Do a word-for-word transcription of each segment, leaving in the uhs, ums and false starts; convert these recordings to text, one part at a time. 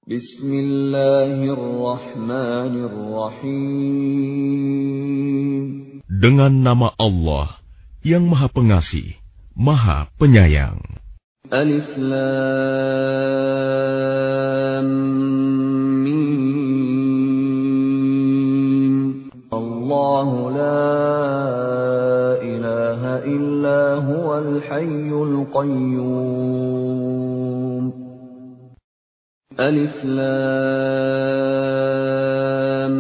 Bismillahirrahmanirrahim. Dengan nama Allah yang Maha Pengasih, Maha Penyayang. Alif Lam Mim. Allahu la ilaha illa huwal hayyul qayyum. Alif Lam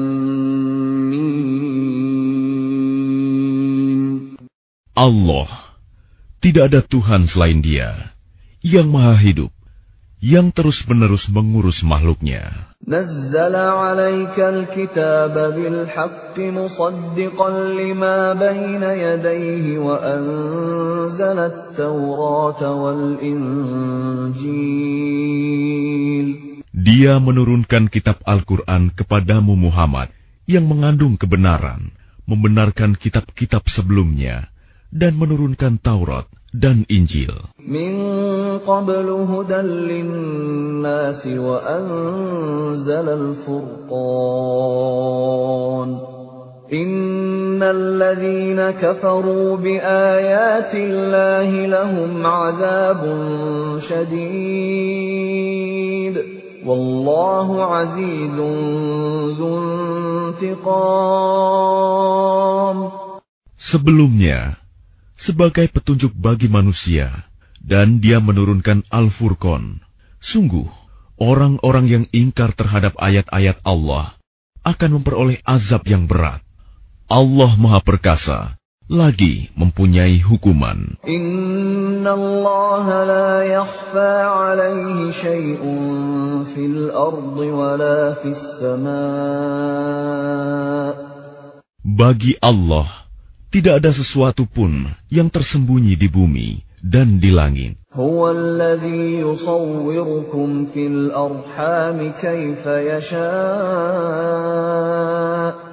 Mim. Allah, tidak ada Tuhan selain Dia, yang Maha Hidup, yang terus-menerus mengurus makhluknya. Nazzala 'alaikal kitaba bil haqqi musaddiqan lima baina yadayhi wa anzala at-taurata wal injil. Dia menurunkan kitab Al-Quran kepadamu Muhammad yang mengandung kebenaran, membenarkan kitab-kitab sebelumnya, dan menurunkan Taurat dan Injil. Min qablu hudan linnasi wa anzala al-furqan. Innal ladzina kafaru bi ayati Allahi lahum 'adzabun syadid. Wallahu 'azizun dzuntiqam. Sebelumnya, sebagai petunjuk bagi manusia, dan Dia menurunkan Al-Furqan. Sungguh, orang-orang yang ingkar terhadap ayat-ayat Allah akan memperoleh azab yang berat. Allah Maha Perkasa, lagi mempunyai hukuman. Inna Allah la yakhfa 'alaihi syai'un fil ardi wa la fis sama'. Bagi Allah, tidak ada sesuatu pun yang tersembunyi di bumi dan di langit. Huwa alladhi yusawwirukum fil arhami kaifa yasha'.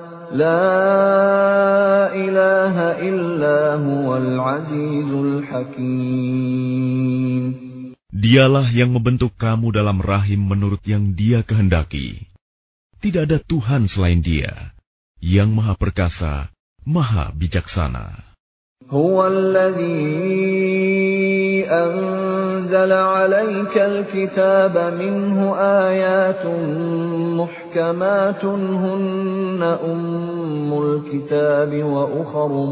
La ilaha illa huwal azizul hakim. Dialah yang membentuk kamu dalam rahim menurut yang Dia kehendaki. Tidak ada Tuhan selain Dia, yang Maha Perkasa, Maha Bijaksana. Huwa alladhi anzala 'alaikal kitaba minhu ayatun muhkamatun hunna ummul kitabi wa ukharu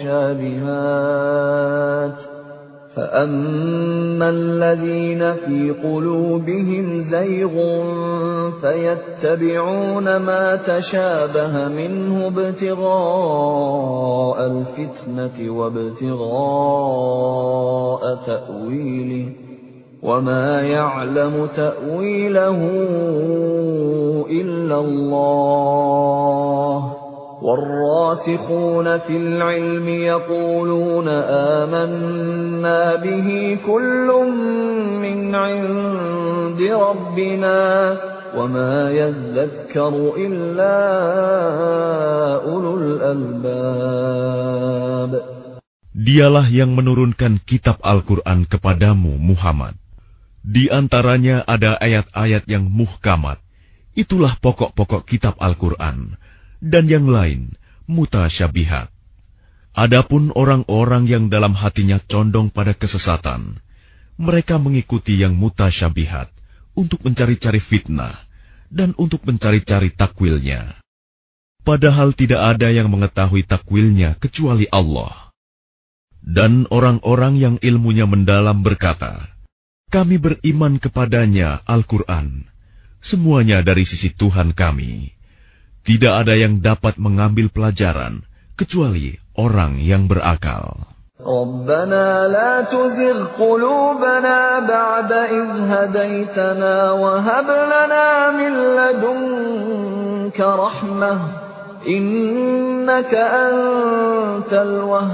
mutasyabihat. فَأَمَّا الَّذِينَ فِي قُلُوبِهِمْ زَيْغٌ فَيَتَّبِعُونَ مَا تَشَابَهَ مِنْهُ ابْتِغَاءَ الْفِتْنَةِ وَابْتِغَاءَ تَأْوِيلِهِ وَمَا يَعْلَمُ تَأْوِيلَهُ إِلَّا اللَّهُ وَالرَّاسِخُونَ فِي الْعِلْمِ يَقُولُونَ آمَنَّا بِهِ كُلٌّ مِّنْ عِندِ رَبِّنَا وَمَا يَذَّكَّرُ إِلَّا أُولُو الْأَلْبَابِ. Dialah yang menurunkan kitab Al-Quran kepadamu Muhammad. Di antaranya ada ayat-ayat yang muhkamat. Itulah pokok-pokok kitab Al-Quran. Dan yang lain mutasyabihat. Adapun orang-orang yang dalam hatinya condong pada kesesatan, mereka mengikuti yang mutasyabihat untuk mencari-cari fitnah dan untuk mencari-cari takwilnya. Padahal tidak ada yang mengetahui takwilnya kecuali Allah. Dan orang-orang yang ilmunya mendalam berkata, kami beriman kepadanya Al-Quran, semuanya dari sisi Tuhan kami. Tidak ada yang dapat mengambil pelajaran kecuali orang yang berakal. Rabbana la tuzigh qulubana ba'da idh hadaitana wa hab lana min ladunka rahmah innaka antal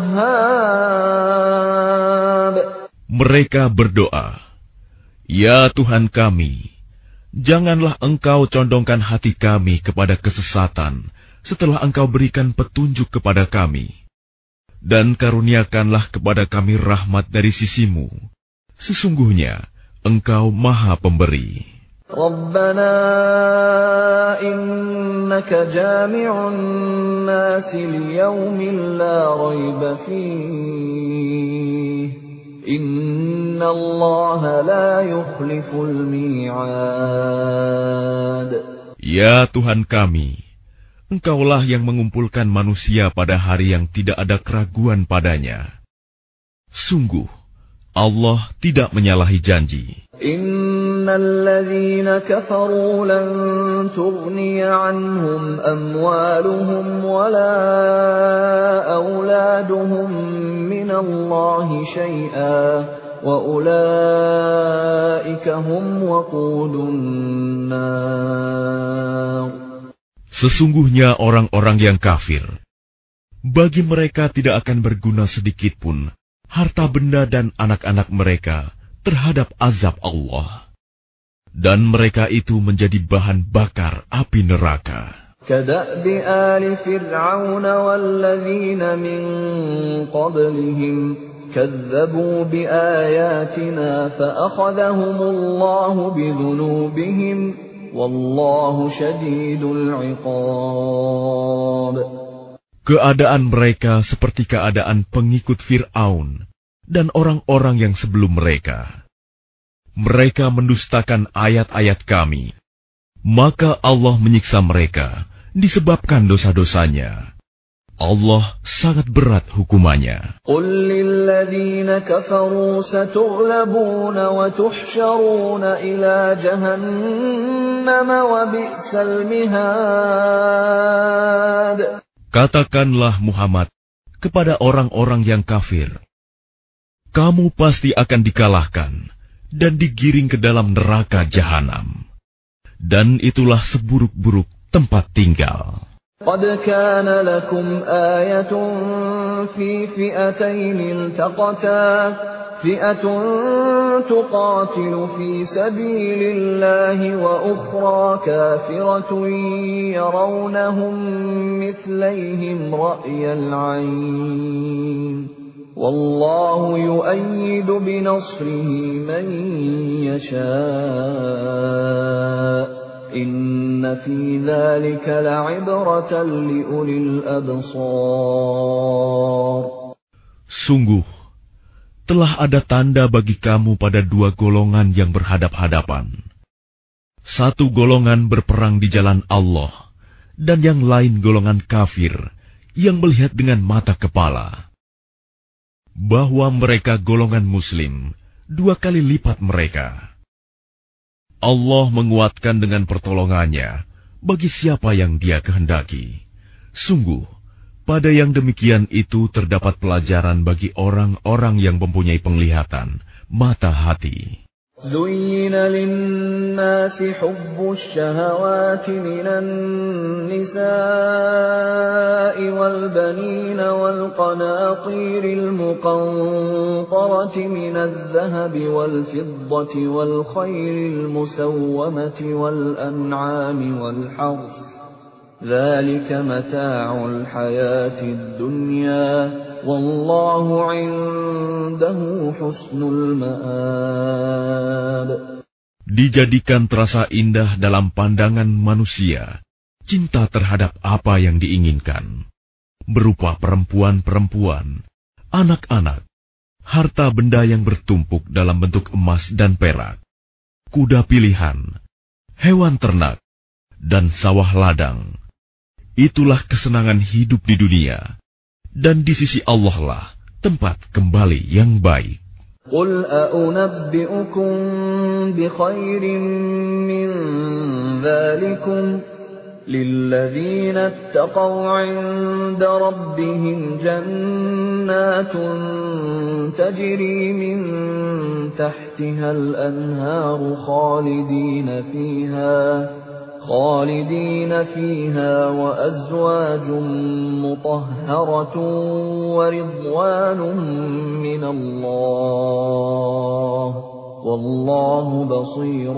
wahhab. Mereka berdoa, ya Tuhan kami, janganlah Engkau condongkan hati kami kepada kesesatan setelah Engkau berikan petunjuk kepada kami. Dan karuniakanlah kepada kami rahmat dari sisi-Mu. Sesungguhnya Engkau Maha Pemberi. Rabbana innaka jami'un nasi liyaumin la rayba fihi innallaha la yukhliful mi'ad. Ya Tuhan kami, Engkaulah yang mengumpulkan manusia pada hari yang tidak ada keraguan padanya. Sungguh, Allah tidak menyalahi janji. Innal ladzina kafaru lan tughniya 'anhum amwaluhum wala auladuhum minallahi syai'an wa ulaika hum waqudun nar. Sesungguhnya orang-orang yang kafir, bagi mereka tidak akan berguna sedikitpun harta benda dan anak-anak mereka terhadap azab Allah. Dan mereka itu menjadi bahan bakar api neraka. Kada'bi ali fir'aun walladzina min qablihim kadzabu biayatina fa'akhadhahumullahu bidhunubihim wallahu syadidul 'iqab. Keadaan mereka seperti keadaan pengikut Fir'aun dan orang-orang yang sebelum mereka. Mereka mendustakan ayat-ayat kami, maka Allah menyiksa mereka disebabkan dosa-dosanya. Allah sangat berat hukumannya. Qul lilladzina kafaru satughlabuna wa tuhsyaruna ila jahannam wa bi'sal mihad. Katakanlah Muhammad kepada orang-orang yang kafir, kamu pasti akan dikalahkan dan digiring ke dalam neraka jahanam. Dan itulah seburuk-buruk tempat tinggal. Qad kana lakum ayatun fi fi'atayn iltaqata fi'atun tuqatilu fi sabilillahi wa ukhra kafiratun yarawnahum mithlihim ra'yal 'ayn wallahu yu'ayyidu binasrihi man yasha'. Inna fi dzalika la'ibratan liulil absar. Sungguh, telah ada tanda bagi kamu pada dua golongan yang berhadap-hadapan. Satu golongan berperang di jalan Allah, dan yang lain golongan kafir yang melihat dengan mata kepala. Bahwa mereka golongan muslim, dua kali lipat mereka. Allah menguatkan dengan pertolongannya bagi siapa yang Dia kehendaki. Sungguh, pada yang demikian itu terdapat pelajaran bagi orang-orang yang mempunyai penglihatan, mata hati. زين للناس حب الشهوات من النساء والبنين والقناطير المقنطرة من الذهب والفضة والخيل المسومة والأنعام والحرث ذلك متاع الحياة الدنيا والله عنده حسن المآب. Dijadikan terasa indah dalam pandangan manusia cinta terhadap apa yang diinginkan, berupa perempuan-perempuan, anak-anak, harta benda yang bertumpuk dalam bentuk emas dan perak, kuda pilihan, hewan ternak, dan sawah ladang. Itulah kesenangan hidup di dunia, dan di sisi Allah lah tempat kembali yang baik. Qul a'unabbi'ukum bi khairin min dzalikum lilladzina ittaqaw 'inda rabbihim jannatun tajri min tahtiha al-anharu khalidina fiha خالدين فيها وأزواج مطهرة ورضوان من الله والله بصير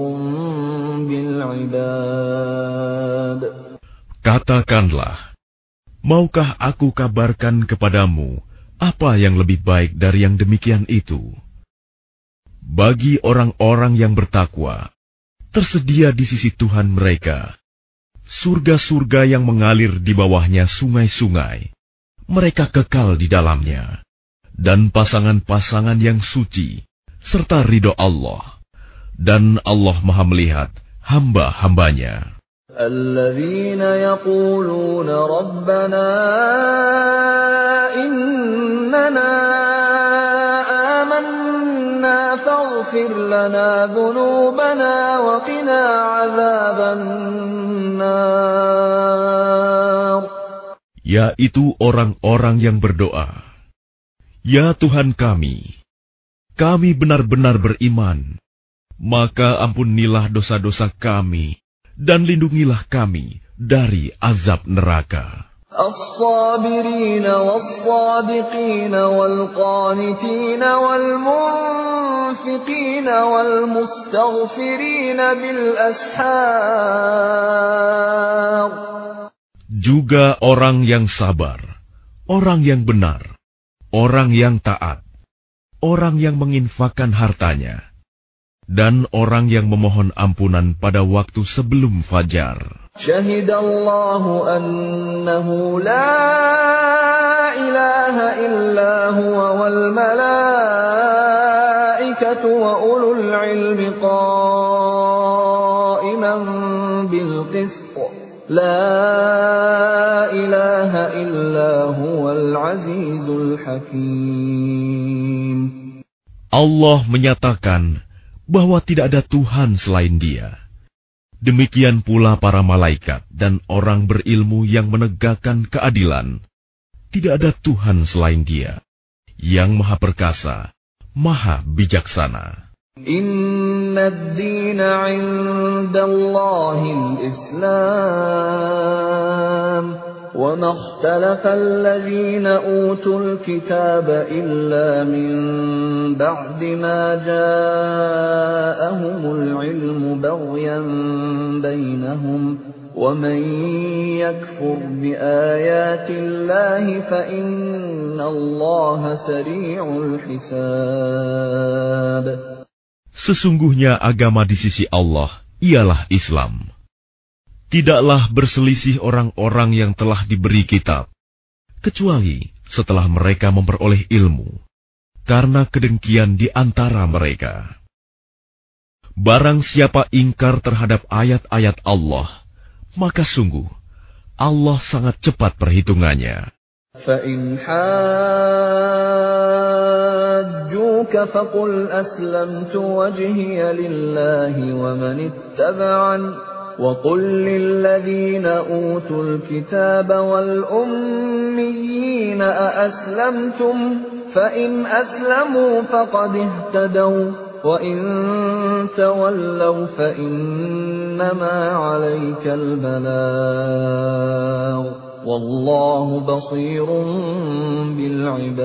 بالعباد. Katakanlah, maukah aku kabarkan kepadamu apa yang lebih baik dari yang demikian itu? Bagi orang-orang yang bertakwa, tersedia di sisi Tuhan mereka surga-surga yang mengalir di bawahnya sungai-sungai. Mereka kekal di dalamnya, dan pasangan-pasangan yang suci, serta ridho Allah. Dan Allah Maha melihat hamba-hambanya. Alladzina yaquluna Rabbana innana amanna faghfir lana dhunubana wa qina azaban nar. Yaitu orang-orang yang berdoa, "Ya Tuhan kami, kami benar-benar beriman, maka ampunilah dosa-dosa kami dan lindungilah kami dari azab neraka." As-sabirina was-sadiqina wal-qanitina wal-munfiqina wal-mustaghfirina bil-ashar. Juga orang yang sabar, orang yang benar, orang yang taat, orang yang menginfakkan hartanya, dan orang yang memohon ampunan pada waktu sebelum fajar. Syahidallahu annahu la ilaha illa huwa wal malaikatu wa ulul ilmi qa'iman bil qist. La ilaha illa huwal azizul hakim. Allah menyatakan bahwa tidak ada Tuhan selain Dia. Demikian pula para malaikat dan orang berilmu yang menegakkan keadilan. Tidak ada Tuhan selain Dia, yang Maha Perkasa, Maha Bijaksana. Inna ad-dina 'inda Allahil Islam, wa ma ikhtalafa alladhina utul kitaba illa min ba'di ma ja'ahumul 'ilmu baghyan bainahum, wa man yakfur bi ayati Allahi fa inna Allaha sari'ul hisab. Sesungguhnya agama di sisi Allah ialah Islam. Tidaklah berselisih orang-orang yang telah diberi kitab, kecuali setelah mereka memperoleh ilmu, karena kedengkian di antara mereka. Barang siapa ingkar terhadap ayat-ayat Allah, maka sungguh Allah sangat cepat perhitungannya. فَإِنْ حَاجُّوكَ فَقُلْ أَسْلَمْتُ وَجْهِيَ لِلَّهِ وَمَنِ اتَّبَعَنِ وَقُلْ لِلَّذِينَ أُوتُوا الْكِتَابَ وَالْأُمِّيِّينَ أَأَسْلَمْتُمْ فَإِنْ أَسْلَمُوا فَقَدِ اهْتَدَوْا وَإِنْ تَوَلَّوْا فَإِنَّمَا عَلَيْكَ الْبَلَاغُ Wallahu basirun bil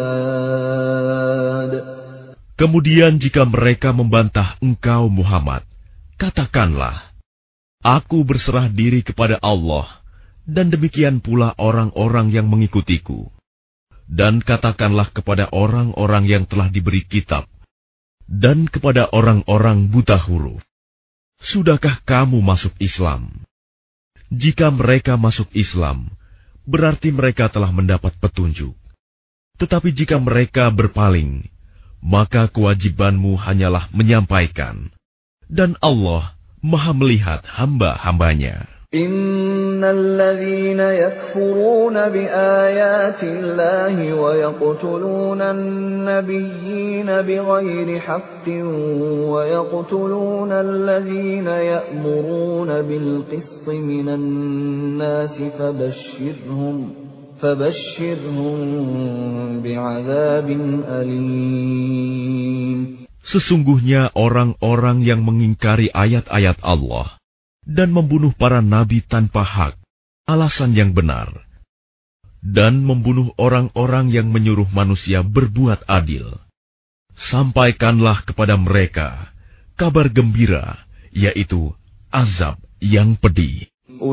ibad. Kemudian jika mereka membantah engkau Muhammad, katakanlah, aku berserah diri kepada Allah, dan demikian pula orang-orang yang mengikutiku. Dan katakanlah kepada orang-orang yang telah diberi kitab, dan kepada orang-orang buta huruf, sudahkah kamu masuk Islam? Jika mereka masuk Islam, berarti mereka telah mendapat petunjuk. Tetapi jika mereka berpaling, maka kewajibanmu hanyalah menyampaikan. Dan Allah Maha melihat hamba-hambanya. Innal ladzina yakfuruna bi ayatillahi wa yaqtuluna an-nabiyyina bighairi haqqin wa yaqtuluna alladzina ya'muruna bil qisti minan nasi fabashshirhum fabashshirhum bi'adzabin alim. Sesungguhnya orang-orang yang mengingkari ayat-ayat Allah dan membunuh para nabi tanpa hak, alasan yang benar, dan membunuh orang-orang yang menyuruh manusia berbuat adil. Sampaikanlah kepada mereka kabar gembira, yaitu azab yang pedih.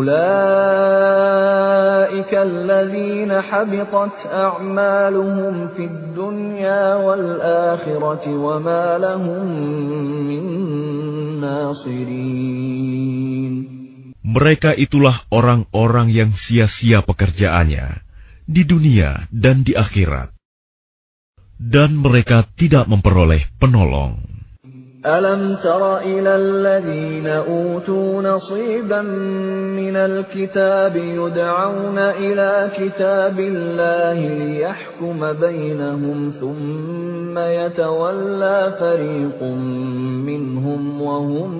Ulaika alladzina habitat a'maluhum fid dunya wal akhirati wa ma lahum min ناصرين. Mereka itulah orang-orang yang sia-sia pekerjaannya di dunia dan di akhirat, dan mereka tidak memperoleh penolong. ألم تر إلى الذين أوتوا نصيبا من الكتاب يدعون إلى كتاب الله ليحكم بينهم ثم يتولى فريق منهم وهم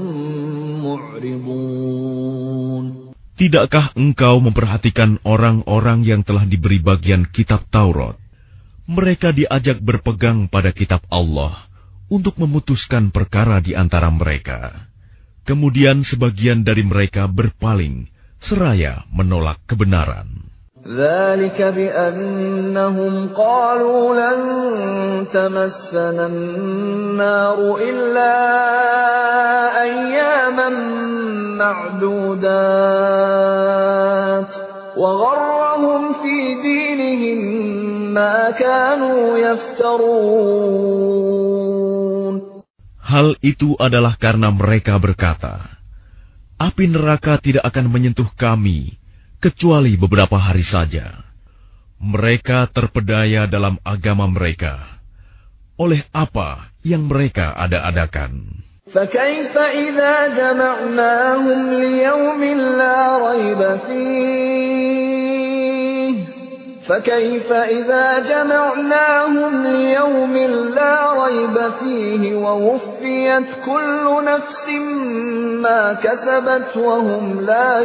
معرضون. Tidakkah engkau memperhatikan orang-orang yang telah diberi bagian kitab Taurat? Mereka diajak berpegang pada kitab Allah untuk memutuskan perkara di antara mereka. Kemudian sebagian dari mereka berpaling, seraya menolak kebenaran. ذلك بأنهم قالوا لن تمسنا النار إلا أياما معدودات وغرهم في دينهم ما كانوا يفترون. Hal itu adalah karena mereka berkata, api neraka tidak akan menyentuh kami kecuali beberapa hari saja. Mereka terpedaya dalam agama mereka oleh apa yang mereka ada-adakan. فكيف إذا جمعناهم ليوم لا ريب فيه فكيف إذا جمعناهم ليوم لا ريب فيه ووفيت كل نفس ما كسبت وهم لا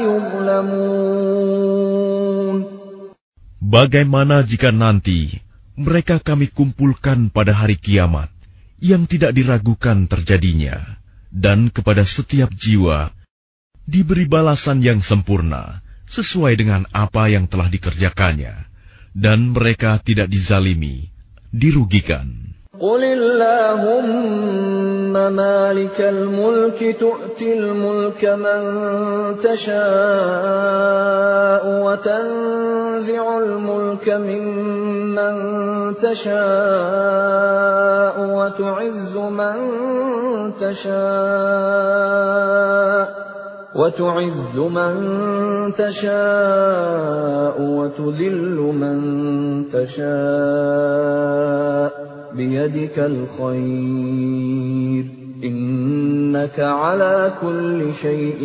يظلمون. Bagaimana jika nanti mereka kami kumpulkan pada hari kiamat yang tidak diragukan terjadinya, dan kepada setiap jiwa diberi balasan yang sempurna sesuai dengan apa yang telah dikerjakannya, dan mereka tidak dizalimi, dirugikan. قل اللهم مالك الملك تؤتي الملك من تشاء وتنزع الملك ممن تشاء وتعز من تشاء وتعز من تشاء وتذل من تشاء بيدك الخير إنك على كل شيء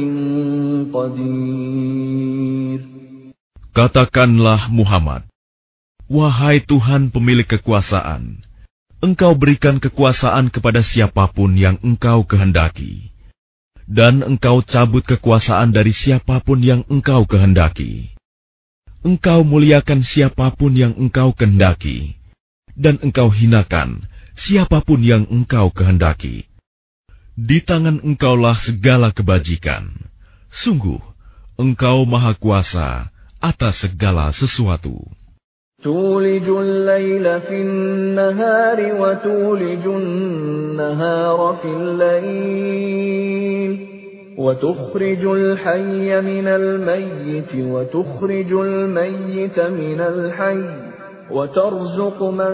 قدير. Katakanlah Muhammad, wahai Tuhan pemilik kekuasaan, Engkau berikan kekuasaan kepada siapapun yang Engkau kehendaki, dan Engkau cabut kekuasaan dari siapapun yang Engkau kehendaki. Engkau muliakan siapapun yang Engkau kehendaki, dan Engkau hinakan siapapun yang Engkau kehendaki. Di tangan Engkaulah segala kebajikan. Sungguh, Engkau Maha Kuasa atas segala sesuatu. تولج الليل في النهار وتولج النهار في الليل وتخرج الحي من الميت وتخرج الميت من الحي وترزق من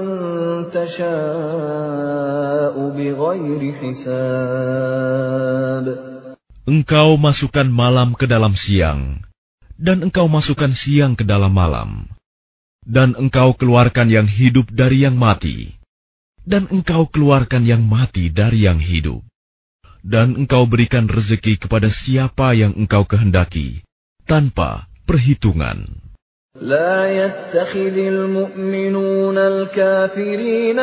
تشاء بغير حساب. Engkau masukkan malam ke dalam siang, dan engkau masukkan siang ke dalam malam. Dan engkau keluarkan yang hidup dari yang mati, dan engkau keluarkan yang mati dari yang hidup. Dan engkau berikan rezeki kepada siapa yang engkau kehendaki, tanpa perhitungan. لا يتخذ المؤمنون الكافرين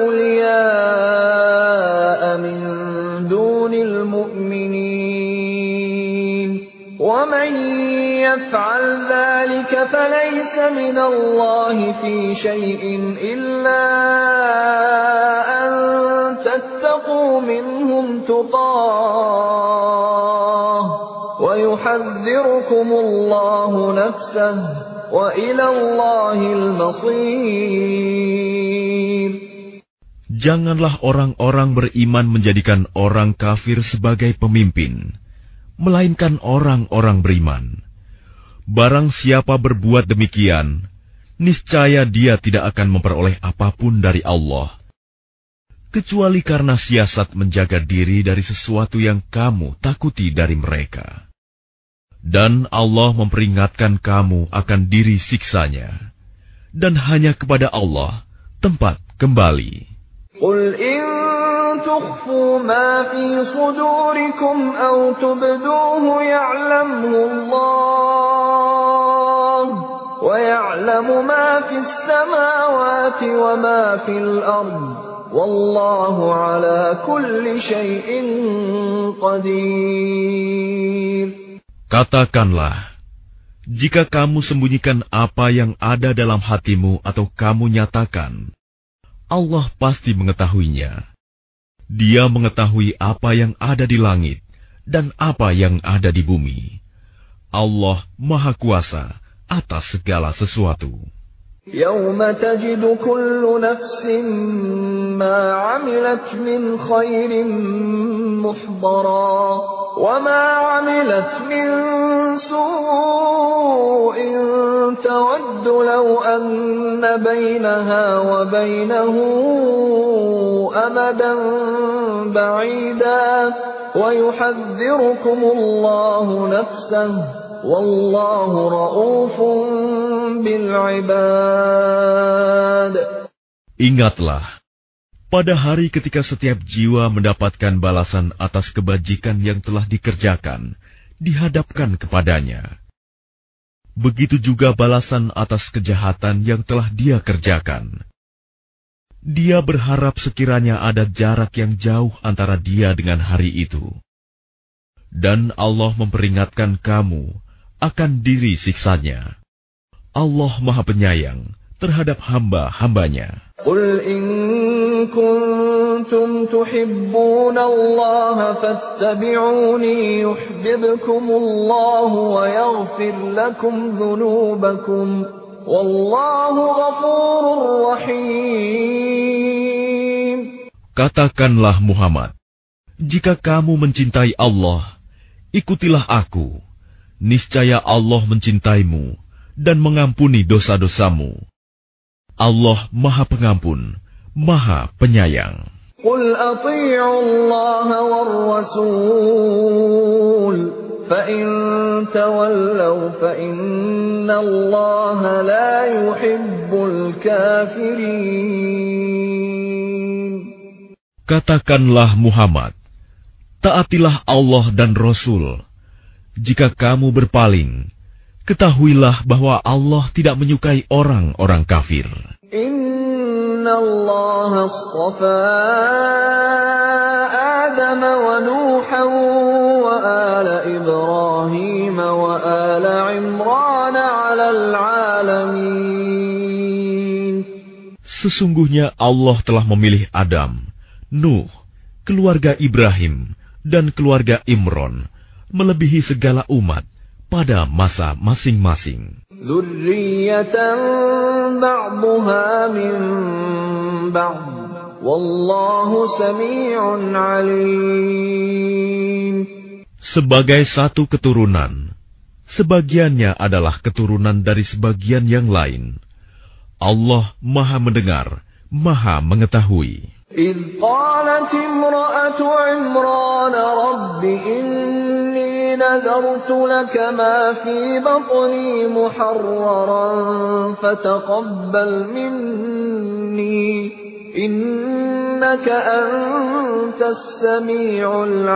أولياء من دون المؤمنين ومن يفعل ذلك فليس من الله في شيء إلا أن تتقوا منهم تقاه ويحذركم الله نفسه وإلى الله المصير. Janganlah orang-orang beriman menjadikan orang kafir sebagai pemimpin, melainkan orang-orang beriman. Barang siapa berbuat demikian, niscaya dia tidak akan memperoleh apapun dari Allah. kecuali karena siasat menjaga diri dari sesuatu yang kamu takuti dari mereka. Dan Allah memperingatkan kamu akan diri siksanya, dan hanya kepada Allah tempat kembali. Qul in tukhfu ma fi sudurikum aw tubduhu ya'lamhu Allah wa ya'lamu ma fi as-samawati wa ma fil ard wallahu ala kulli syai'in qadir. Katakanlah, jika kamu sembunyikan apa yang ada dalam hatimu atau kamu nyatakan, Allah pasti mengetahuinya. Dia mengetahui apa yang ada di langit dan apa yang ada di bumi. Allah Maha Kuasa atas segala sesuatu. يَوْمَ تَجِدُ كُلُّ نَفْسٍ مَا عَمِلَتْ مِنْ خَيْرٍ مُحْضَرًا وَمَا عَمِلَتْ مِنْ سُوءٍ تَوَدُّ لَوْ أَنَّ بَيْنَهَا وَبَيْنَهُ أَمَدًا بَعِيدًا وَيُحَذِّرُكُمُ اللَّهُ نَفْسَهُ وَاللَّهُ رَءُوفٌ بِالْعِبَادِ. Ingatlah, pada hari ketika setiap jiwa mendapatkan balasan atas kebajikan yang telah dikerjakan, dihadapkan kepadanya. Begitu juga balasan atas kejahatan yang telah dia kerjakan. Dia berharap sekiranya ada jarak yang jauh antara dia dengan hari itu. Dan Allah memperingatkan kamu akan diri siksanya. Allah Maha Penyayang terhadap hamba-hambanya. Qul in kuntum tuhibbuna Allah fattabi'uni yuhibbukumullahu wa yaghfir lakum dhunubakum wallahu ghafurur rahim. Katakanlah Muhammad, jika kamu mencintai Allah, ikutilah aku. Niscaya Allah mencintaimu dan mengampuni dosa-dosamu. Allah Maha Pengampun, Maha Penyayang. Qul ati'u Allah war Rasul, fa in tawallaw fa inna Allah la yuhibbul kafirin. Katakanlah Muhammad, taatilah Allah dan Rasul. Jika kamu berpaling, ketahuilah bahwa Allah tidak menyukai orang-orang kafir. Inna Allah astafa Adam wa Nuhan wa ala Ibrahim wa ala Imran ala alamin. Sesungguhnya Allah telah memilih Adam, Nuh, keluarga Ibrahim, dan keluarga Imran, melebihi segala umat pada masa masing-masing. Dzurriyyatan ba'dhuha min ba'd. Wallahu sami'un 'alim. Sebagai satu keturunan, sebagiannya adalah keturunan dari sebagian yang lain. Allah Maha mendengar, Maha mengetahui. إذ قالت امرأة عمران رب إني نذرت لك ما في بطني محررا فتقبل مني إنك أنت السميع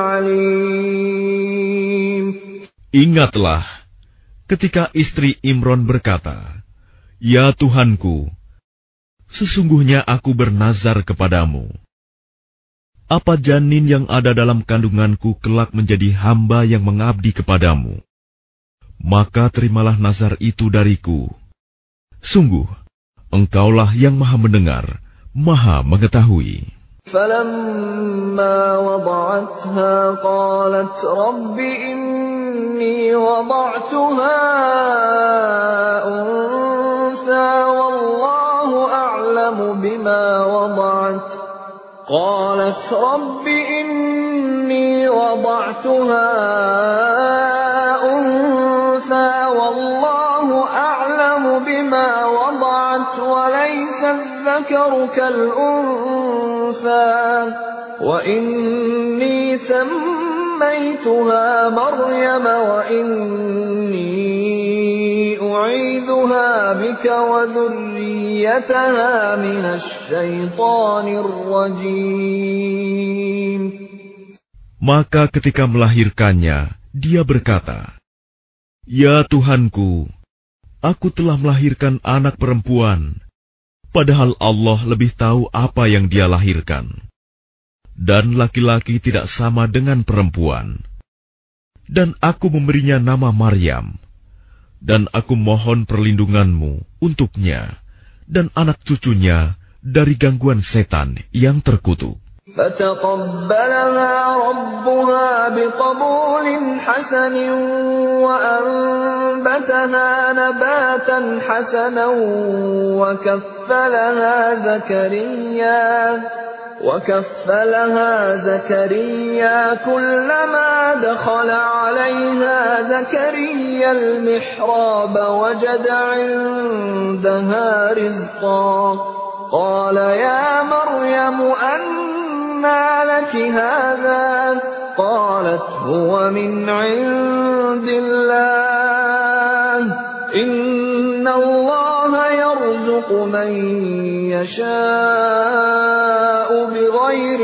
العليم. Ingatlah ketika istri Imran berkata, Ya Tuhanku, sesungguhnya aku bernazar kepadamu. Apa janin yang ada dalam kandunganku kelak menjadi hamba yang mengabdi kepadamu? Maka terimalah nazar itu dariku. Sungguh, Engkaulah yang Maha mendengar, Maha mengetahui. فَلَمَّا وَضَعَتْهَا قَالَتْ رَبِّ إِنِّي وَضَعْتُهَا أُنثَىٰ وَاللَّهُ أَعْلَمُ بِمَا وَضَعَتْ قَالَتْ رَبِّ إِنِّي وَضَعْتُهَا أُنثَىٰ وَاللَّهُ أَعْلَمُ بِمَا وَضَعَتْ وَلَيْسَ الذَّكَرُ كَالْأُنثَىٰ أنثى وإني سميتها مريم وإني أعيذها بك وذريتها من الشيطان الرجيم. Maka ketika melahirkannya, dia berkata, "Ya Tuhanku, aku telah melahirkan anak perempuan, padahal Allah lebih tahu apa yang dia lahirkan. Dan laki-laki tidak sama dengan perempuan. Dan aku memberinya nama Maryam. Dan aku mohon perlindunganmu untuknya dan anak cucunya dari gangguan setan yang terkutuk." فتقبلها ربها بقبول حسن وأنبتها نباتا حسنا وكفلها زكريا وكفلها زكريا كلما دخل عليها زكريا المحراب وجد عندها رزقا قال يا مريم أنى لك هذا قالت هو من عند الله إن الله يرزق من يشاء بغير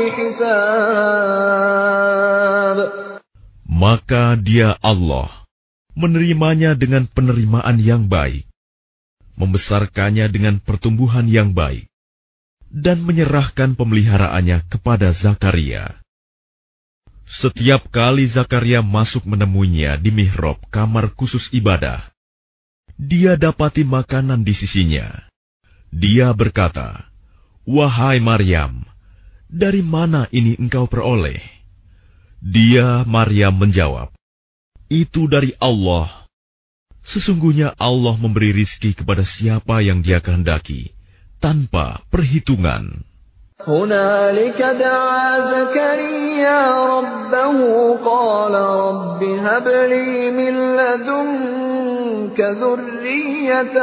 حساب. Maka dia Allah menerimanya dengan penerimaan yang baik, membesarkannya dengan pertumbuhan yang baik, dan menyerahkan pemeliharaannya kepada Zakaria. Setiap kali Zakaria masuk menemuinya di mihrab kamar khusus ibadah, dia dapati makanan di sisinya. Dia berkata, "Wahai Maryam, dari mana ini engkau peroleh?" Dia, Maryam, menjawab, "Itu dari Allah. Sesungguhnya Allah memberi rizki kepada siapa yang Dia kehendaki, tanpa perhitungan." هنالك دعا زكريا ربه قال رب هب لي من لدنك ذرية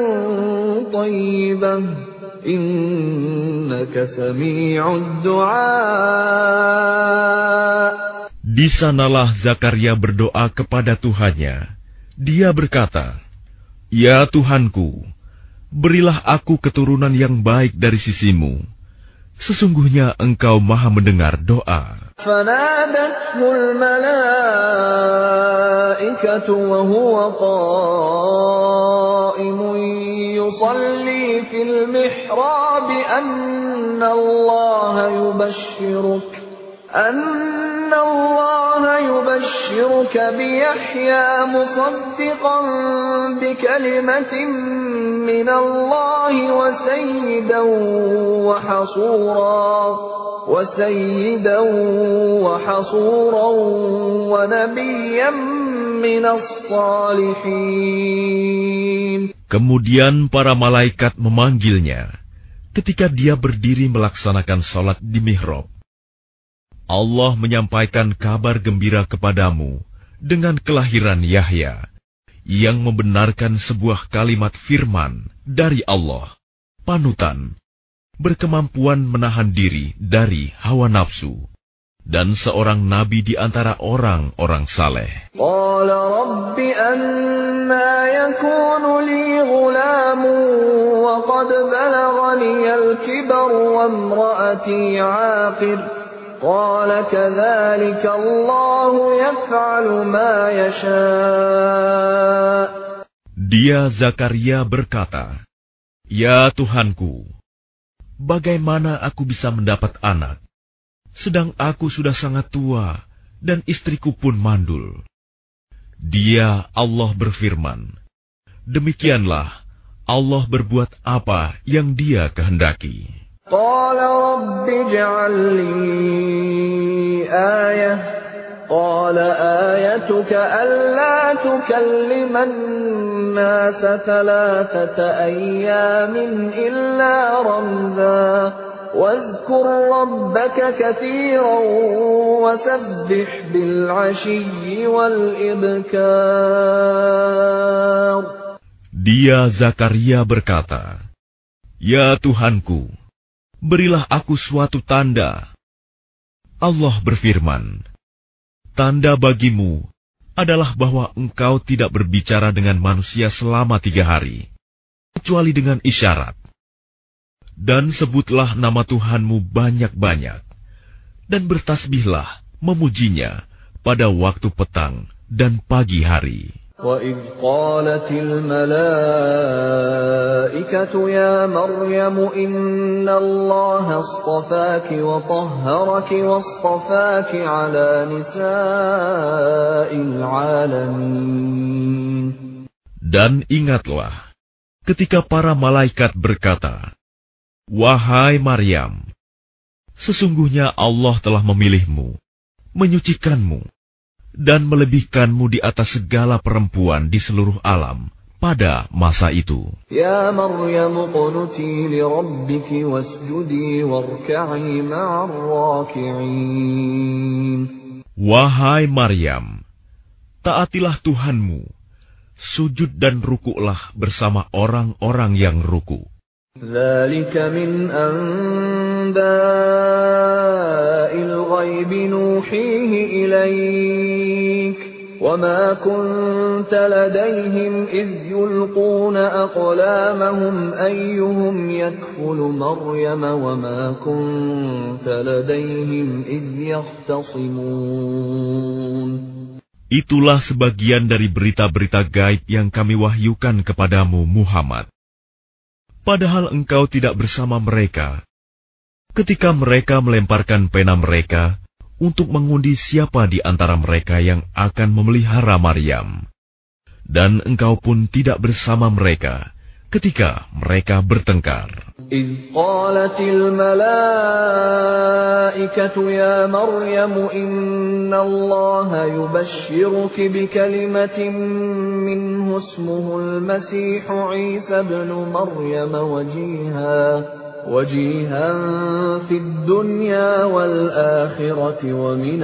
طيبة إنك سميع الدعاء. Di sanalah Zakaria berdoa kepada Tuhannya. Dia berkata, "Ya Tuhanku, berilah aku keturunan yang baik dari sisimu. Sesungguhnya Engkau Maha mendengar doa." فنادته الملائكة وهو قائم يصلي في المحراب أن الله يبشرك أن الله يبشرك بيحيى مصدقا بكلمة من الله وسيدا وحصورا وسيدا وحصورا ونبيا من الصالحين. Kemudian para malaikat memanggilnya ketika dia berdiri melaksanakan salat di mihrab. Allah menyampaikan kabar gembira kepadamu dengan kelahiran Yahya, yang membenarkan sebuah kalimat firman dari Allah, panutan, berkemampuan menahan diri dari hawa nafsu, dan seorang nabi di antara orang-orang saleh. قال رب أنى يكون لي غلام وقد بلغني الكبر وامرأتي عاقر قال كذلك الله يفعل ما يشاء. Dia Zakaria berkata, "Ya Tuhanku, bagaimana aku bisa mendapat anak, sedang aku sudah sangat tua dan istriku pun mandul?" Dia, Allah, berfirman, "Demikianlah Allah berbuat apa yang Dia kehendaki." قال رب اجعل لي آية قال آيتك ألا تكلم الناس ثلاثة أيام إلا رمزا واذكر ربك كثيرا وسبح بالعشي والإبكار. Dia Zakaria berkata, "Ya Tuhanku, berilah aku suatu tanda. Allah berfirman, tanda bagimu adalah bahwa engkau tidak berbicara dengan manusia selama tiga hari, kecuali dengan isyarat. Dan sebutlah nama Tuhanmu banyak-banyak, dan bertasbihlah memujinya pada waktu petang dan pagi hari. وَإِذْ قَالَتِ الْمَلَائِكَةُ يَا مَرْيَمُ إِنَّ اللَّهَ اصْطَفَاكِ وَطَهَّرَكِ وَاصْطَفَاكِ عَلَى نِسَاءِ الْعَالَمِينَ. Dan ingatlah, ketika para malaikat berkata, wahai Maryam, sesungguhnya Allah telah memilihmu, menyucikanmu, dan melebihkanmu di atas segala perempuan di seluruh alam pada masa itu. Ya Maryam qunuti li rabbiki wasjudi warka'i ma'ar raki'in. Wahai Maryam, taatilah Tuhanmu, sujud dan rukuklah bersama orang-orang yang ruku. Dzalika min anba'il ghaibi nuhihi ilaik wa ma kunta ladayhim idh yulquna aqlamahum ayyuhum yakfulu Maryam wa ma kunta ladayhim idh yahtasimun. Itulah sebagian dari berita-berita gaib yang kami wahyukan kepadamu, Muhammad. Padahal engkau tidak bersama mereka ketika mereka melemparkan pena mereka untuk mengundi siapa di antara mereka yang akan memelihara Maryam. Dan engkau pun tidak bersama mereka ketika mereka bertengkar. إِذْ قَالَتِ الْمَلَائِكَةُ يَا مَرْيَمُ إِنَّ اللَّهَ يُبَشِّرُكِ بِكَلِمَةٍ مِّنْهُ اسْمُهُ الْمَسِيحُ عِيسَى ابْنُ مَرْيَمَ وَجِيهًا وَجِيهًا فِي الدُّنْيَا وَالْآخِرَةِ وَمِنَ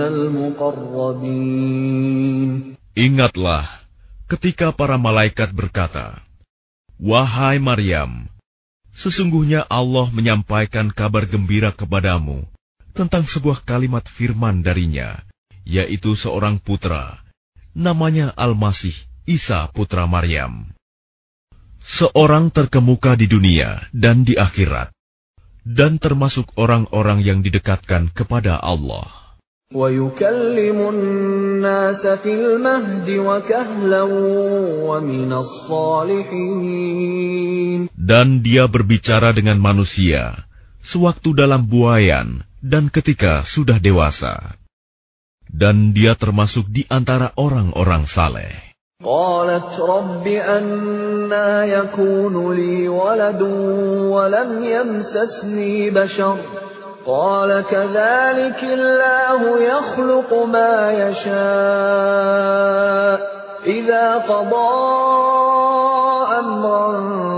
الْمُقَرَّبِينَ. Ingatlah ketika para malaikat berkata, wahai Maryam, sesungguhnya Allah menyampaikan kabar gembira kepadamu tentang sebuah kalimat firman darinya, yaitu seorang putra, namanya Al-Masih Isa putra Maryam. Seorang terkemuka di dunia dan di akhirat, dan termasuk orang-orang yang didekatkan kepada Allah. وَيُكَلِّمُ النَّاسَ فِي الْمَهْدِ وَكَهْلًا وَمِنَ الصَّالِحِينَ. Dan dia berbicara dengan manusia sewaktu dalam buayan dan ketika sudah dewasa. Dan dia termasuk di antara orang-orang saleh. قَالَتْ رَبِّ أَنَّى يَكُونُ لِي وَلَدٌ وَلَمْ يَمْسَسْنِي بَشَرٌ قال كذلك الله يخلق ما يشاء إذا قضى أمرا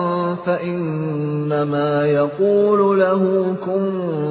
فإنما يقول له كن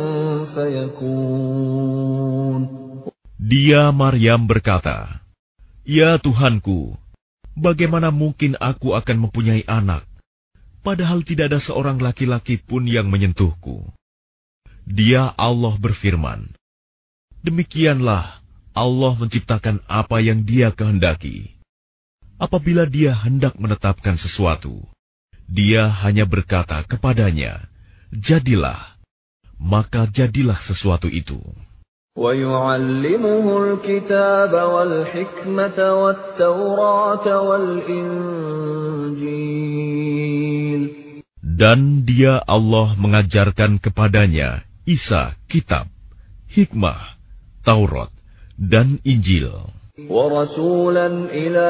فيكون. Dia Maryam berkata, ya Tuhanku, bagaimana mungkin aku akan mempunyai anak, padahal tidak ada seorang laki-laki pun yang menyentuhku. Dia Allah berfirman, demikianlah Allah menciptakan apa yang Dia kehendaki. Apabila Dia hendak menetapkan sesuatu, Dia hanya berkata kepadanya, jadilah, maka jadilah sesuatu itu. وَيُعَلِّمُهُ الْكِتَابَ وَالْحِكْمَةَ وَالتَّوْرَاةَ وَالْإِنْجِيلَ. Dan Dia Allah mengajarkan kepadanya Isa kitab, hikmah, Taurat, dan Injil. وَرَسُولًا إِلَى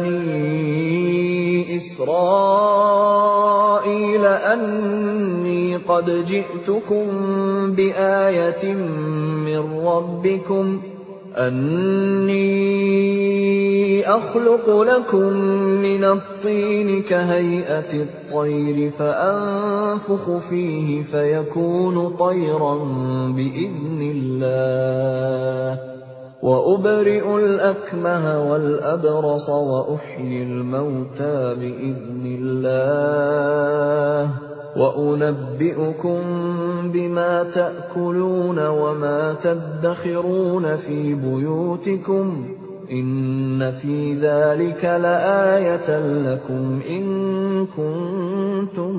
بَنِي إِسْرَائِيلَ أَنِّي قَدْ جِئْتُكُمْ بِآيَةٍ مِّن رَّبِّكُمْ أَنِّي أَخْلُقُ لَكُم مِّنَ الطِّينِ كَهَيْئَةِ الطَّيْرِ فَأَنفُخُ فِيهِ فَيَكُونُ طَيْرًا بِإِذْنِ اللَّهِ وَأُبْرِئُ الْأَكْمَهَ وَالْأَبْرَصَ وَأُحْيِي الْمَوْتَى بِإِذْنِ اللَّهِ وَأُنَبِّئُكُم بما تأكلون وما تدخرون في بيوتكم إن في ذلك لآية لكم إن كنتم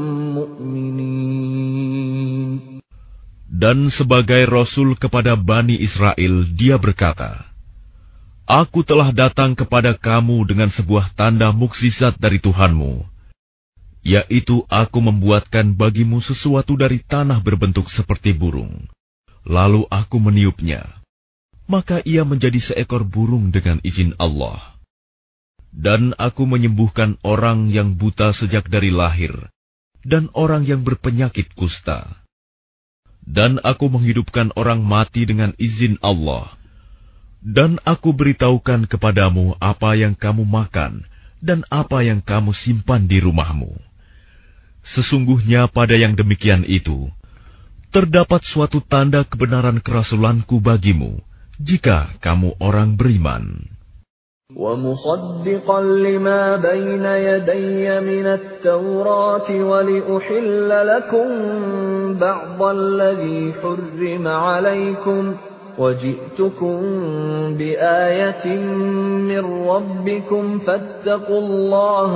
مؤمنين. Dan sebagai Rasul kepada Bani Israel, dia berkata, Aku telah datang kepada kamu dengan sebuah tanda mukjizat dari Tuhanmu, yaitu aku membuatkan bagimu sesuatu dari tanah berbentuk seperti burung. Lalu aku meniupnya, maka ia menjadi seekor burung dengan izin Allah. Dan aku menyembuhkan orang yang buta sejak dari lahir, dan orang yang berpenyakit kusta. Dan aku menghidupkan orang mati dengan izin Allah. Dan aku beritahukan kepadamu apa yang kamu makan dan apa yang kamu simpan di rumahmu. Sesungguhnya pada yang demikian itu, terdapat suatu tanda kebenaran kerasulanku bagimu, jika kamu orang beriman. وَمُصَدِّقًا لِمَا بَيْنَ يَدَيَّ مِنَ التَّوْرَاةِ وَلِأُحِلَّ لَكُم بَعْضَ الَّذِي حُرِّمَ عَلَيْكُمْ وَجِئْتُكُم بِآيَةٍ مِّن رَّبِّكُمْ فَاتَّقُوا اللَّهَ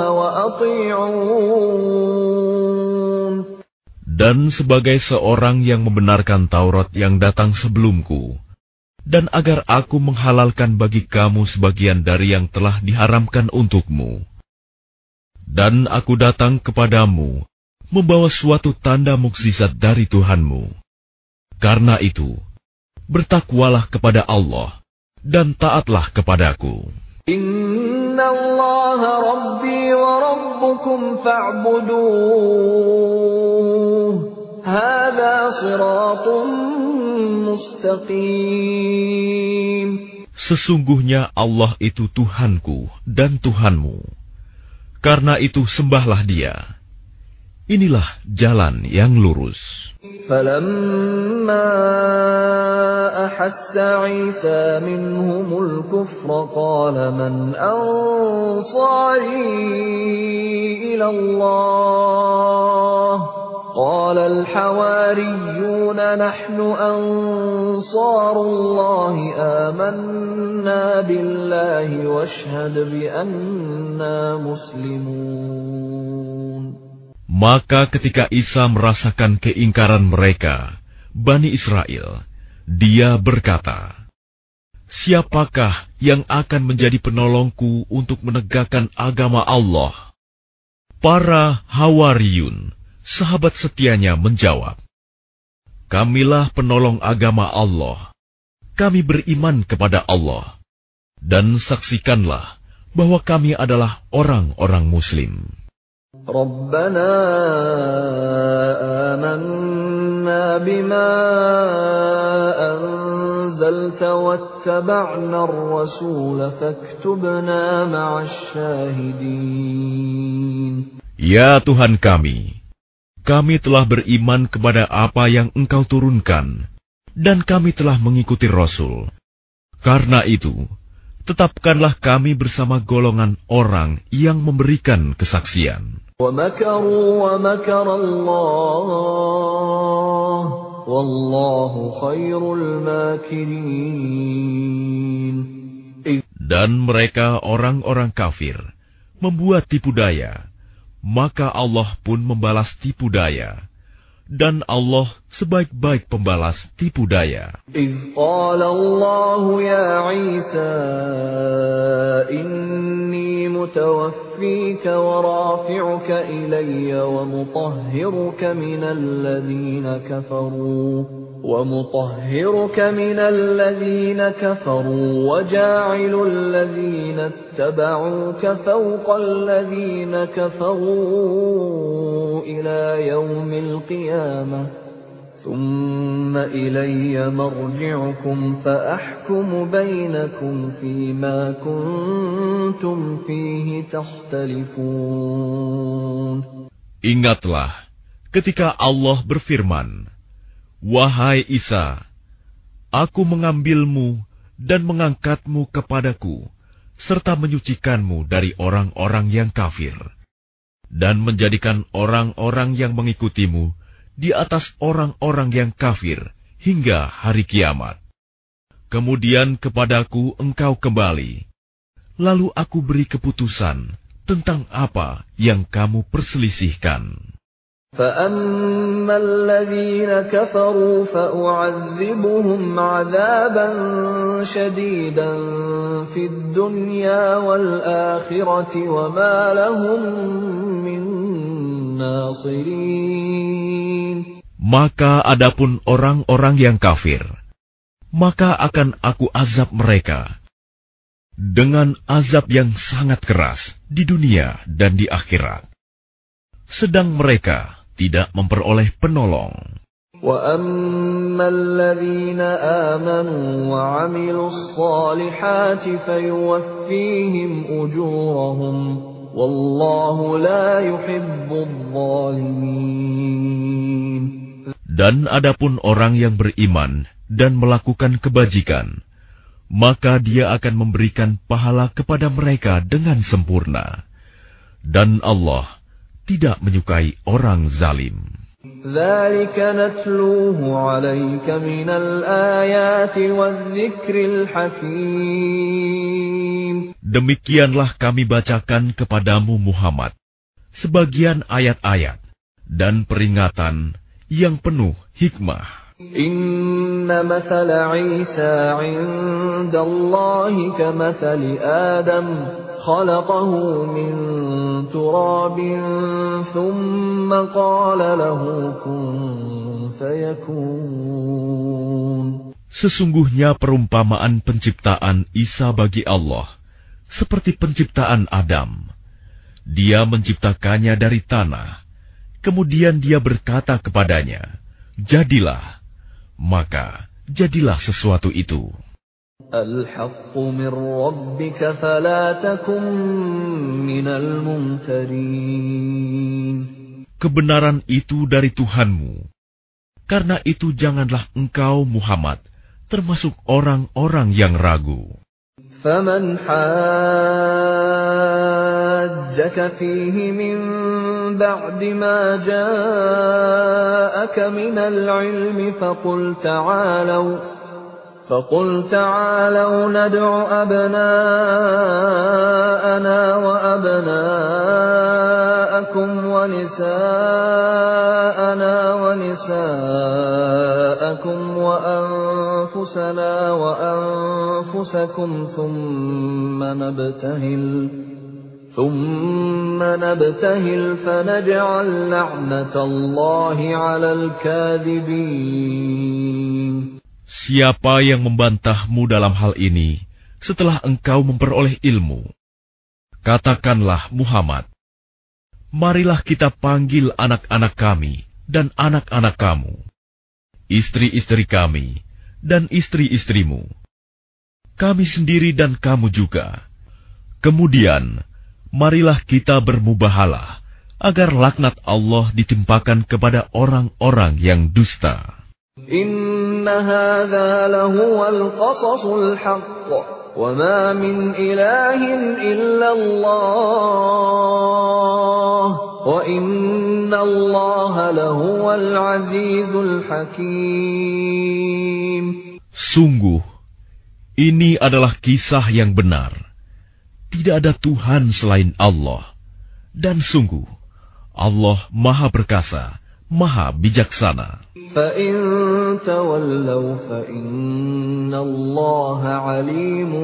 وَأَطِيعُونِ. Dan sebagai seorang yang membenarkan Taurat yang datang sebelumku, dan agar aku menghalalkan bagi kamu sebagian dari yang telah diharamkan untukmu. Dan aku datang kepadamu, membawa suatu tanda mukjizat dari Tuhanmu. Karena itu, bertakwalah kepada Allah, dan taatlah kepadaku. Inna Allah Rabbi wa Rabbukum fa'buduh. Hada siratun mustaqim. Sesungguhnya Allah itu Tuhanku dan Tuhanmu. Karena itu sembahlah Dia. Inilah jalan yang lurus. فَلَمَّا أَحَسَّ عِيسَى مِنْهُمُ الْكُفْرَ قَالَ مَنْ أَنصَارِي إِلَى اللَّهِ قَالَ الْحَوَارِيُّونَ نَحْنُ أَنصَارُ اللَّهِ آمَنَّا بِاللَّهِ وَاشْهَدْ بِأَنَّا مُسْلِمُونَ. Maka ketika Isa merasakan keingkaran mereka, Bani Israel, dia berkata, Siapakah yang akan menjadi penolongku untuk menegakkan agama Allah? Para Hawariyun, sahabat setianya, menjawab, Kamilah penolong agama Allah. Kami beriman kepada Allah. Dan saksikanlah bahwa kami adalah orang-orang Muslim. Rabbana amanna bima anzalta wattaba'na ar-rasul faktubna ma'asy syahidin. Ya Tuhan kami, kami telah beriman kepada apa yang Engkau turunkan, dan kami telah mengikuti Rasul. Karena itu, tetapkanlah kami bersama golongan orang yang memberikan kesaksian. وَمَكَرُوا وَمَكَرَ اللَّهُ وَاللَّهُ خَيْرُ الْمَاكِرِينَ. Dan mereka orang-orang kafir membuat tipu daya, maka Allah pun membalas tipu daya. Dan Allah sebaik-baik pembalas tipu daya. إِذْ قَالَ اللَّهُ يَا عِيسَى إِنِّي مُتَوَفِّيكَ وَرَافِعُكَ إِلَيَّ وَمُطَهِّرُكَ مِنَ الَّذِينَ كَفَرُوا وَمُطَهِّرُكَ مِنَ الَّذِينَ كَفَرُوا وَجَاعِلُ الَّذِينَ اتَّبَعُوكَ فَوْقَ الَّذِينَ كَفَرُوا إِلَى يَوْمِ الْقِيَامَةِ ثُمَّ إِلَيَّ مَرْجِعُكُمْ فَأَحْكُمُ بَيْنَكُمْ فِيمَا كُنتُمْ فِيهِ تَخْتَلِفُونَ. Ingatlah ketika Allah berfirman, Wahai Isa, aku mengambilmu dan mengangkatmu kepadaku, serta menyucikanmu dari orang-orang yang kafir, dan menjadikan orang-orang yang mengikutimu di atas orang-orang yang kafir hingga hari kiamat. Kemudian kepadaku engkau kembali, lalu aku beri keputusan tentang apa yang kamu perselisihkan. فَأَمَّا الَّذِينَ كَفَرُوا فَأُعَذِّبُهُمْ عَذَابًا شَدِيدًا فِي الدُّنْيَا وَالْآخِرَةِ وَمَا لَهُم مِّن نَّاصِرِينَ. Maka adapun orang-orang yang kafir, maka akan aku azab mereka dengan azab yang sangat keras di dunia dan di akhirat. Sedang mereka tidak memperoleh penolong. وَأَمَّا الَّذِينَ آمَنُوا وَعَمِلُوا الصَّالِحَاتِ فَيُوَفِّيهِمْ أُجُورَهُمْ وَاللَّهُ لَا يُحِبُّ الظَّالِمِينَ. Dan adapun orang yang beriman dan melakukan kebajikan, maka dia akan memberikan pahala kepada mereka dengan sempurna. Dan Allah tidak menyukai orang zalim. ذَلِكَ نَتْلُوهُ عَلَيْكَ مِنَ الْآيَاتِ وَالذِّكْرِ الْحَكِيمِ. Demikianlah kami bacakan kepadamu Muhammad sebagian ayat-ayat dan peringatan yang penuh hikmah. إِنَّ مَثَلَ عِيسَى عِندَ اللَّهِ كَمَثَلِ آدَمَ خَلَقَهُ مِنْ تُرَابٍ ثُمَّ قَالَ لَهُ كُنْ فَيَكُونُ. Sesungguhnya perumpamaan penciptaan Isa bagi Allah seperti penciptaan Adam. Dia menciptakannya dari tanah, kemudian dia berkata kepadanya, "Jadilah." Maka jadilah sesuatu itu. الْحَقُّ مِنْ رَبِّكَ فَلَا تَكُنْ مِنَ الْمُمْتَرِينَ. Kebenaran itu dari Tuhanmu. Karena itu janganlah engkau Muhammad termasuk orang-orang yang ragu. فَمَنْ حَاجَّكَ فِيهِ مِنْ بَعْدِ مَا جَاءَكَ مِنَ الْعِلْمِ فَقُلْ تَعَالَوْا فَقُلْ تَعَالَوْا نَدْعُ أَبْنَاءَنَا وَأَبْنَاءَكُمْ وَنِسَاءَنَا وَنِسَاءَكُمْ وَأَنفُسَنَا وَأَنفُسَكُمْ ثُمَّ نَبْتَهِلْ ثُمَّ نَبْتَهِلْ فَنَجْعَلْ لَعْنَةَ اللَّهِ عَلَى الْكَاذِبِينَ. Siapa yang membantahmu dalam hal ini setelah engkau memperoleh ilmu? Katakanlah Muhammad, marilah kita panggil anak-anak kami dan anak-anak kamu, istri-istri kami dan istri-istrimu, kami sendiri dan kamu juga. Kemudian, marilah kita bermubahalah agar laknat Allah ditimpakan kepada orang-orang yang dusta. Inna hadza lahuwal qasasul haqq wa ma min ilahin illallah wa inna Allaha lahuwal azizul hakim. Sungguh, ini adalah kisah yang benar. Tidak ada Tuhan selain Allah. Dan sungguh, Allah Maha Perkasa, Maha Bijaksana. فَإِن تَوَلَّوْا فَإِنَّ اللَّهَ عَلِيمٌ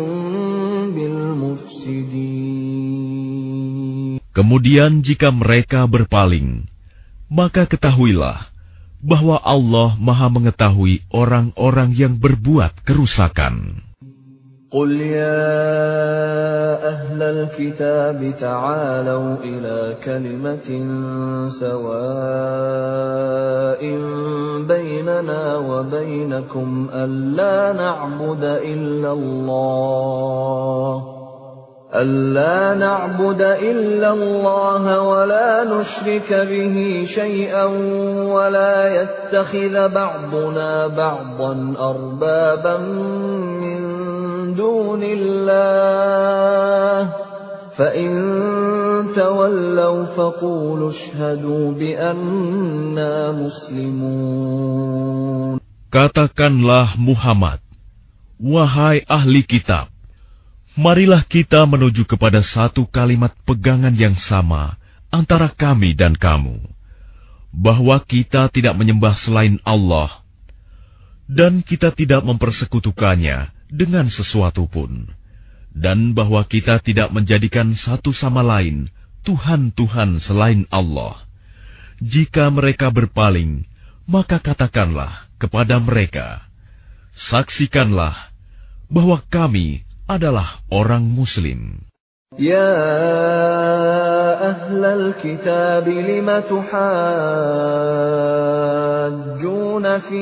بِالْمُفْسِدِينَ. Kemudian jika mereka berpaling, maka ketahuilah bahwa Allah Maha mengetahui orang-orang yang berbuat kerusakan. قُلْ يَا أَهْلَ الْكِتَابِ تَعَالَوْا إِلَى كَلِمَةٍ سَوَاءٍ بَيْنَنَا وَبَيْنَكُمْ أَلَّا نَعْبُدَ إِلَّا اللَّهَ أَلَّا نَعْبُدَ إِلَّا اللَّهَ وَلَا نُشْرِكَ بِهِ شَيْئًا وَلَا يَتَّخِذَ بَعْضُنَا بَعْضًا أَرْبَابًا مِّن دون الله فَإِن تَوَلَّوْا فَقُولُوا اشْهَدُوا بِأَنَّا مُسْلِمُونَ. Katakanlah Muhammad, wahai ahli kitab, marilah kita menuju kepada satu kalimat pegangan yang sama antara kami dan kamu, bahwa kita tidak menyembah selain Allah, dan kita tidak mempersekutukannya dengan sesuatu pun, dan bahwa kita tidak menjadikan satu sama lain Tuhan-Tuhan selain Allah. Jika mereka berpaling, maka katakanlah kepada mereka, saksikanlah bahwa kami adalah orang Muslim. Ya ahlal kitab lima tuhajjuna fi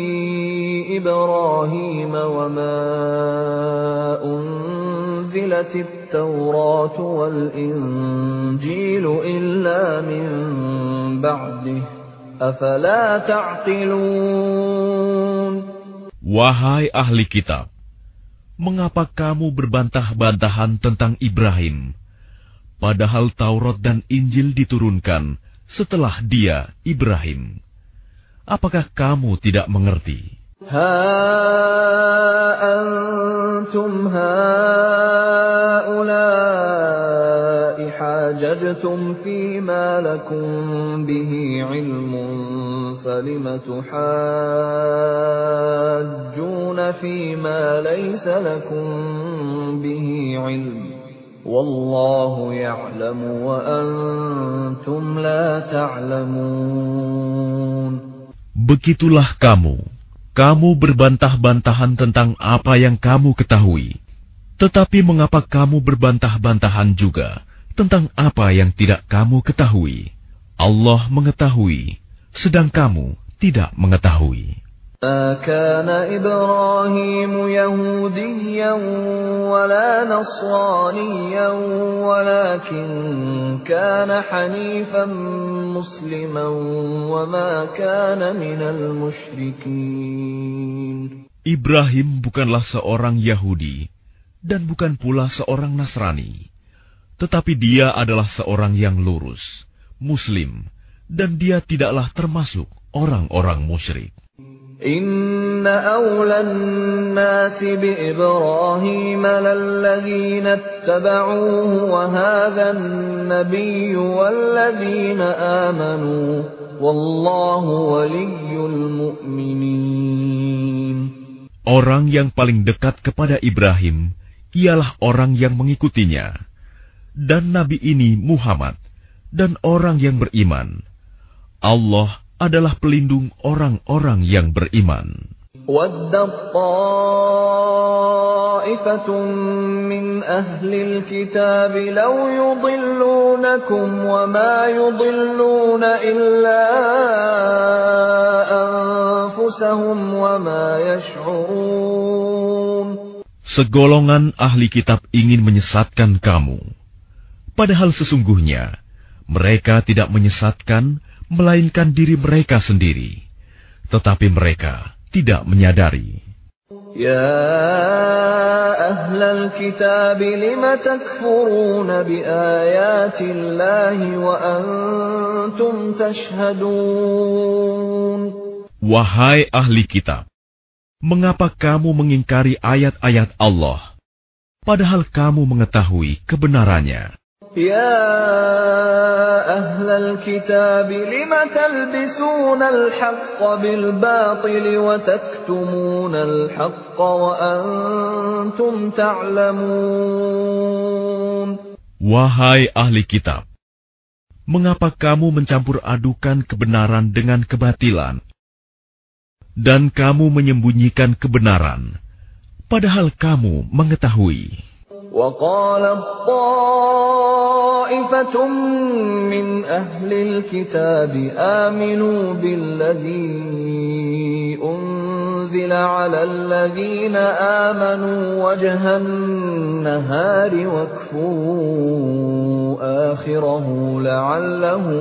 Ibrahim wa ma unzilatit Taurat wal Injil illa min ba'dih afala ta'qilun. Wahai ahli kitab, mengapa kamu berbantah-bantahan tentang Ibrahim, padahal Taurat dan Injil diturunkan setelah dia, Ibrahim? Apakah kamu tidak mengerti? Ha antum haula'i hajajtum fima lakum bihi ilmun falima tuhajjuna fima laysa lakum bihi ilm wallahu ya'lamu wa antum la ta'lamun. Begitulah kamu, kamu berbantah-bantahan tentang apa yang kamu ketahui. Tetapi mengapa kamu berbantah-bantahan juga tentang apa yang tidak kamu ketahui? Allah mengetahui, sedang kamu tidak mengetahui. Ma kana Ibrahim Yahudiyan wala Nasraniyan walakin kana Hanifan Musliman wa ma kana minal musyrikin. Ibrahim bukanlah seorang Yahudi dan bukan pula seorang Nasrani, tetapi dia adalah seorang yang lurus, Muslim, dan dia tidaklah termasuk orang-orang musyrik. Inna awlan nasi bi Ibrahim lalladzina ittaba'uhu wa hadha an-nabiyyu walladzina amanu wallahu waliyyul mu'minin. Orang yang paling dekat kepada Ibrahim ialah orang yang mengikutinya, dan Nabi ini Muhammad, dan orang yang beriman. Allah adalah pelindung orang-orang yang beriman. Waddat ta'ifatun min ahlil kitab law yudillunakum wa ma yudilluna illa anfusahum wa ma yash'urun. Segolongan ahli kitab ingin menyesatkan kamu, padahal sesungguhnya mereka tidak menyesatkan melainkan diri mereka sendiri, tetapi mereka tidak menyadari. Ya ahlal kitab lima takfuruna bi ayatillahi wa antum tashhadun. Wahai ahli kitab, mengapa kamu mengingkari ayat-ayat Allah, padahal kamu mengetahui kebenarannya? Ya ahlal kitab lima talbisuna al-haqqa bil-batil wa taktumuna al-haqqa wa antum ta'lamun. Wahai ahli kitab, mengapa kamu mencampur adukan kebenaran dengan kebatilan, dan kamu menyembunyikan kebenaran, padahal kamu mengetahui? وَقَالَتْ طَائِفَةٌ مِّنْ أَهْلِ الْكِتَابِ آمِنُوا بِالَّذِي أُنزِلَ عَلَى الَّذِينَ آمَنُوا وَجْهَ النَّهَارِ وَاكْفُرُوا آخِرَهُ لَعَلَّهُمْ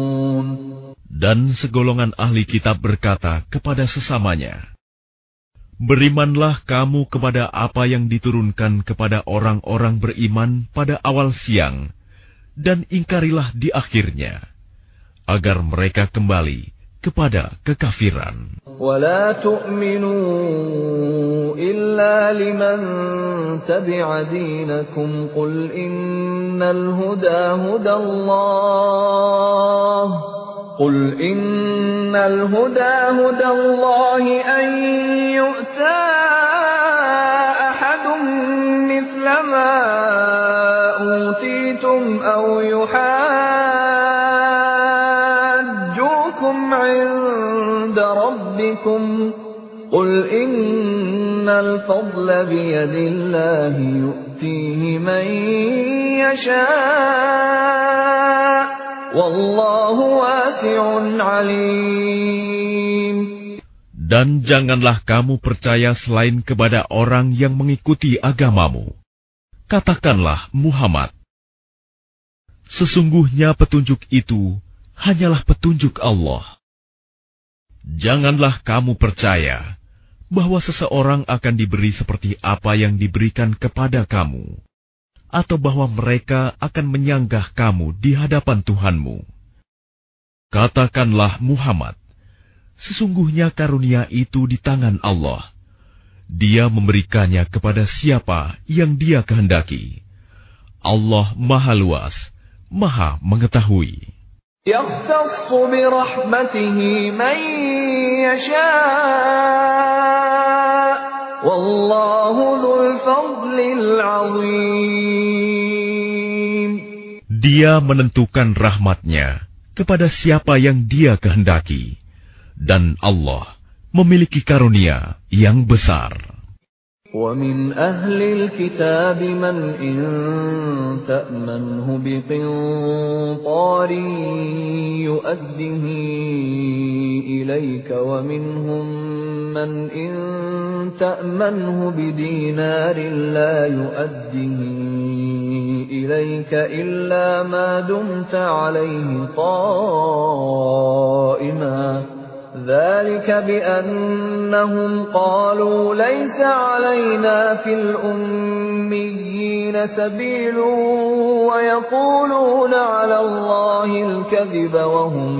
يَرْجِعُونَ. Dan segolongan ahli kitab berkata kepada sesamanya, Berimanlah kamu kepada apa yang diturunkan kepada orang-orang beriman pada awal siang, dan ingkarilah di akhirnya, agar mereka kembali kepada kekafiran. وَلَا تُؤْمِنُوا إِلَّا لِمَنْ تَبِعَ دِينَكُمْ قُلْ إِنَّ الْهُدَى هُدَى اللَّهِ قُلْ إِنَّ الْهُدَى هُدَى اللَّهِ أَنْ يُؤْتَى أَحَدٌ مِثْلَ مَا أُوتِيتُمْ أَوْ يُحَاجُّوكُمْ عِندَ رَبِّكُمْ قُلْ إِنَّ الْفَضْلَ بِيَدِ اللَّهِ يُؤْتِيهِ مَنْ يَشَاءُ Wallahu wasi'un alim. Dan janganlah kamu percaya selain kepada orang yang mengikuti agamamu. Katakanlah, Muhammad, sesungguhnya petunjuk itu hanyalah petunjuk Allah. Janganlah kamu percaya bahwa seseorang akan diberi seperti apa yang diberikan kepada kamu, atau bahwa mereka akan menyanggah kamu di hadapan Tuhanmu. Katakanlah, Muhammad, sesungguhnya karunia itu di tangan Allah. Dia memberikannya kepada siapa yang Dia kehendaki. Allah Maha Luas, Maha Mengetahui. يَخْتَصُّ بِرَحْمَتِهِ مَن يَشَاءُ وَاللَّهُ ذُو الْفَضْلِ الْعَظِيمِ. Dia menentukan rahmatnya kepada siapa yang Dia kehendaki, dan Allah memiliki karunia yang besar. وَمِنْ أَهْلِ الْكِتَابِ مَنْ إِنْ تَأْمَنْهُ بِقِنطَارٍ يُؤَدِّهِ إِلَيْكَ وَمِنْهُمْ مَنْ إِنْ تَأْمَنْهُ بِدِينَارٍ لَا يُؤَدِّهِ إِلَيْكَ إِلَّا مَا دُمْتَ عَلَيْهِ قَائِمًا ذلك بأنهم قالوا ليس علينا في الأميين سبيل ويقولون على الله الكذب وهم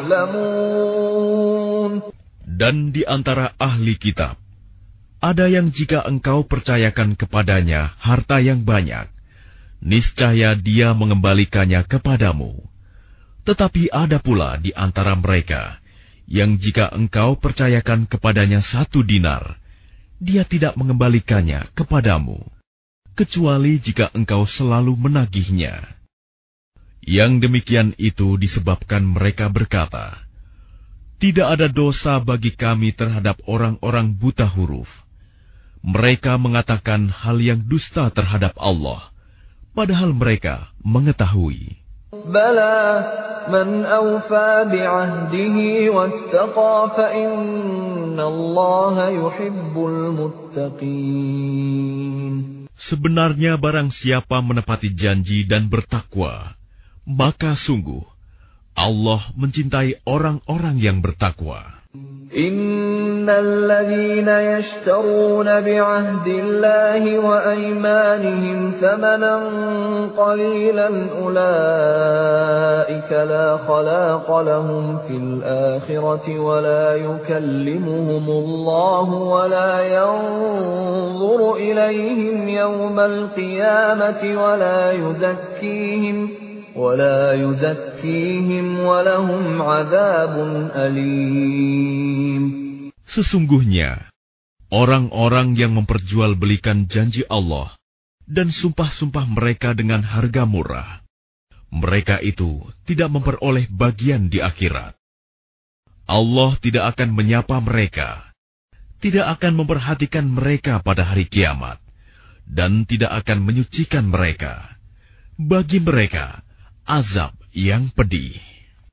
يعلمون. Dan di antara ahli kitab, ada yang jika engkau percayakan kepadanya harta yang banyak, niscaya dia mengembalikannya kepadamu. Tetapi ada pula di antara mereka yang jika engkau percayakan kepadanya satu dinar, dia tidak mengembalikannya kepadamu, kecuali jika engkau selalu menagihnya. Yang demikian itu disebabkan mereka berkata, tidak ada dosa bagi kami terhadap orang-orang buta huruf. Mereka mengatakan hal yang dusta terhadap Allah, padahal mereka mengetahui. Bala man awfa bi'ahdihi wattaqa fa innallaha yuhibbul muttaqin. Sebenarnya barang siapa menepati janji dan bertakwa, maka sungguh Allah mencintai orang-orang yang bertakwa. Innal ladzina yashtaruna bi'ahdillahi wa aymanihim thamanan qalilan ulaika la khalaqa lahum fil akhirati wa la yukallimuhumullahu wa la yanzuru ilayhim yawmal qiyamati wa la yuzakkihim وَلَا يُزَكِّيهِمْ وَلَهُمْ عَذَابٌ أَلِيمٌ. Sesungguhnya, orang-orang yang memperjualbelikan janji Allah dan sumpah-sumpah mereka dengan harga murah, mereka itu tidak memperoleh bagian di akhirat. Allah tidak akan menyapa mereka, tidak akan memperhatikan mereka pada hari kiamat, dan tidak akan menyucikan mereka. Bagi mereka azab yang pedih.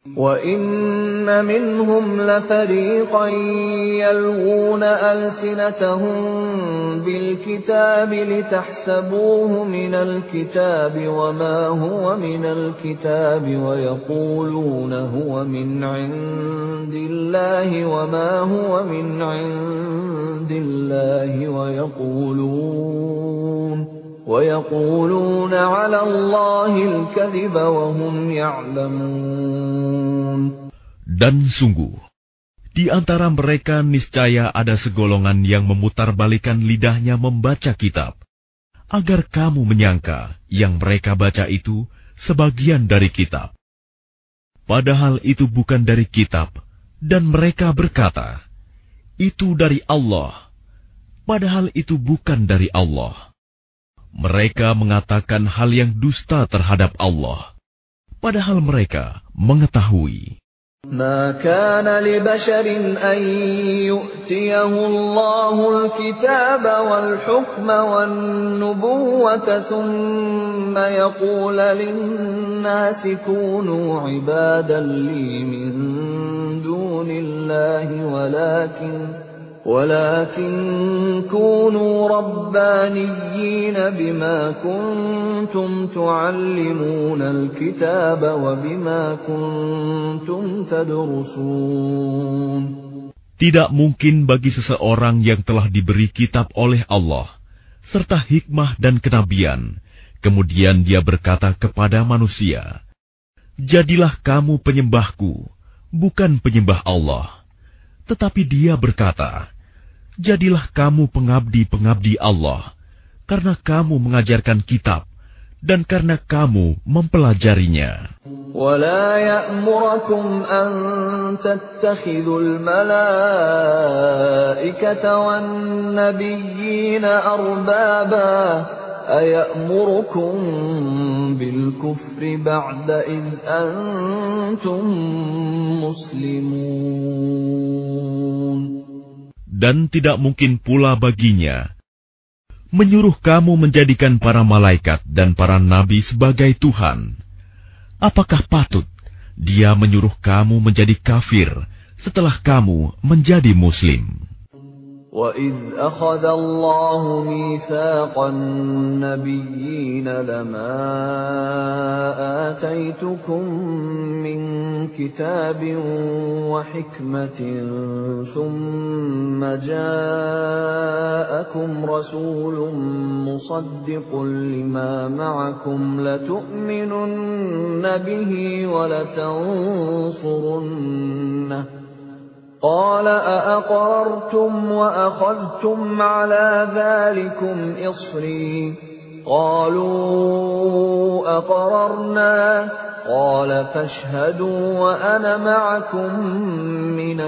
وَإِنَّ مِنْهُمْ لَفَرِيقًا يَلْوُونَ أَلْسِنَتَهُم بِالْكِتَابِ لِتَحْسَبُوهُ مِنَ الْكِتَابِ وَمَا هُوَ مِنَ الْكِتَابِ وَيَقُولُونَ هُوَ مِنْ عِندِ اللَّهِ وَمَا هُوَ مِنْ عِندِ اللَّهِ وَيَقُولُونَ وَيَقُولُونَ عَلَى اللَّهِ الْكَذِبَ وَهُمْ يَعْلَمُونَ. Dan sungguh, di antara mereka niscaya ada segolongan yang memutarbalikan lidahnya membaca kitab, agar kamu menyangka yang mereka baca itu sebagian dari kitab. Padahal itu bukan dari kitab, dan mereka berkata, itu dari Allah, padahal itu bukan dari Allah. Mereka mengatakan hal yang dusta terhadap Allah, padahal mereka mengetahui. ما كان لبشر أن يؤتيه الله الكتاب والحكم والنبوة ثم يقول للناس كونوا عبادا لي من دون الله ولكن ولكن كونوا ربانيين بما كنتم تعلمون الكتاب وبما كنتم تدرسون. Tidak mungkin bagi seseorang yang telah diberi kitab oleh Allah, serta hikmah dan kenabian, kemudian dia berkata kepada manusia, jadilah kamu penyembahku, bukan penyembah Allah. Tetapi dia berkata, jadilah kamu pengabdi-pengabdi Allah, karena kamu mengajarkan kitab, dan karena kamu mempelajarinya. وَلَا يَأْمُرَكُمْ أَن تَتَّخِذُوا الْمَلَائِكَةَ وَالنَّبِيِّينَ أَرْبَابًا أَيَأْمُرُكُم بِالْكُفْرِ بَعْدَ إِذْ أَنْتُمْ مُسْلِمُونَ. Dan tidak mungkin pula baginya menyuruh kamu menjadikan para malaikat dan para nabi sebagai Tuhan. Apakah patut dia menyuruh kamu menjadi kafir setelah kamu menjadi Muslim? وَإِذْ أَخَذَ اللَّهُ مِيثَاقَ النَّبِيِّينَ لَمَا آتَيْتُكُم مِّن كِتَابٍ وَحِكْمَةٍ ثُمَّ جَاءَكُمْ رَسُولٌ مُّصَدِّقٌ لِّمَا مَعَكُمْ لَتُؤْمِنُنَّ بِهِ وَلَتَنصُرُنَّهُ قال أأقررتم وأخذتم على ذلكم إصري قالوا أقررنا قال فاشهدوا وأنا معكم من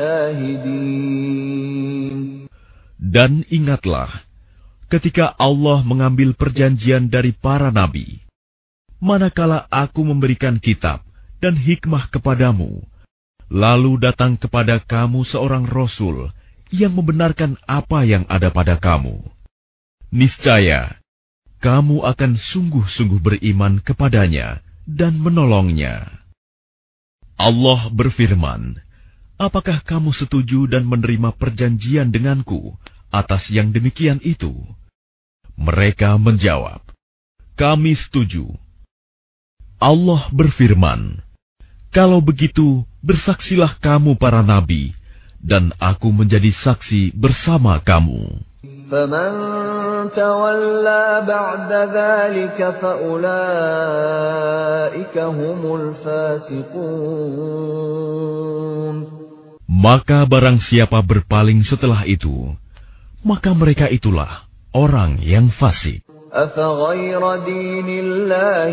الشاهدين. Dan ingatlah ketika Allah mengambil perjanjian dari para nabi, manakala aku memberikan kitab dan hikmah kepadamu, lalu datang kepada kamu seorang Rasul yang membenarkan apa yang ada pada kamu. Niscaya, kamu akan sungguh-sungguh beriman kepadanya dan menolongnya. Allah berfirman, apakah kamu setuju dan menerima perjanjian denganku atas yang demikian itu? Mereka menjawab, kami setuju. Allah berfirman, kalau begitu, bersaksilah kamu para nabi, dan aku menjadi saksi bersama kamu. فَمَن تَوَلَّى بَعْدَ ذَلِكَ فَأُولَٰئِكَ هُمُ الْفَاسِقُونَ. Maka barang siapa berpaling setelah itu, maka mereka itulah orang yang fasik. أَفَغَيْرَ دِينِ اللَّهِ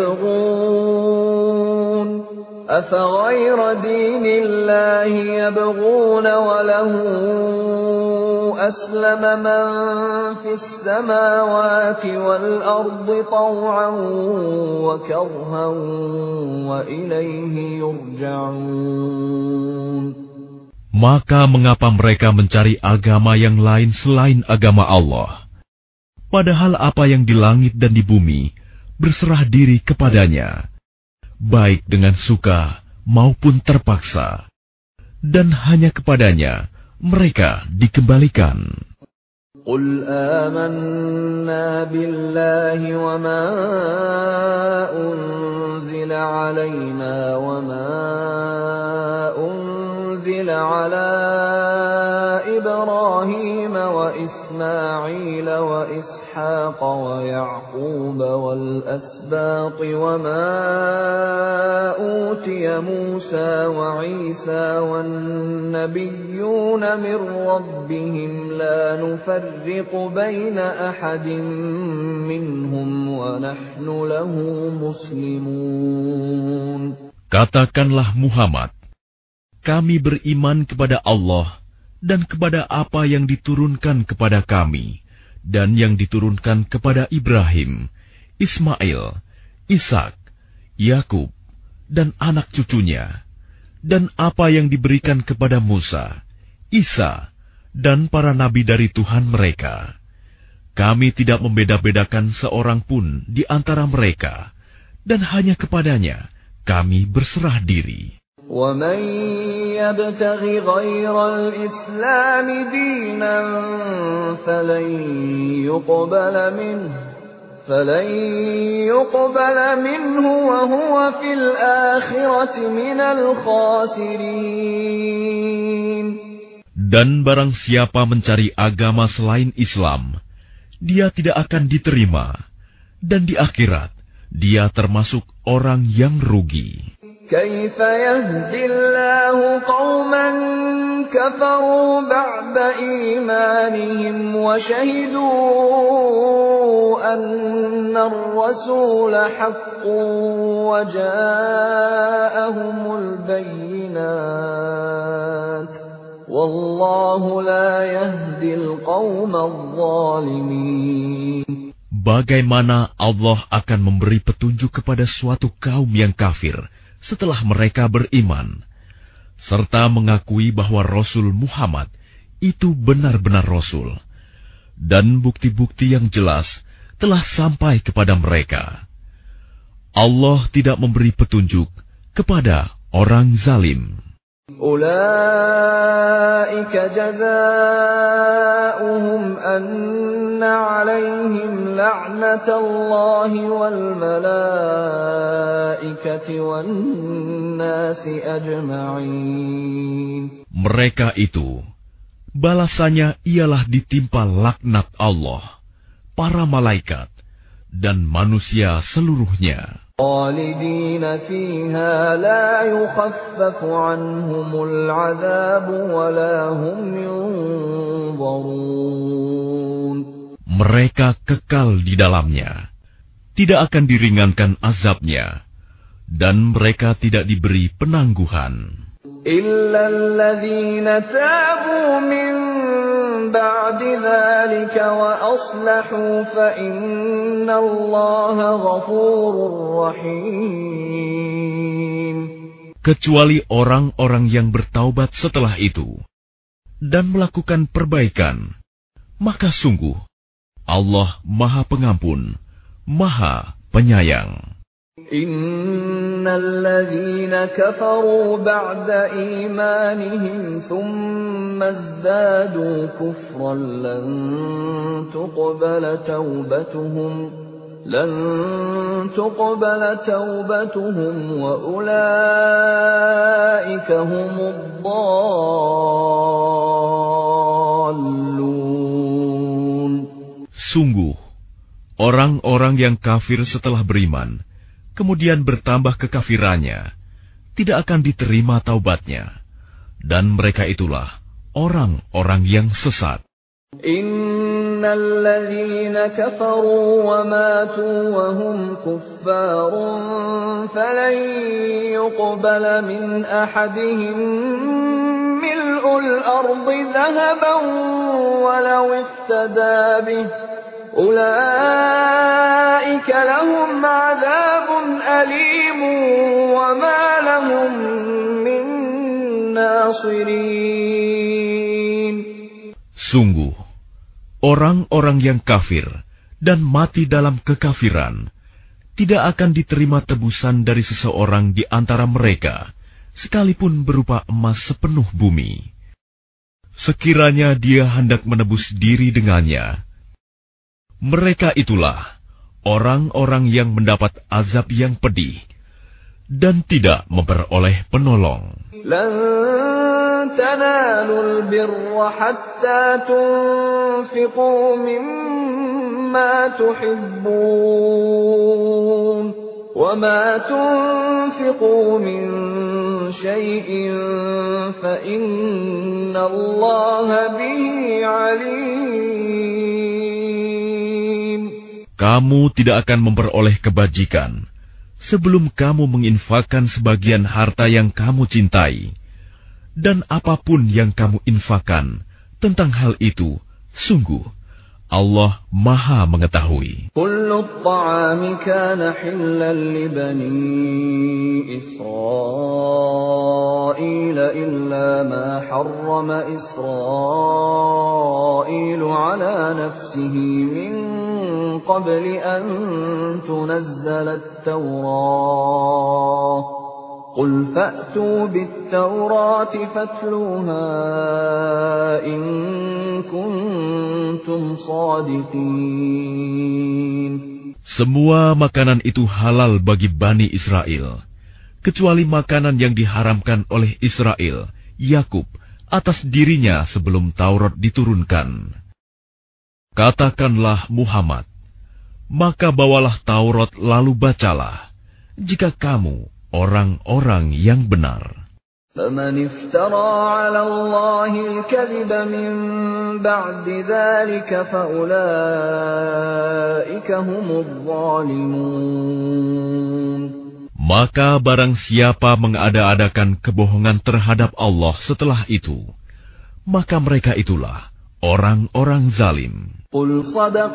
يَبْغُونَ أَفَغَيْرَ دِينِ اللَّهِ يَبْغُونَ وَلَهُ أَسْلَمَ مَن فِي السَّمَاوَاتِ وَالْأَرْضِ طَوْعًا وَكَرْهًا وَإِلَيْهِ يُرْجَعُونَ. Maka mengapa mereka mencari agama yang lain selain agama Allah? Padahal apa yang di langit dan di bumi berserah diri kepadanya, baik dengan suka maupun terpaksa, dan hanya kepadanya mereka dikembalikan. قل آمنا بالله وما أنزل علينا وما أنزل على إبراهيم وإسماعيل وإسحاق ويعقوب والأسباط وما أوتي موسى وعيسى والنبيون من ربهم لا نفرق بين أحد منهم ونحن له مسلمون. Katakanlah Muhammad, kami beriman kepada Allah dan kepada apa yang diturunkan kepada kami dan yang diturunkan kepada Ibrahim, Ismail, Ishak, Yakub, dan anak cucunya, dan apa yang diberikan kepada Musa, Isa, dan para nabi dari Tuhan mereka. Kami tidak membeda-bedakan seorang pun di antara mereka, dan hanya kepadanya kami berserah diri. وَمَن يَبْتَغِ غَيْرَ الْإِسْلَامِ دِينًا فَلَن يُقْبَلَ مِنْهُ فَلَن يُقْبَلَ مِنْهُ وَهُوَ فِي الْآخِرَةِ مِنَ الْخَاسِرِينَ. Dan barang siapa mencari agama selain Islam, dia tidak akan diterima, dan di akhirat dia termasuk orang yang rugi. كيف يهدي الله قوما كفروا بعد إيمانهم وشهدوا أن الرسول حق وجاءهم البينات والله لا يهدي القوم الظالمين. Bagaimana Allah akan memberi petunjuk kepada suatu kaum yang kafir setelah mereka beriman, serta mengakui bahwa Rasul Muhammad itu benar-benar Rasul, dan bukti-bukti yang jelas telah sampai kepada mereka. Allah tidak memberi petunjuk kepada orang zalim. أولئك جزاؤهم أن عليهم لعنة الله والملائكة والناس أجمعين. Mereka itu, balasannya ialah ditimpa laknat Allah, para malaikat, dan manusia seluruhnya. خالدين فيها لا يخفف عنهم العذاب ولا هم ينظرون. Mereka kekal di dalamnya, tidak akan diringankan azabnya, dan mereka tidak diberi penangguhan. إلا الذين تابوا من بعد ذلك وأصلحوا فإن الله غفور رحيم. Kecuali orang-orang yang bertaubat setelah itu dan melakukan perbaikan, maka sungguh Allah Maha Pengampun, Maha Penyayang. إن الذين كفروا بعد إيمانهم ثم ازدادوا كفرا لن تقبل توبتهم لن تقبل توبتهم وأولئك هم الضالون. Sungguh, orang-orang yang kafir setelah beriman kemudian bertambah kekafirannya, tidak akan diterima taubatnya, dan mereka itulah orang-orang yang sesat. Innal ladzina kafaru wa matu wa hum kuffarun falan yuqbala min ahadihim mil'ul ardi dhahaban walau iftada bih أولئك لهم عذاب أليم وما لهم من ناصرين. Sungguh, orang-orang yang kafir dan mati dalam kekafiran tidak akan diterima tebusan dari seseorang di antara mereka sekalipun berupa emas sepenuh bumi. Sekiranya dia hendak menebus diri dengannya, mereka itulah orang-orang yang mendapat azab yang pedih dan tidak memperoleh penolong. لن تنالوا البر حتى تنفقوا مما تحبون وما تنفقوا من شيء فإن الله به عليم. Kamu tidak akan memperoleh kebajikan sebelum kamu menginfakkan sebagian harta yang kamu cintai, dan apapun yang kamu infakkan tentang hal itu, sungguh Allah Maha mengetahui. Kullu at-ta'ami kana hillan li bani Israil illa ma harrama Israil ala nafsihi min قبل أن تنزل التوراة قل فأتوا بالتوراة فاتلوها إن كنتم صادقين. Semua makanan itu halal bagi Bani Israel, kecuali makanan yang diharamkan oleh Israel, Yakub, atas dirinya sebelum Taurat diturunkan. Katakanlah Muhammad, maka bawalah Taurat lalu bacalah, jika kamu orang-orang yang benar. فَمَنِ افْتَرَى عَلَى اللَّهِ الْكَذِبَ مِنْ بَعْدِ ذَلِكَ فَأُولَئِكَ هُمُ الظَّالِمُونَ. Maka barang siapa mengada-adakan kebohongan terhadap Allah setelah itu, maka mereka itulah orang-orang zalim. قُلْ صَدَقَ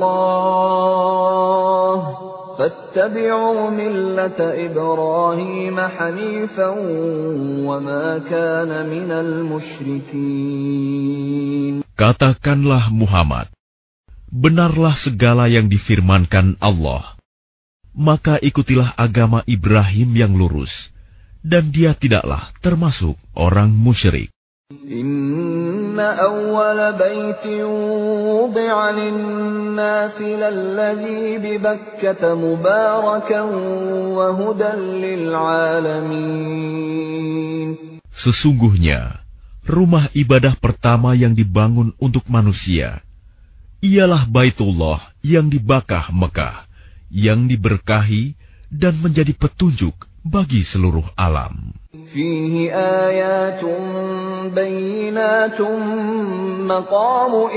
اللَّهُ فَاتَّبِعُوا مِلَّةَ إِبْرَاهِيمَ حَنِيفًا وَمَا كَانَ مِنَ الْمُشْرِكِينَ. Katakanlah Muhammad, benarlah segala yang difirmankan Allah, maka ikutilah agama Ibrahim yang lurus, dan dia tidaklah termasuk orang musyrik. Inna awwala baytin wudi'a lin-nasi lalladhi bi Bakkata mubarakan wa hudan lil-'alamin. Sesungguhnya, rumah ibadah pertama yang dibangun untuk manusia ialah Baitullah yang di Bakkah Mekah, yang diberkahi dan menjadi petunjuk bagi seluruh alam. Fihi ayatun bayyinatun maqamu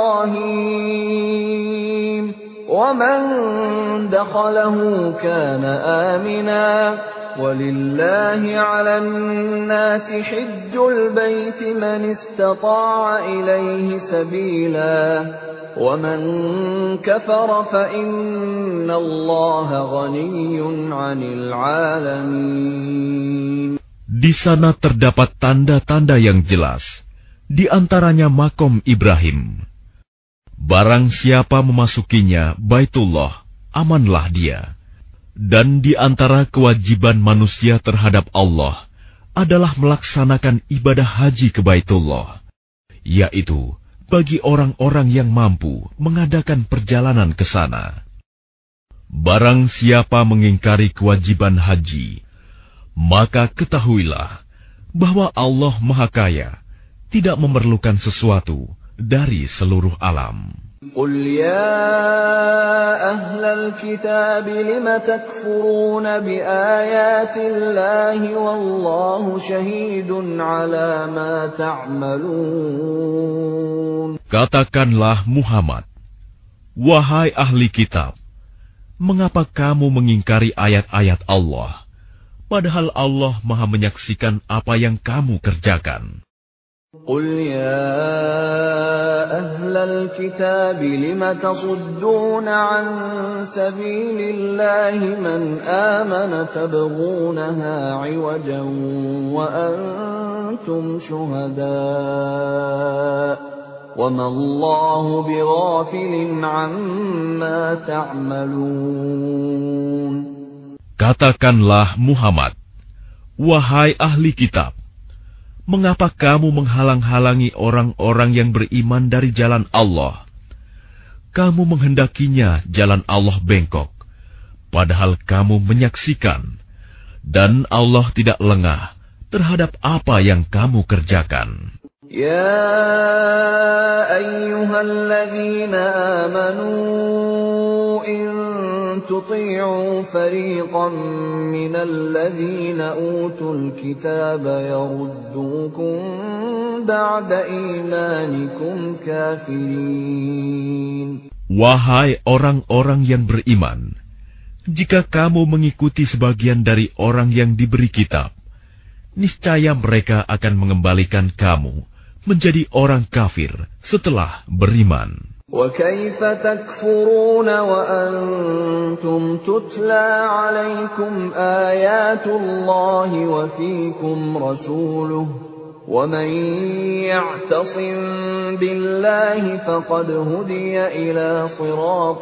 Ibrahim wa man dakhalahu kana amina walillahi 'alan nasi hajjul baiti man istata'a ilayhi sabila وَمَنْ كَفَرَ فَإِنَّ اللَّهَ غَنِيٌّ عَنِ الْعَالَمِينَ. Di sana terdapat tanda-tanda yang jelas, di antaranya makom Ibrahim. Barang siapa memasukinya Baitullah, amanlah dia. Dan di antara kewajiban manusia terhadap Allah adalah melaksanakan ibadah haji ke Baitullah, yaitu bagi orang-orang yang mampu mengadakan perjalanan ke sana. Barang siapa mengingkari kewajiban haji, maka ketahuilah bahwa Allah Maha Kaya, tidak memerlukan sesuatu dari seluruh alam. Qul ya ahlal kitab lima takfuruna bi ayatillahi wallahu syahidun ala ma ta'malun. Katakanlah Muhammad, wahai ahli kitab, mengapa kamu mengingkari ayat-ayat Allah, padahal Allah Maha menyaksikan apa yang kamu kerjakan. قل يا أهل الكتاب لم تصدون عن سبيل الله من آمن تبغونها عوجا وأنتم شهداء وما الله بغافل عما تعملون. Katakanlah Muhammad, Wahai ahli kitab, mengapa kamu menghalang-halangi orang-orang yang beriman dari jalan Allah? Kamu menghendakinya jalan Allah bengkok, padahal kamu menyaksikan, dan Allah tidak lengah terhadap apa yang kamu kerjakan. Ya ayyuhalladzina amanu in tuti'u fariqan minal ladzina utul kitaba yaruddukum ba'da imanikum kafirin. Wahai orang-orang yang beriman, jika kamu mengikuti sebagian dari orang yang diberi kitab, niscaya mereka akan mengembalikan kamu menjadi orang kafir setelah beriman. وَكَيْفَ تَكْفُرُونَ وَأَنْتُمْ تُتْلَى عَلَيْكُمْ آيَاتُ اللَّهِ وَفِيكُمْ رَسُولُهُ وَمَنْ يَعْتَصِمْ بِاللَّهِ فَقَدْ هُدِيَ إِلَى صِرَاطٍ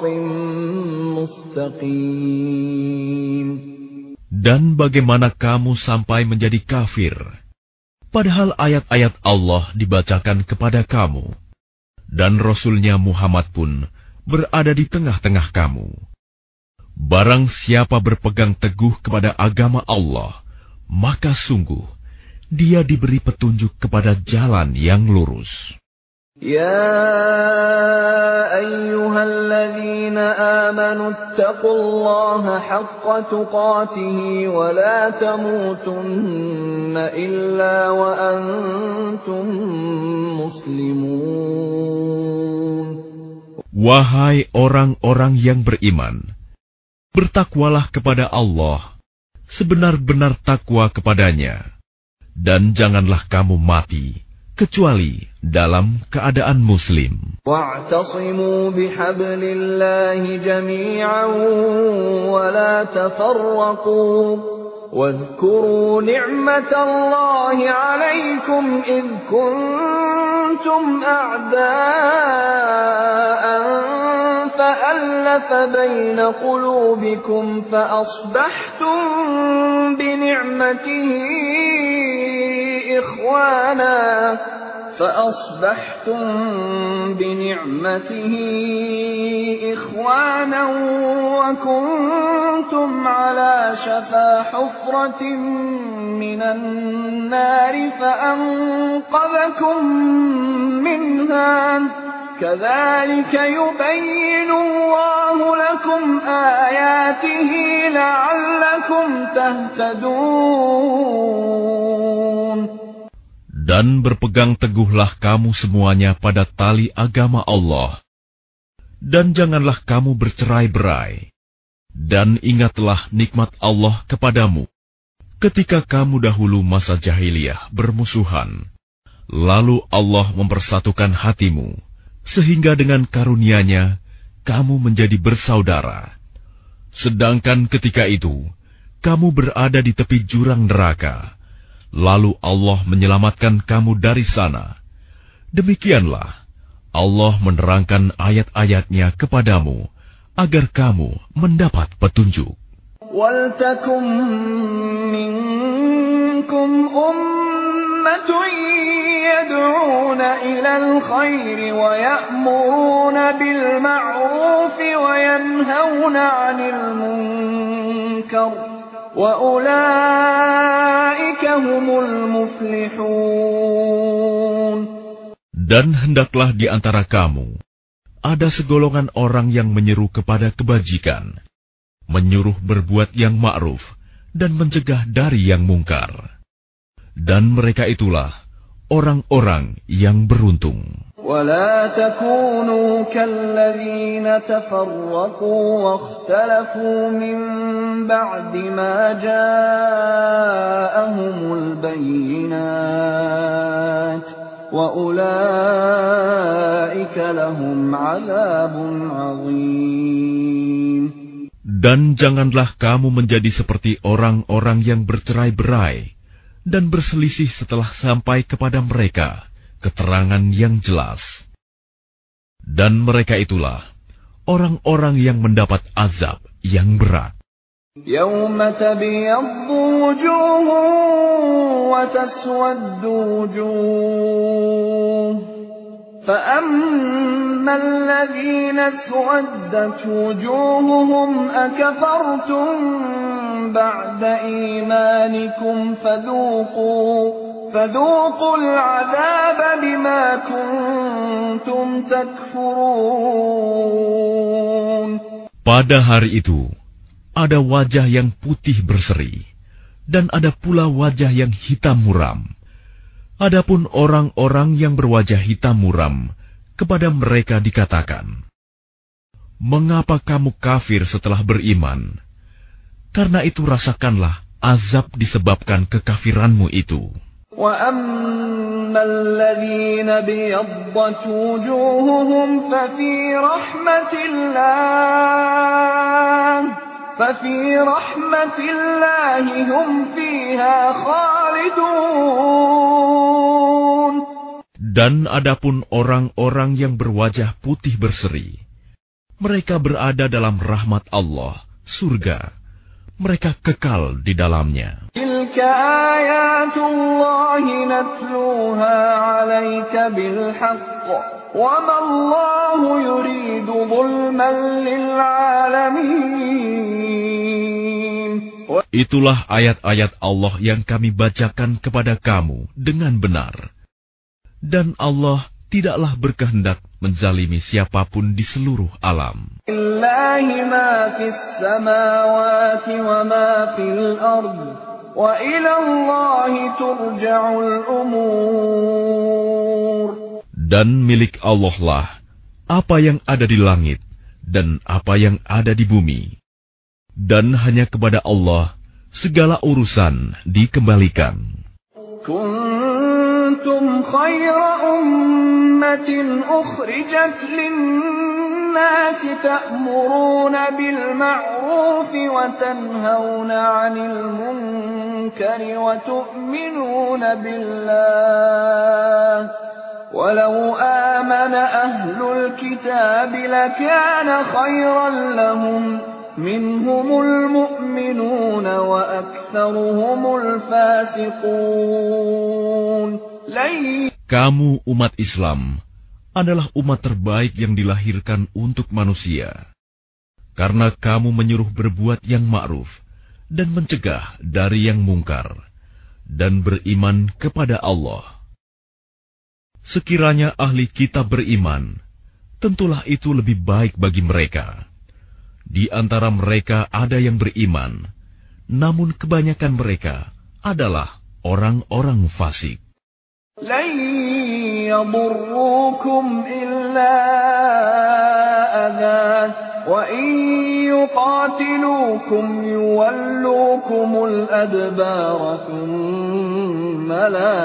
مُسْتَقِيمٍ. Dan bagaimana kamu sampai menjadi kafir, padahal ayat-ayat Allah dibacakan kepada kamu, dan Rasul-Nya Muhammad pun berada di tengah-tengah kamu. Barang siapa berpegang teguh kepada agama Allah, maka sungguh dia diberi petunjuk kepada jalan yang lurus. Ya ayyuhalladzina amanu ittaqullaha haqqa tuqatih wa la tamutunna illa wa antum muslimun. Wahai orang-orang yang beriman, bertakwalah kepada Allah sebenar-benar takwa kepadanya, dan janganlah kamu mati kecuali dalam keadaan muslim. Wa'tasimu bihablillahi jami'an wa la tafarraqu. واذكروا نعمة الله عليكم إذ كنتم أعداء فألف بين قلوبكم فأصبحتم بنعمته إخوانا فأصبحتم بنعمته إخوانا وكنتم على شفا حفرة من النار فأنقذكم منها كذلك يبين الله لكم آياته لعلكم تهتدون. Dan berpegang teguhlah kamu semuanya pada tali agama Allah. Dan janganlah kamu bercerai-berai. Dan ingatlah nikmat Allah kepadamu ketika kamu dahulu masa jahiliyah bermusuhan. Lalu Allah mempersatukan hatimu, sehingga dengan karunia-Nya kamu menjadi bersaudara. Sedangkan ketika itu, kamu berada di tepi jurang neraka. Lalu Allah menyelamatkan kamu dari sana. Demikianlah Allah menerangkan ayat-ayat-Nya kepadamu agar kamu mendapat petunjuk. وَلْتَكُنْ مِنْكُمْ أُمَّةٌ يَدْعُونَ إِلَى الْخَيْرِ وَيَأْمُرُونَ بِالْمَعْرُوفِ وَيَنْهَوْنَ عَنِ الْمُنْكَرِ وَأُولَئِكَ هُمُ الْمُفْلِحُونَ. Dan hendaklah di antara kamu ada segolongan orang yang menyeru kepada kebajikan, menyuruh berbuat yang ma'ruf, dan mencegah dari yang mungkar. Dan mereka itulah orang-orang yang beruntung. وَلَا تَكُونُوا كَالَّذِينَ تَفَرَّقُوا وَاخْتَلَفُوا مِنْ بَعْدِ مَا جَاءَهُمُ الْبَيِّنَاتُ وَأُولَئِكَ لَهُمْ عَذَابٌ عَظِيمٌ. Dan janganlah kamu menjadi seperti orang-orang yang bercerai-berai dan berselisih setelah sampai kepada mereka keterangan yang jelas. Dan mereka itulah orang-orang yang mendapat azab yang berat. يَوْمَ تَبْيَضُّ وُجُوهٌ وَتَسْوَدُّ وُجُوهٌ فَأَمَّا الَّذِينَ اسْوَدَّتْ وُجُوهُهُمْ أَكَفَرْتُمْ بَعْدَ إِيمَانِكُمْ فَذُوقُوا فَذُوقُوا الْعَذَابَ بِمَا كُنتُمْ تَكْفُرُونَ. Pada hari itu, ada wajah yang putih berseri, dan ada pula wajah yang hitam muram. Adapun orang-orang yang berwajah hitam muram, kepada mereka dikatakan, "Mengapa kamu kafir setelah beriman? Karena itu rasakanlah azab disebabkan kekafiranmu itu." وَأَمَّا الَّذِينَ ابْيَضَّتْ وُجُوهُهُمْ فَفِي رَحْمَةِ اللَّهِ فَفِي رَحْمَةِ اللَّهِ هُمْ فِيهَا خَالِدُونَ. Dan adapun orang-orang yang berwajah putih berseri, mereka berada dalam rahmat Allah, surga. Mereka kekal di dalamnya. تِلْكَ آيَاتُ اللَّهِ نَتْلُوهَا عَلَيْكَ بِالْحَقِّ وَمَا اللَّهُ يُرِيدُ ظُلْمًا لِلْعَالَمِينَ. Itulah ayat-ayat Allah yang kami bacakan kepada kamu dengan benar. Dan Allah tidaklah berkehendak menzalimi siapapun di seluruh alam. Lillahi ma fis samawati wa ma fil ard wa ila Allahi turja'ul umur. Dan milik Allah lah apa yang ada di langit dan apa yang ada di bumi. Dan hanya kepada Allah segala urusan dikembalikan. Kuntum khayra ummatin ukhrijat lin-nasi ta'muruna bil ma'ruf wa tanhauna 'anil munkari wa tu'minuna billah. Walau amana ahlul kitab lakana khayran lahum. Minhumul mu'minuna wa aktsaruhumul fasiqun. Kamu umat Islam adalah umat terbaik yang dilahirkan untuk manusia. Karena kamu menyuruh berbuat yang ma'ruf dan mencegah dari yang mungkar dan beriman kepada Allah. Sekiranya ahli kitab beriman, tentulah itu lebih baik bagi mereka. Di antara mereka ada yang beriman, namun kebanyakan mereka adalah orang-orang fasik. لن يضروكم إلا أذى وإن يقاتلوكم يولوكم الأدبار ثم لا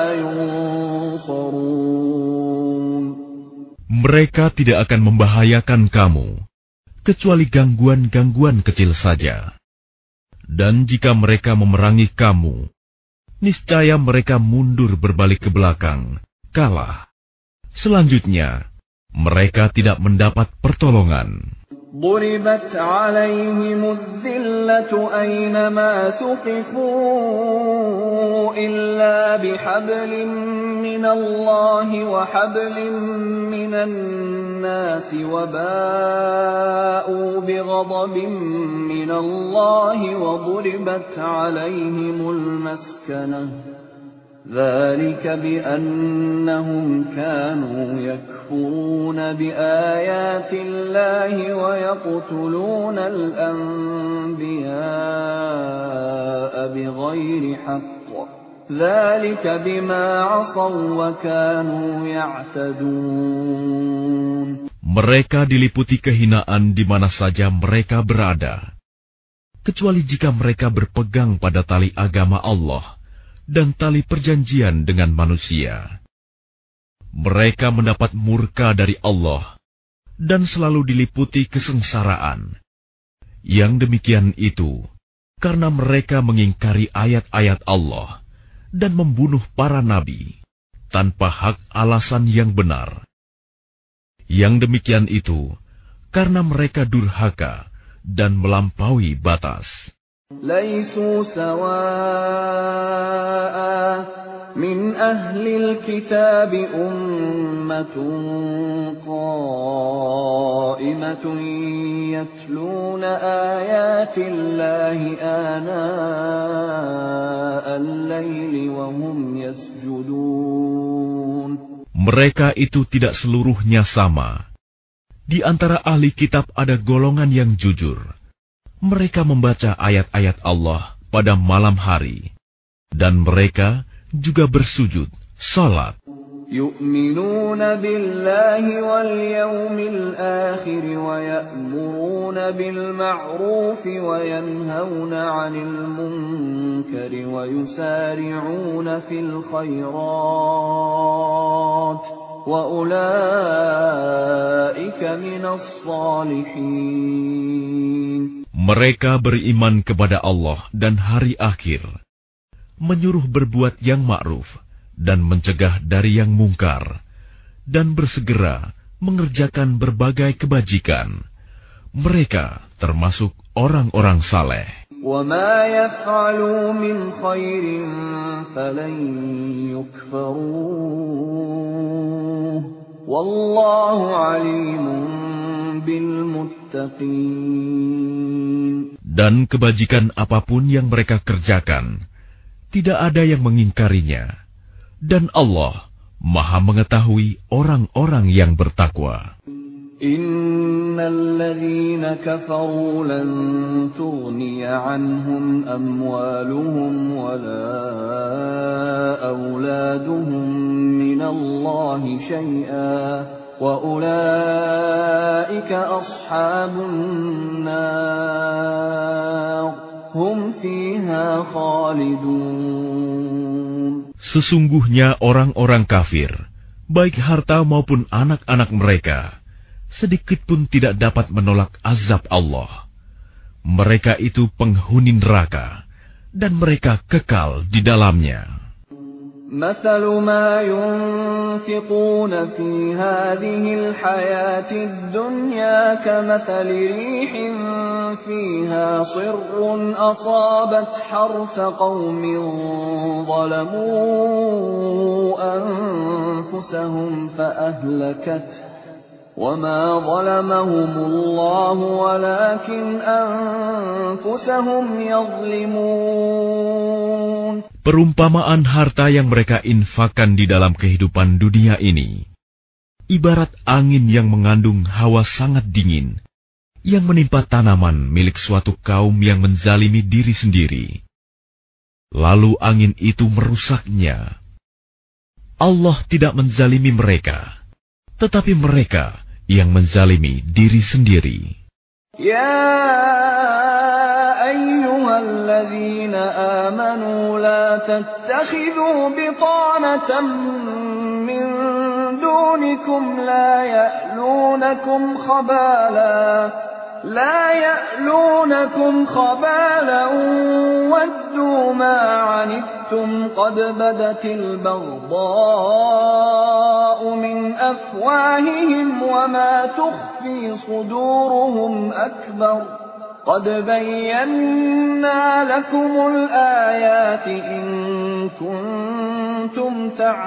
ينصرون. Mereka tidak akan membahayakan kamu kecuali gangguan-gangguan kecil saja. Dan jika mereka memerangi kamu, niscaya mereka mundur berbalik ke belakang, kalah. Selanjutnya, mereka tidak mendapat pertolongan. ضربت عليهم الذلة أينما ثقفوا إلا بحبل من الله وحبل من الناس وباءوا بغضب من الله وضربت عليهم المسكنة ذلك بأنهم كانوا يكفرون بآيات الله ويقتلون الأنبياء بغير حق ذلك بما عصوا وكانوا يعتدون. Mereka diliputi kehinaan di mana saja mereka berada, kecuali jika mereka berpegang pada tali agama Allah dan tali perjanjian dengan manusia. Mereka mendapat murka dari Allah dan selalu diliputi kesengsaraan. Yang demikian itu karena mereka mengingkari ayat-ayat Allah dan membunuh para nabi tanpa hak alasan yang benar. Yang demikian itu karena mereka durhaka dan melampaui batas. ليسوا سواء من أهل الكتاب أمة قائمة يتلون آيات الله آناء الليل وهم يسجدون. Mereka itu tidak seluruhnya sama. Di antara ahli kitab ada golongan yang jujur. Mereka membaca ayat-ayat Allah pada malam hari. Dan mereka juga bersujud, salat. Yu'minuna billahi wal yawmil akhir wa ya'muruna bil ma'ruf wa yanhauna 'anil munkari wa yusari'una fil khairat wa ulaika minas salihin. Mereka beriman kepada Allah dan hari akhir, menyuruh berbuat yang ma'ruf dan mencegah dari yang mungkar, dan bersegera mengerjakan berbagai kebajikan. Mereka termasuk orang-orang saleh. وَمَا يَفْعَلُوا مِنْ خَيْرٍ فَلَنْ يُكْفَرُوهُ وَاللَّهُ عَلِيمٌ بِالْمُتَّقِينَ. Dan kebajikan apapun yang mereka kerjakan, tidak ada yang mengingkarinya. Dan Allah Maha mengetahui orang-orang yang bertakwa. Innal ladzina kafaru lan tughniya 'anhum amwaluhum wala auladuhum minallahi syai'an wa ulaika ashabun nar hum fiha khalidun. Sesungguhnya orang-orang kafir, baik harta maupun anak-anak mereka, sedikit pun tidak dapat menolak azab Allah. Mereka itu penghuni neraka, dan mereka kekal di dalamnya. مثل ما ينفقون في هذه الحياة الدنيا كمثل ريح فيها صر أصابت حرث قوم ظلموا أنفسهم فأهلكته وما ظلمهم الله ولكن أنفسهم يظلمون. Perumpamaan harta yang mereka infakkan di dalam kehidupan dunia ini, ibarat angin yang mengandung hawa sangat dingin, yang menimpa tanaman milik suatu kaum yang menzalimi diri sendiri. Lalu angin itu merusaknya. Allah tidak menzalimi mereka, tetapi mereka yang menzalimi diri sendiri. Ya ayyuhalladzina amanu la tattakhidhu bitanatan min dunikum la ya'lunakum khabala la ya'lunakum khabalan waddu ma 'anittum qad badatil baghdha'u min afwahihim wa ma tukhfi suduruhum akbar قد بينا لكم الآيات إن كنتم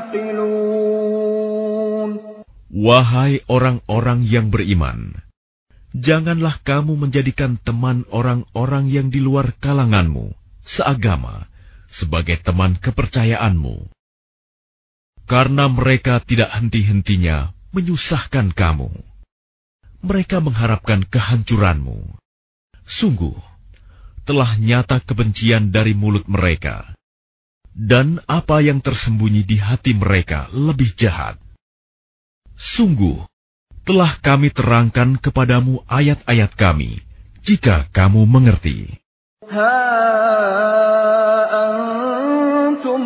تعقلون. Wahai orang-orang yang beriman, janganlah kamu menjadikan teman orang-orang yang di luar kalanganmu, seagama, sebagai teman kepercayaanmu. Karena mereka tidak henti-hentinya menyusahkan kamu. Mereka mengharapkan kehancuranmu. Sungguh, telah nyata kebencian dari mulut mereka, dan apa yang tersembunyi di hati mereka lebih jahat. Sungguh, telah kami terangkan kepadamu ayat-ayat kami, jika kamu mengerti. Ha antum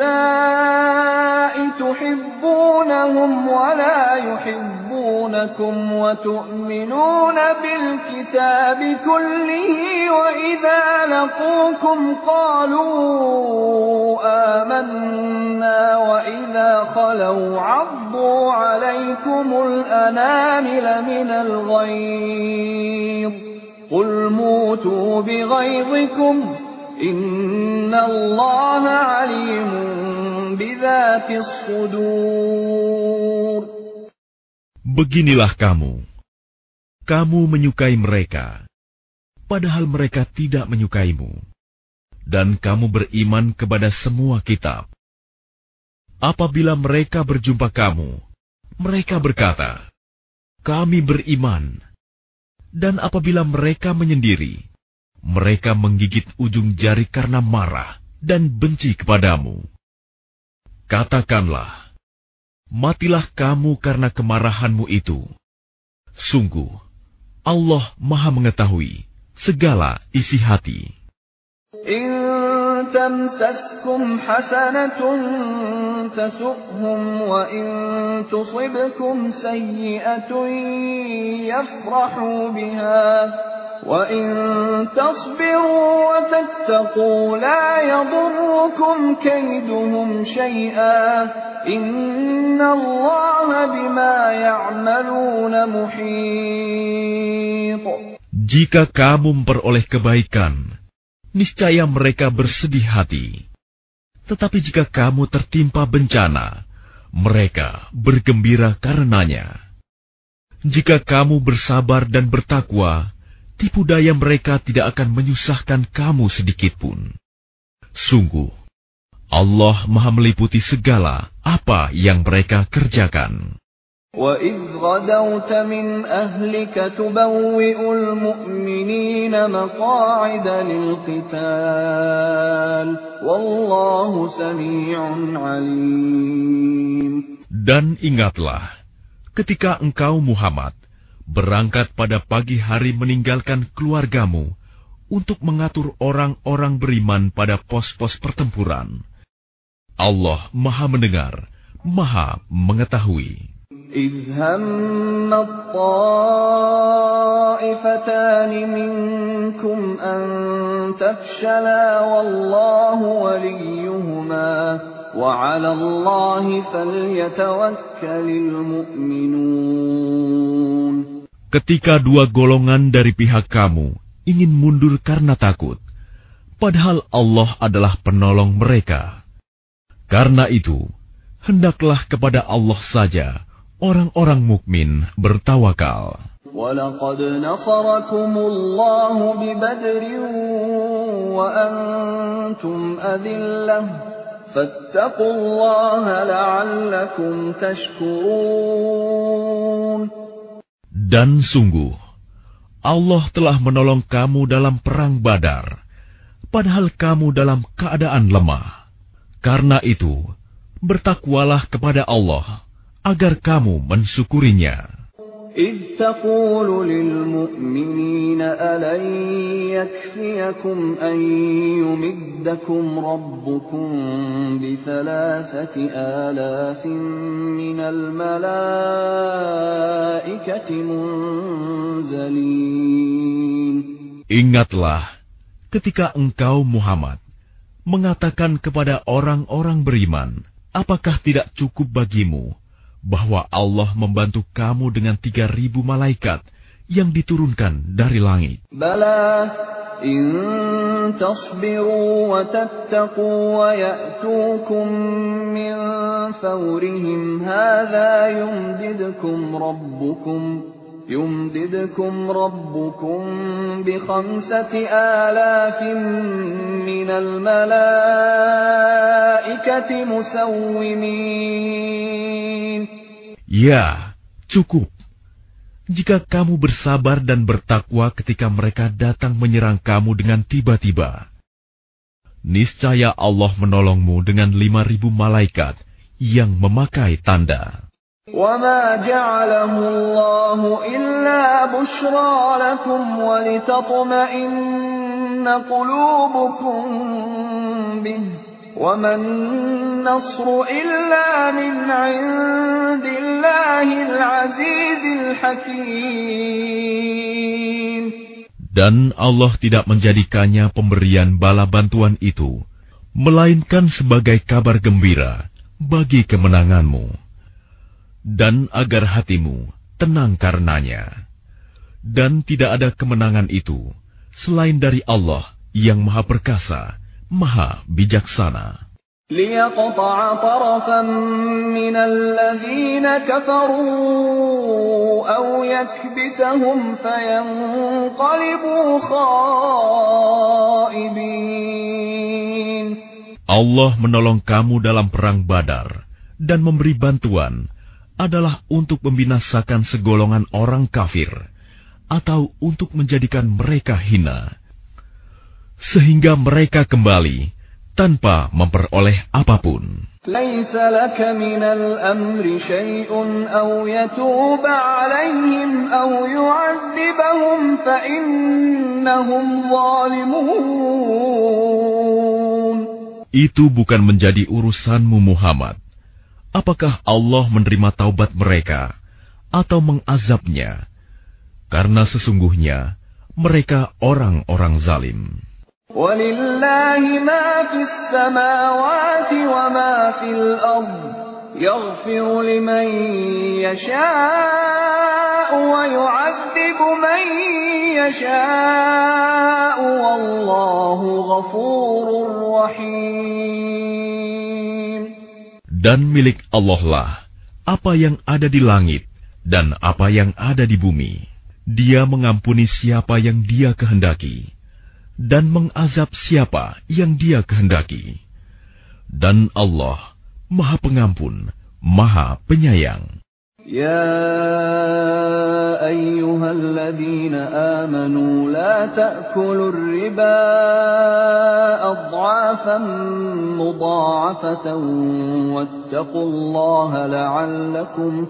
ulai tuhibbunahum wa la yuhibbunakum wa tu'minuna bil kitabi kullihi wa idza laqukum qalu amanna wa idza khalu 'addu 'alaykumul anamila minal ghayz قُلْ مُوتُوا بِغَيْظِكُمْ إِنَّ اللَّهَ عَلِيمٌ بِذَاتِ الصُّدُورِ. Beginilah kamu, kamu menyukai mereka, padahal mereka tidak menyukaimu, dan kamu beriman kepada semua kitab. Apabila mereka berjumpa kamu, mereka berkata, kami beriman. Dan apabila mereka menyendiri, mereka menggigit ujung jari karena marah dan benci kepadamu. Katakanlah, matilah kamu karena kemarahanmu itu. Sungguh, Allah Maha mengetahui segala isi hati. إن تمسسكم حسنة تسؤهم وإن تصبكم سيئة يفرحوا بها وإن تصبروا وتتقوا لا يضركم كيدهم شيئا إن الله بما يعملون محيط. Jika kamu memperoleh kebaikan, niscaya mereka bersedih hati. Tetapi jika kamu tertimpa bencana, mereka bergembira karenanya. Jika kamu bersabar dan bertakwa, tipu daya mereka tidak akan menyusahkan kamu sedikitpun. Sungguh, Allah Maha meliputi segala apa yang mereka kerjakan. وَإِذْ غَدَوْتَ مِنْ أَهْلِكَ تُبَوِّئُ الْمُؤْمِنِينَ مَقَاعِدَ لِلْقِتَالِ وَاللَّهُ سَمِيعٌ عَلِيمٌ. Dan ingatlah, ketika engkau Muhammad berangkat pada pagi hari meninggalkan keluargamu untuk mengatur orang-orang beriman pada pos-pos pertempuran. Allah Maha mendengar, Maha mengetahui. إِذْ هَمَّ الطَّائِفَتَانِ مِنكُمْ أَن تَفْشَلَا وَاللَّهُ وَلِيُّهُمَا وَعَلَى اللَّهِ فَلْيَتَوَكَّلِ الْمُؤْمِنُونَ. Ketika dua golongan dari pihak kamu ingin mundur karena takut, padahal Allah adalah penolong mereka. Karena itu, hendaklah kepada Allah saja orang-orang mukmin bertawakal. وَلَقَدْ نَصَرَكُمُ اللَّهُ بِبَدْرٍ وَأَنْتُمْ أَذِلَّةٌ فَاتَّقُوا اللَّهَ لَعَلَّكُمْ تَشْكُرُونَ. Dan sungguh, Allah telah menolong kamu dalam perang Badar, padahal kamu dalam keadaan lemah. Karena itu, bertakwalah kepada Allah, agar kamu mensyukurinya. إِذْ تَقُولُ لِلْمُؤْمِنِينَ أَلَنْ يَكْفِيَكُمْ أَنْ يُمِدَّكُمْ رَبُّكُمْ بِثَلَاثَةِ آلَافٍ مِنَ الْمَلَائِكَةِ مُنْزَلِينَ. Ingatlah ketika engkau Muhammad mengatakan kepada orang-orang beriman, apakah tidak cukup bagimu bahwa Allah membantu kamu dengan tiga ribu malaikat yang diturunkan dari langit? Bala, in tasbiru wa tattaqu wa ya'tukum min fawrihim hadha yumdidkum rabbukum يمددكم ربكم بخمسة آلاف من الملائكة مسومين. Ya, cukup. Jika kamu bersabar dan bertakwa ketika mereka datang menyerang kamu dengan tiba-tiba, niscaya Allah menolongmu dengan lima ribu malaikat yang memakai tanda. وَمَا جَعَلَهُ اللَّهُ إِلَّا بُشْرَى لَكُمْ وَلِتَطْمَئِنَّ قُلُوبُكُم بِهِ وَمَا النَّصْرُ إِلَّا مِنْ عِندِ اللَّهِ الْعَزِيزِ الْحَكِيمِ. Dan Allah tidak menjadikannya pemberian bala bantuan itu, melainkan sebagai kabar gembira bagi kemenanganmu, dan agar hatimu tenang karenanya. Dan tidak ada kemenangan itu selain dari Allah yang Maha Perkasa, Maha Bijaksana. ليقطع طرفا من الذين كفروا أو يكبتهم فينقلبوا خائبين. Allah menolong kamu dalam perang Badar dan memberi bantuan adalah untuk membinasakan segolongan orang kafir atau untuk menjadikan mereka hina, sehingga mereka kembali tanpa memperoleh apapun. ليس لك من الأمر شيء أو يتوب عليهم أو يعذبهم فإنهم ظالمون. Itu bukan menjadi urusanmu Muhammad. Apakah Allah menerima taubat mereka atau mengazabnya? Karena sesungguhnya mereka orang-orang zalim. وَلِلَّهِ مَا فِي السَّمَاوَاتِ وَمَا فِي الْأَرْضِ يَغْفِرُ لِمَن يَشَاءُ وَيُعَذِّبُ مَن يَشَاءُ وَاللَّهُ غَفُورٌ رَّحِيمٌ. Dan milik Allah lah apa yang ada di langit dan apa yang ada di bumi. Dia mengampuni siapa yang Dia kehendaki dan mengazab siapa yang Dia kehendaki. Dan Allah Maha Pengampun, Maha Penyayang. Ya ayyuhalladzina amanu la ta'kulur riba adhafan mudha'afatan wattaqullaha la'allakum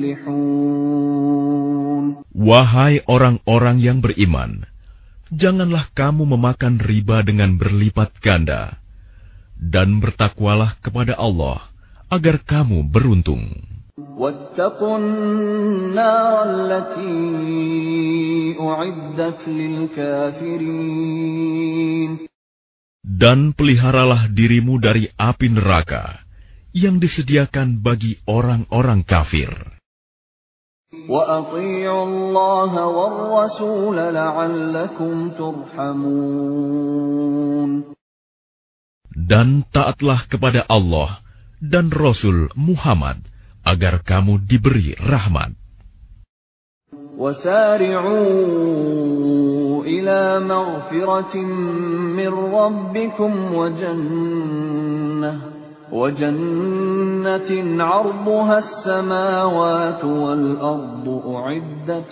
tuflihun. Wahai orang-orang yang beriman, janganlah kamu memakan riba dengan berlipat ganda, dan bertakwalah kepada Allah agar kamu beruntung. وَاتَّقُوا النَّارَ الَّتِي أُعِدَّتْ لِلْكَافِرِينَ. Dan peliharalah dirimu dari api neraka yang disediakan bagi orang-orang kafir. وَأَطِيعُوا اللَّهَ وَالرَّسُولَ لَعَلَّكُمْ تُرْحَمُونَ. Dan taatlah kepada Allah dan Rasul Muhammad agar kamu diberi rahmat. وَسَارِعُوا إِلَى مَغْفِرَةٍ مِّن رَّبِّكُمْ وَجَنَّةٍ وَجَنَّةٍ عَرْضُهَا السَّمَاوَاتُ وَالْأَرْضُ أُعِدَّتْ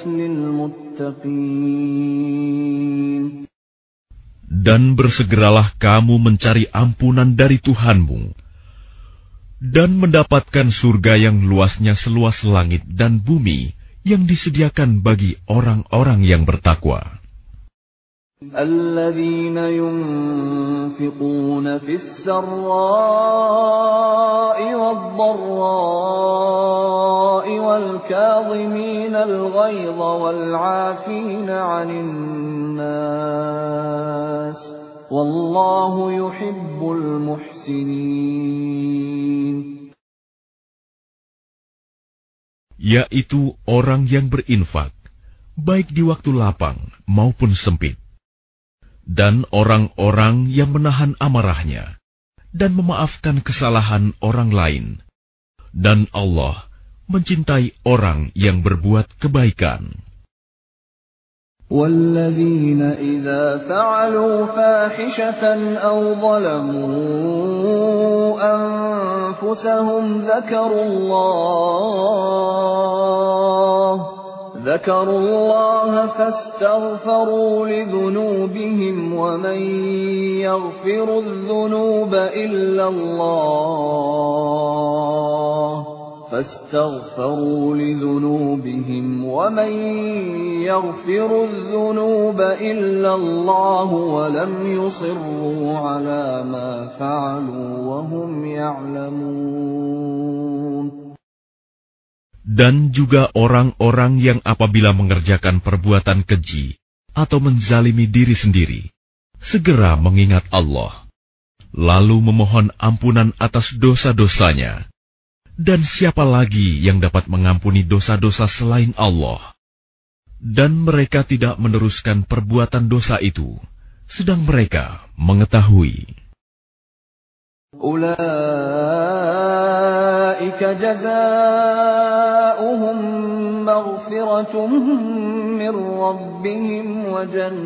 لِلْمُتَّقِينَ. Dan bersegeralah kamu mencari ampunan dari Tuhanmu dan mendapatkan surga yang luasnya seluas langit dan bumi yang disediakan bagi orang-orang yang bertakwa. الذين ينفقون في السراء والضراء والكاظمين الغيظ والعافين عن الناس والله يحب المحسنين. Yaitu orang yang berinfak, baik di waktu lapang maupun sempit, dan orang-orang yang menahan amarahnya dan memaafkan kesalahan orang lain, dan Allah mencintai orang yang berbuat kebaikan. وَالَّذِينَ إِذَا فَعَلُوا فَاحِشَةً أَوْ ظَلَمُوا أَنفُسَهُمْ ذَكَرُوا اللَّهَ ذكروا الله فاستغفروا لذنوبهم ومن يغفر الذنوب إلا الله فاستغفروا لذنوبهم ومن يغفر الذنوب إلا الله ولم يصروا على ما فعلوا وهم يعلمون. Dan juga orang-orang yang apabila mengerjakan perbuatan keji atau menzalimi diri sendiri, segera mengingat Allah, lalu memohon ampunan atas dosa-dosanya. Dan siapa lagi yang dapat mengampuni dosa-dosa selain Allah? Dan mereka tidak meneruskan perbuatan dosa itu, sedang mereka mengetahui. Ulaika jazaa'uhum maghfiratun min rabbihim wa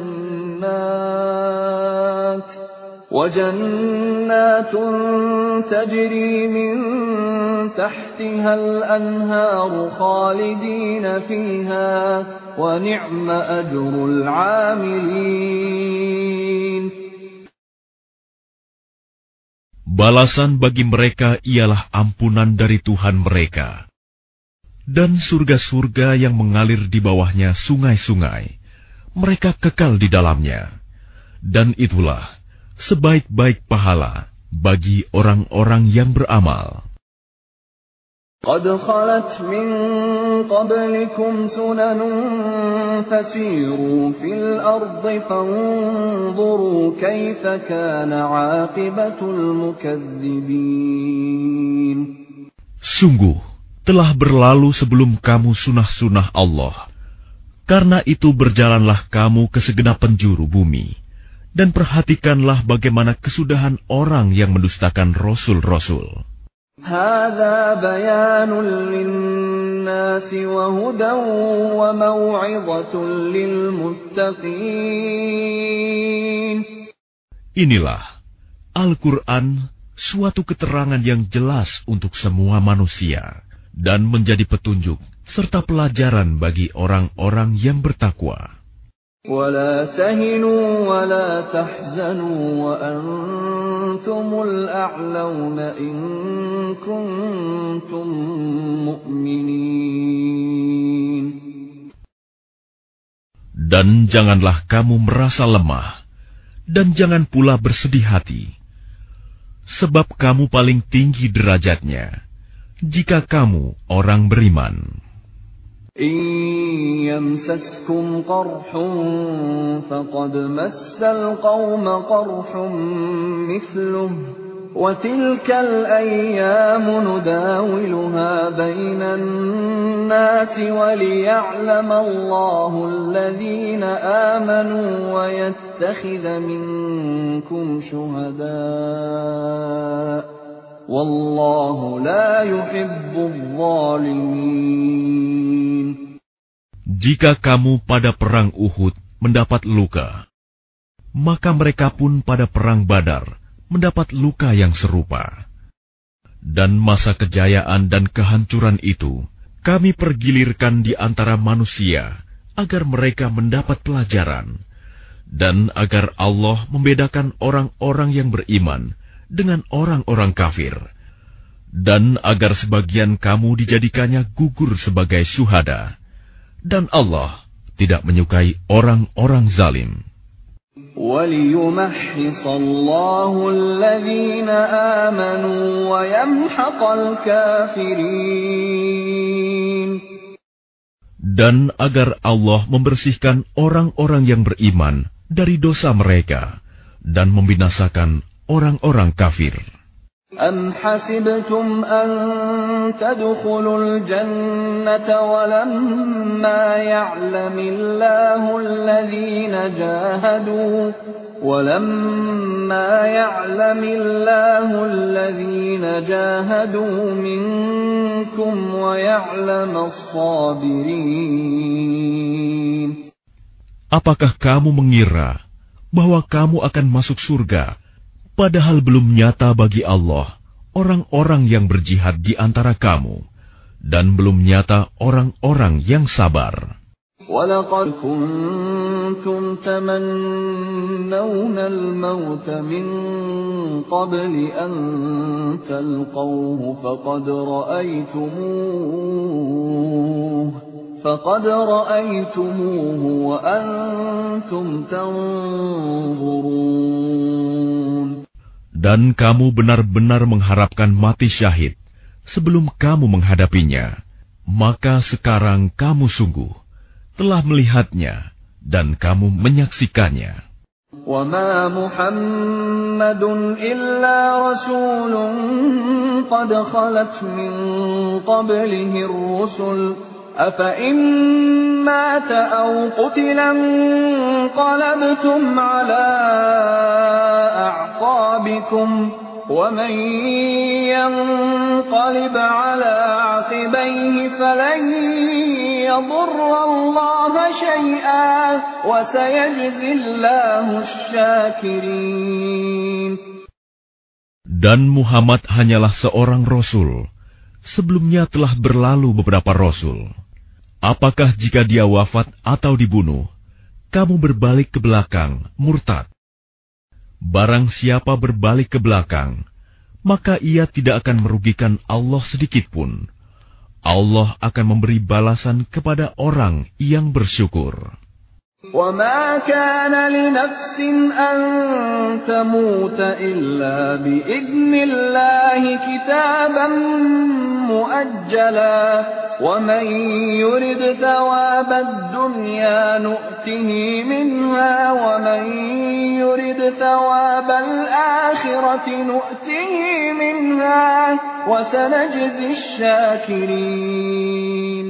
jannat wa jannatun tajri min tahtiha al-anharu khalidina fiha wa ni'ma ajrul 'amilin. Balasan bagi mereka ialah ampunan dari Tuhan mereka, dan surga-surga yang mengalir di bawahnya sungai-sungai, mereka kekal di dalamnya, dan itulah sebaik-baik pahala bagi orang-orang yang beramal. قد خلت من قبلكم سنن فسيروا في الأرض فانظروا كيف كان عاقبة المكذبين. Sungguh, telah berlalu sebelum kamu sunah-sunah Allah. Karena itu berjalanlah kamu ke segenap penjuru bumi, dan perhatikanlah bagaimana kesudahan orang yang mendustakan Rasul-Rasul. هذا بيان للناس وهدى وموعظة للمتقين. Inilah Al-Quran, suatu keterangan yang jelas untuk semua manusia, dan menjadi petunjuk serta pelajaran bagi orang-orang yang bertakwa. ولا تهنوا ولا تحزنوا وأنتم الأعلون إن كنتم مؤمنين. Dan janganlah kamu merasa lemah, dan jangan pula bersedih hati, sebab kamu paling tinggi derajatnya, jika kamu orang beriman. إن يمسسكم قرح فقد مس القوم قرح مثله وتلك الأيام نداولها بين الناس وليعلم الله الذين آمنوا ويتخذ منكم شهداء والله لا يحب الظالمين. Jika kamu pada perang Uhud mendapat luka, maka mereka pun pada perang Badar mendapat luka yang serupa. Dan masa kejayaan dan kehancuran itu kami pergilirkan di antara manusia agar mereka mendapat pelajaran, dan agar Allah membedakan orang-orang yang beriman dengan orang-orang kafir, dan agar sebagian kamu dijadikannya gugur sebagai syuhada. Dan Allah tidak menyukai orang-orang zalim. وَلِيُمَحِّصَ اللَّهُ الَّذِينَ آمَنُوا وَيَمْحَقَ الْكَافِرِينَ. Dan agar Allah membersihkan orang-orang yang beriman dari dosa mereka dan membinasakan orang-orang kafir. أَمْ حَسِبْتُمْ أَن تَدْخُلُوا الْجَنَّةَ وَلَمَّا يَعْلَمِ اللَّهُ الَّذِينَ جَاهَدُوا وَلَمَّا يَعْلَمِ اللَّهُ الَّذِينَ جَاهَدُوا مِنكُمْ وَيَعْلَمَ الصَّابِرِينَ. Apakah kamu mengira bahwa kamu akan masuk surga, padahal belum nyata bagi Allah orang-orang yang berjihad di antara kamu, dan belum nyata orang-orang yang sabar. وَلَقَدْ كُنْتُمْ تَمَنَّوْنَ الْمَوْتَ مِنْ قَبْلِ أَنْ تَلْقَوْهُ فَقَدْ رَأَيْتُمُوهُ فَقَدْ رَأَيْتُمُوهُ وَأَنْتُمْ تَنْظُرُونَ. Dan kamu benar-benar mengharapkan mati syahid sebelum kamu menghadapinya, maka sekarang kamu sungguh telah melihatnya dan kamu menyaksikannya. وَمَا مُحَمَّدٌ إِلَّا رَسُولٌ قَدْ خَلَتْ مِنْ قَبْلِهِ الرُّسُلُ أَفَإِن مَّاتَ أَوْ قُتِلَ انقَلَبْتُمْ عَلَىٰ أَعْقَابِكُمْ وَمَن يَنقَلِبْ عَلَىٰ عَقِبَيْهِ فَلَن يَضُرَّ اللَّهَ شَيْئًا وَسَيَجْزِي اللَّهُ الشَّاكِرِينَ. Dan Muhammad hanyalah seorang rasul. Sebelumnya telah berlalu beberapa rasul. Apakah jika dia wafat atau dibunuh, kamu berbalik ke belakang, murtad? Barang siapa berbalik ke belakang, maka ia tidak akan merugikan Allah sedikitpun. Allah akan memberi balasan kepada orang yang bersyukur. وَمَا كَانَ لِنَفْسٍ أَن تَمُوتَ إِلَّا بِإِذْنِ اللَّهِ كِتَابًا مُؤَجَّلًا وَمَن يُرِدْ ثَوَابَ الدُّنْيَا نُؤْتِهِ مِنْهَا وَمَن يُرِدْ ثَوَابَ الْآخِرَةِ نُؤْتِهِ مِنْهَا وَسَنَجْزِي الشَّاكِرِينَ.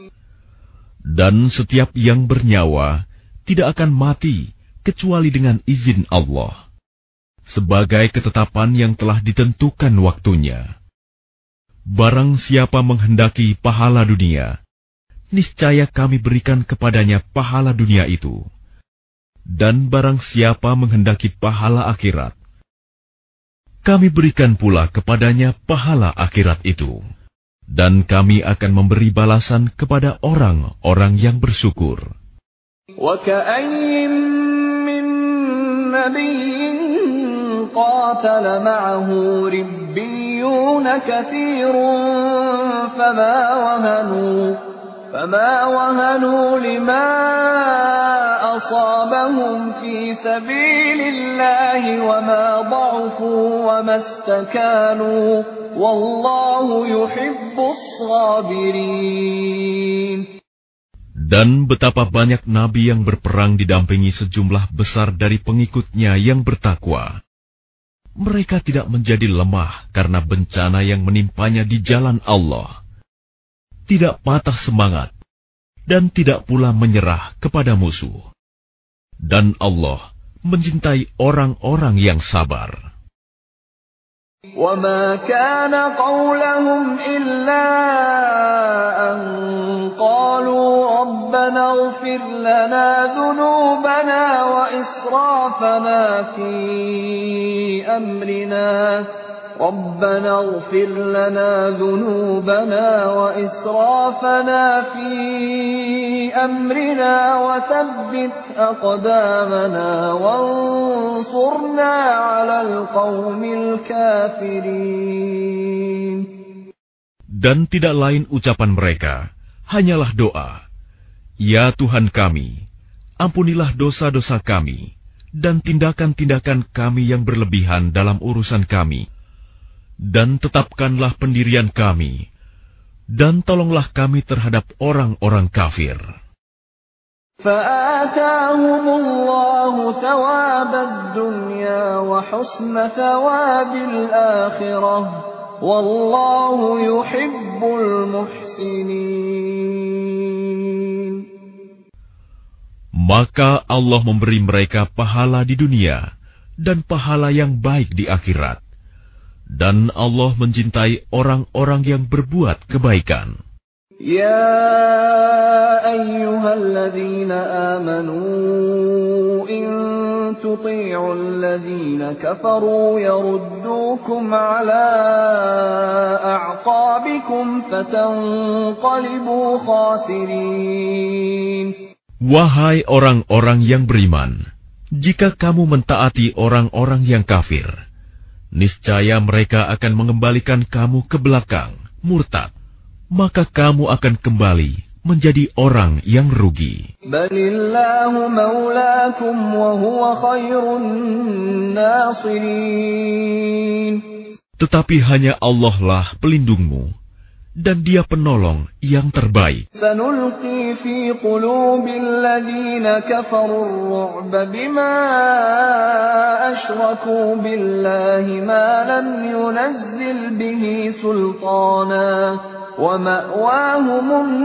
Dan setiap yang bernyawa tidak akan mati kecuali dengan izin Allah, sebagai ketetapan yang telah ditentukan waktunya. Barang siapa menghendaki pahala dunia, niscaya kami berikan kepadanya pahala dunia itu. Dan barang siapa menghendaki pahala akhirat, kami berikan pula kepadanya pahala akhirat itu. Dan kami akan memberi balasan kepada orang-orang yang bersyukur. وَكَأَيٍّ مِّن نَّبِيٍّ قَاتَلَ مَعَهُ رِبِّيُّونَ كَثِيرٌ فَمَا وَهَنُوا فَمَا وَهَنُوا لِمَا أَصَابَهُمْ فِي سَبِيلِ اللَّهِ وَمَا ضَعُفُوا وَمَا اسْتَكَانُوا وَاللَّهُ يُحِبُّ الصَّابِرِينَ. Dan betapa banyak nabi yang berperang didampingi sejumlah besar dari pengikutnya yang bertakwa. Mereka tidak menjadi lemah karena bencana yang menimpanya di jalan Allah. Tidak patah semangat, dan tidak pula menyerah kepada musuh. Dan Allah mencintai orang-orang yang sabar. وَمَا كَانَ قَوْلَهُمْ إِلَّا أَن قَالُوا رَبَّنَا اغْفِرْ لَنَا ذُنُوبَنَا وَإِسْرَافَنَا فِي أَمْرِنَا رَبَّنَا اغْفِرْ لَنَا ذُنُوبَنَا وَإِسْرَافَنَا فِي أَمْرِنَا وَثَبِّتْ أَقْدَامَنَا وَانصُرْنَا عَلَى الْقَوْمِ الْكَافِرِينَ. Dan tidak lain ucapan mereka, hanyalah doa. Ya Tuhan kami, ampunilah dosa-dosa kami, dan tindakan-tindakan kami yang berlebihan dalam urusan kami. Dan tetapkanlah pendirian kami, dan tolonglah kami terhadap orang-orang kafir. فَآتَاهُمُ اللَّهُ ثَوَابَ الدُّنْيَا وَحُسْنَ ثَوَابِ الْآخِرَةِ وَاللَّهُ يُحِبُّ الْمُحْسِنِينَ. Maka Allah memberi mereka pahala di dunia dan pahala yang baik di akhirat. Dan Allah mencintai orang-orang yang berbuat kebaikan. Ya ayyuhalladzina amanu in tuti'u alladzina kafaru yaruddukum ala a'qabikum fatanqalibu khasirin. Wahai orang-orang yang beriman, jika kamu mentaati orang-orang yang kafir, niscaya mereka akan mengembalikan kamu ke belakang, murtad. Maka kamu akan kembali menjadi orang yang rugi. Balillahu maulakum wa huwa khairun nasirin. Tetapi hanya Allah lah pelindungmu, dan Dia penolong yang terbaik. Sanulqi fi qulubil ladzina kafaru ar-ru'ba bima asyraku billahi ma lam yunazzil bihi sultana ومأواهم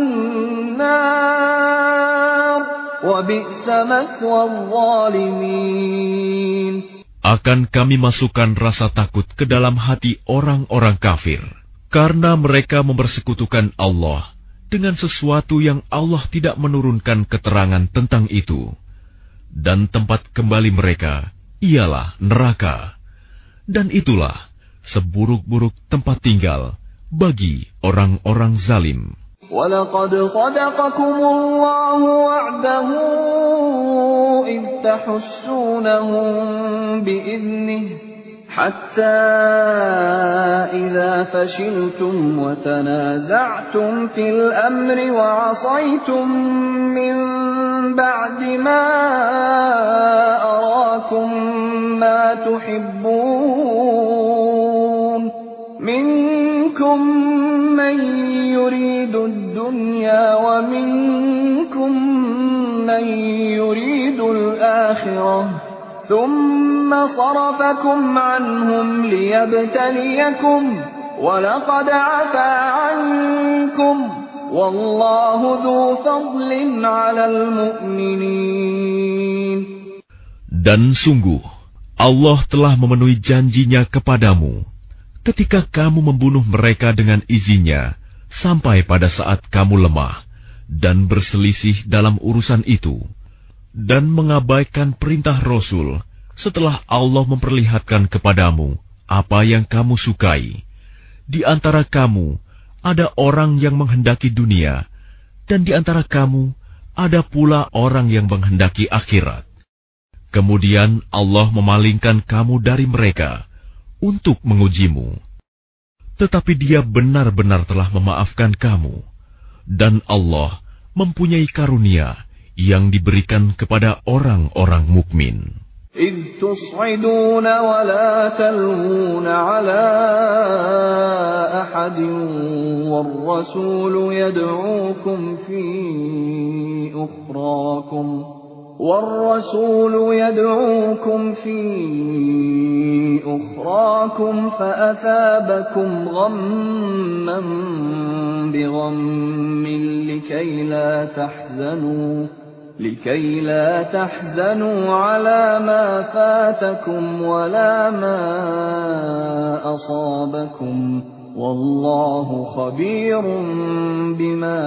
النار وبئس مثوى الظالمين. Akan kami masukkan rasa takut ke dalam hati orang-orang kafir, karena mereka mempersekutukan Allah dengan sesuatu yang Allah tidak menurunkan keterangan tentang itu. Dan tempat kembali mereka ialah neraka. Dan itulah seburuk-buruk tempat tinggal bagi orang-orang zalim. وَلَقَدْ صَدَقَكُمُ اللَّهُ وَعْدَهُ إِذْ تَحُسُّونَهُم بِإِذْنِهِ حَتَّى إِذَا فَشِلْتُمْ وَتَنَازَعْتُمْ فِي الْأَمْرِ وَعَصَيْتُم مِّن بَعْدِ مَا أَرَاكُم مَّا تُحِبُّونَ مِنكُم مَّن يُرِيدُ الدُّنْيَا وَمِنكُم مَّن يُرِيدُ الْآخِرَةَ ثُمَّ صَرَفَكُمْ عَنْهُمْ لِيَبْتَلِيَكُمْ وَلَقَدْ عَفَا عَنكُمْ وَاللَّهُ ذُو فَضْلٍ عَلَى الْمُؤْمِنِينَ. Dan sungguh Allah telah memenuhi janjinya kepadamu ketika kamu membunuh mereka dengan izinnya, sampai pada saat kamu lemah dan berselisih dalam urusan itu, dan mengabaikan perintah Rasul setelah Allah memperlihatkan kepadamu apa yang kamu sukai. Di antara kamu ada orang yang menghendaki dunia, dan di antara kamu ada pula orang yang menghendaki akhirat. Kemudian Allah memalingkan kamu dari mereka untuk mengujimu. Tetapi Dia benar-benar telah memaafkan kamu, dan Allah mempunyai karunia yang diberikan kepada orang-orang mukmin. إِذْ تُصْعِدُونَ وَلَا تَلْوُونَ عَلَىٰ أَحَدٍ وَالرَّسُولُ يَدْعُوكُمْ فِي أُخْرَاكُمْ وَالرَّسُولُ يَدْعُوكُمْ فِي أُخْرَاكُمْ فَأَثَابَكُمْ غَمًّا بِغَمٍّ لِكَيْ لَا تَحْزَنُوا لكي لا تحزنوا على ما فاتكم ولا ما أصابكم والله خبير بما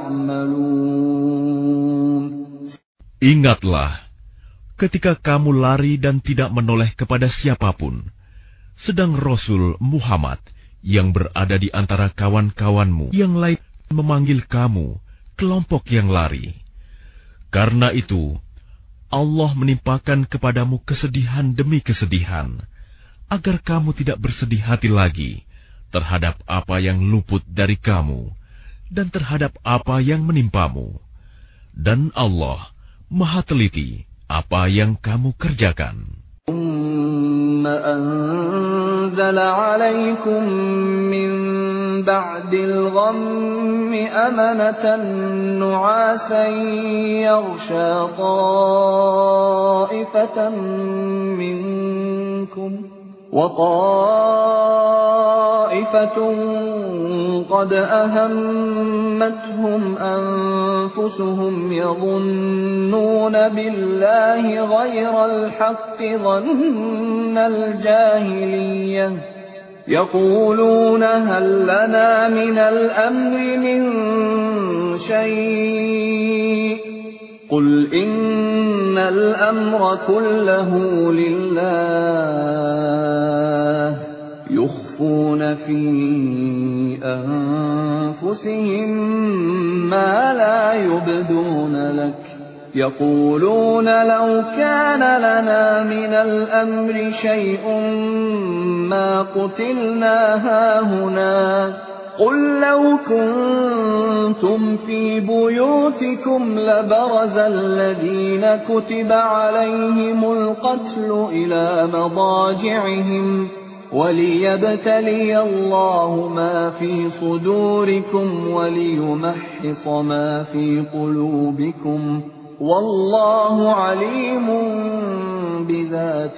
تعملون. Ingatlah ketika kamu lari dan tidak menoleh kepada siapapun, sedang Rasul Muhammad yang berada di antara kawan-kawanmu yang lain memanggil kamu kelompok yang lari. Karena itu, Allah menimpakan kepadamu kesedihan demi kesedihan, agar kamu tidak bersedih hati lagi terhadap apa yang luput dari kamu, dan terhadap apa yang menimpamu. Dan Allah Maha teliti apa yang kamu kerjakan. ثُمَّ أَنزَلَ عَلَيْكُم مِّن بَعْدِ الْغَمِّ أَمَنَةً نُّعَاسًا يَغْشَىٰ طَائِفَةً مِّنكُمْ وَطَائِفَةٌ قَدْ أَهَمَّتْهُمْ أَنفُسُهُمْ يَظُنُّونَ بِاللَّهِ غَيْرَ الْحَقِّ ظَنَّ الْجَاهِلِيَّةِ يَقُولُونَ هَل لَّنَا مِنَ الْأَمْرِ مِن شَيْءٍ قُلْ إِنَّ الْأَمْرَ كُلَّهُ لِلَّهِ يُخْفُونَ فِي أَنفُسِهِم مَّا لَا يُبْدُونَ لَكَ يَقُولُونَ لَوْ كَانَ لَنَا مِنَ الْأَمْرِ شَيْءٌ مَّا قُتِلْنَا هَاهُنَا قُل لَّوْ كُنتُمْ فِي بُيُوتِكُمْ لَبَرَزَ الَّذِينَ كُتِبَ عَلَيْهِمُ الْقَتْلُ إِلَىٰ مَضَاجِعِهِمْ وَلِيَبْتَلِيَ اللَّهُ مَا فِي صُدُورِكُمْ وَلِيُمَحِّصَ مَا فِي قُلُوبِكُمْ وَاللَّهُ عَلِيمٌ بِذَاتِ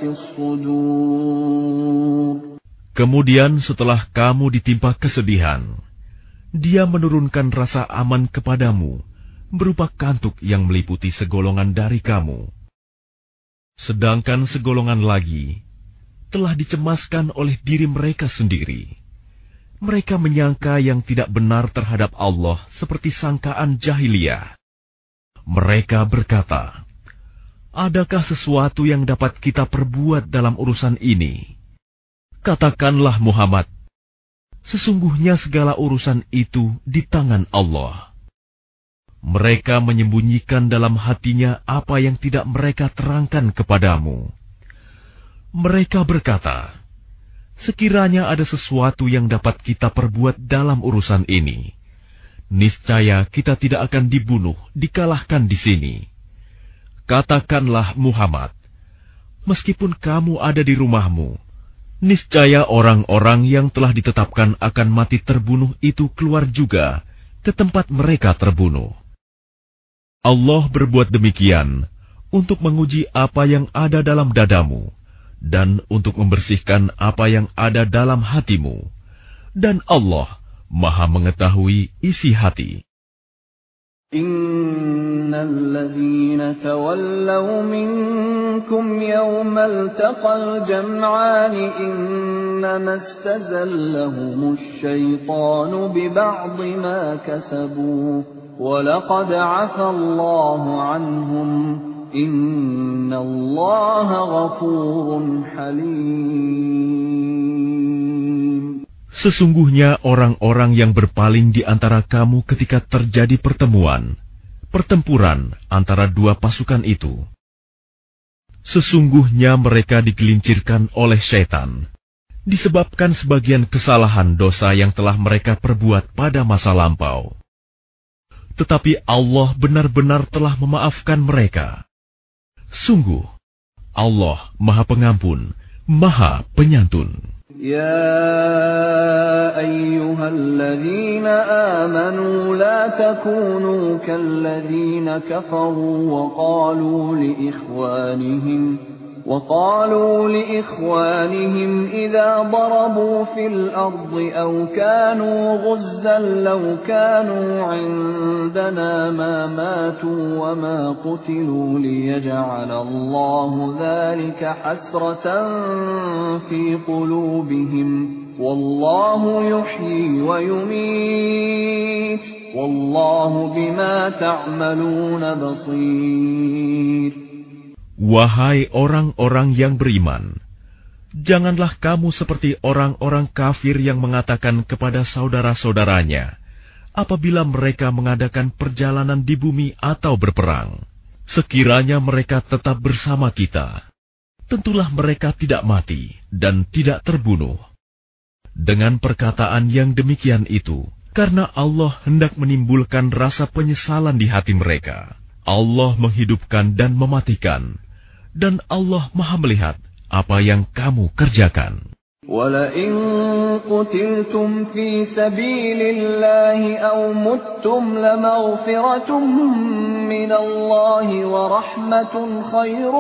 الصُّدُورِ. Kemudian setelah kamu ditimpa kesedihan, Dia menurunkan rasa aman kepadamu, berupa kantuk yang meliputi segolongan dari kamu. Sedangkan segolongan lagi telah dicemaskan oleh diri mereka sendiri. Mereka menyangka yang tidak benar terhadap Allah seperti sangkaan jahiliyah. Mereka berkata, adakah sesuatu yang dapat kita perbuat dalam urusan ini? Katakanlah Muhammad, sesungguhnya segala urusan itu di tangan Allah. Mereka menyembunyikan dalam hatinya apa yang tidak mereka terangkan kepadamu. Mereka berkata, sekiranya ada sesuatu yang dapat kita perbuat dalam urusan ini, niscaya kita tidak akan dibunuh, dikalahkan di sini. Katakanlah Muhammad, meskipun kamu ada di rumahmu, niscaya orang-orang yang telah ditetapkan akan mati terbunuh itu keluar juga ke tempat mereka terbunuh. Allah berbuat demikian untuk menguji apa yang ada dalam dadamu dan untuk membersihkan apa yang ada dalam hatimu. Dan Allah Maha mengetahui isi hati. Innal ladzina tawallaw minkum yawmal taqal jam'ani innama istazallahumush syaitanu bi ba'dhi ma kasabu wa laqad 'afa Allahu 'anhum innallaha ghafurun halim. Sesungguhnya orang-orang yang berpaling di antara kamu ketika terjadi pertemuan, pertempuran antara dua pasukan itu. Sesungguhnya mereka digelincirkan oleh syaitan, disebabkan sebagian kesalahan dosa yang telah mereka perbuat pada masa lampau. Tetapi Allah benar-benar telah memaafkan mereka. Sungguh, Allah Maha Pengampun, Maha Penyantun. يا أيها الذين آمنوا لا تكونوا كالذين كفروا وقالوا لإخوانهم وقالوا لإخوانهم إذا ضربوا في الأرض أو كانوا غزا لو كانوا عندنا ما ماتوا وما قتلوا ليجعل الله ذلك حسرة في قلوبهم والله يحيي ويميت والله بما تعملون بصير. Wahai orang-orang yang beriman, janganlah kamu seperti orang-orang kafir yang mengatakan kepada saudara-saudaranya, apabila mereka mengadakan perjalanan di bumi atau berperang, sekiranya mereka tetap bersama kita, tentulah mereka tidak mati dan tidak terbunuh. Dengan perkataan yang demikian itu, karena Allah hendak menimbulkan rasa penyesalan di hati mereka, Allah menghidupkan dan mematikan, dan Allah Maha melihat apa yang kamu kerjakan. وَلَئِن قُتِلْتُمْ فِي سَبِيلِ اللَّهِ أَوْ مُتُّمْ لَمَغْفِرَةٌ مِّنَ اللَّهِ وَرَحْمَةٌ خَيْرٌ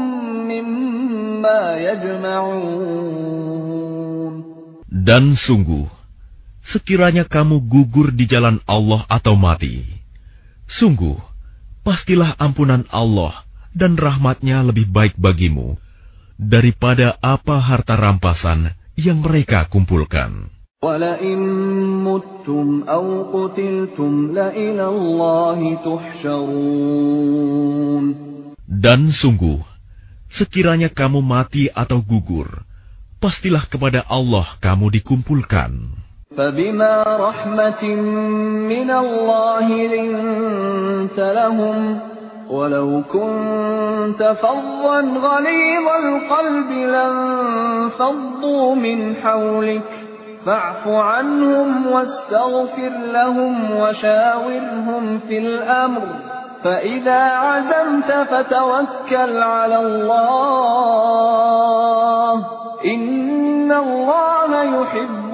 مِّمَّا يَجْمَعُونَ. Dan sungguh, sekiranya kamu gugur di jalan Allah atau mati, sungguh, pastilah ampunan Allah dan rahmatnya lebih baik bagimu daripada apa harta rampasan yang mereka kumpulkan. وَلَئِن مُتُّمْ أَوْ قُتِلْتُمْ لَإِلَى اللَّهِ تُحْشَرُونَ. Dan sungguh, sekiranya kamu mati atau gugur, pastilah kepada Allah kamu dikumpulkan. فَبِمَا رَحْمَةٍ مِّنَ اللَّهِ لِنتَ لَهُمْ وَلَوْ كُنتَ فَظًّا غَلِيظَ الْقَلْبِ لَانفَضُّوا مِنْ حَوْلِكَ فَاعْفُ عَنْهُمْ وَاسْتَغْفِرْ لَهُمْ وَشَاوِرْهُمْ فِي الْأَمْرِ فَإِذَا عَزَمْتَ فَتَوَكَّلْ عَلَى اللَّهِ إِنَّ اللَّهَ يُحِبُّ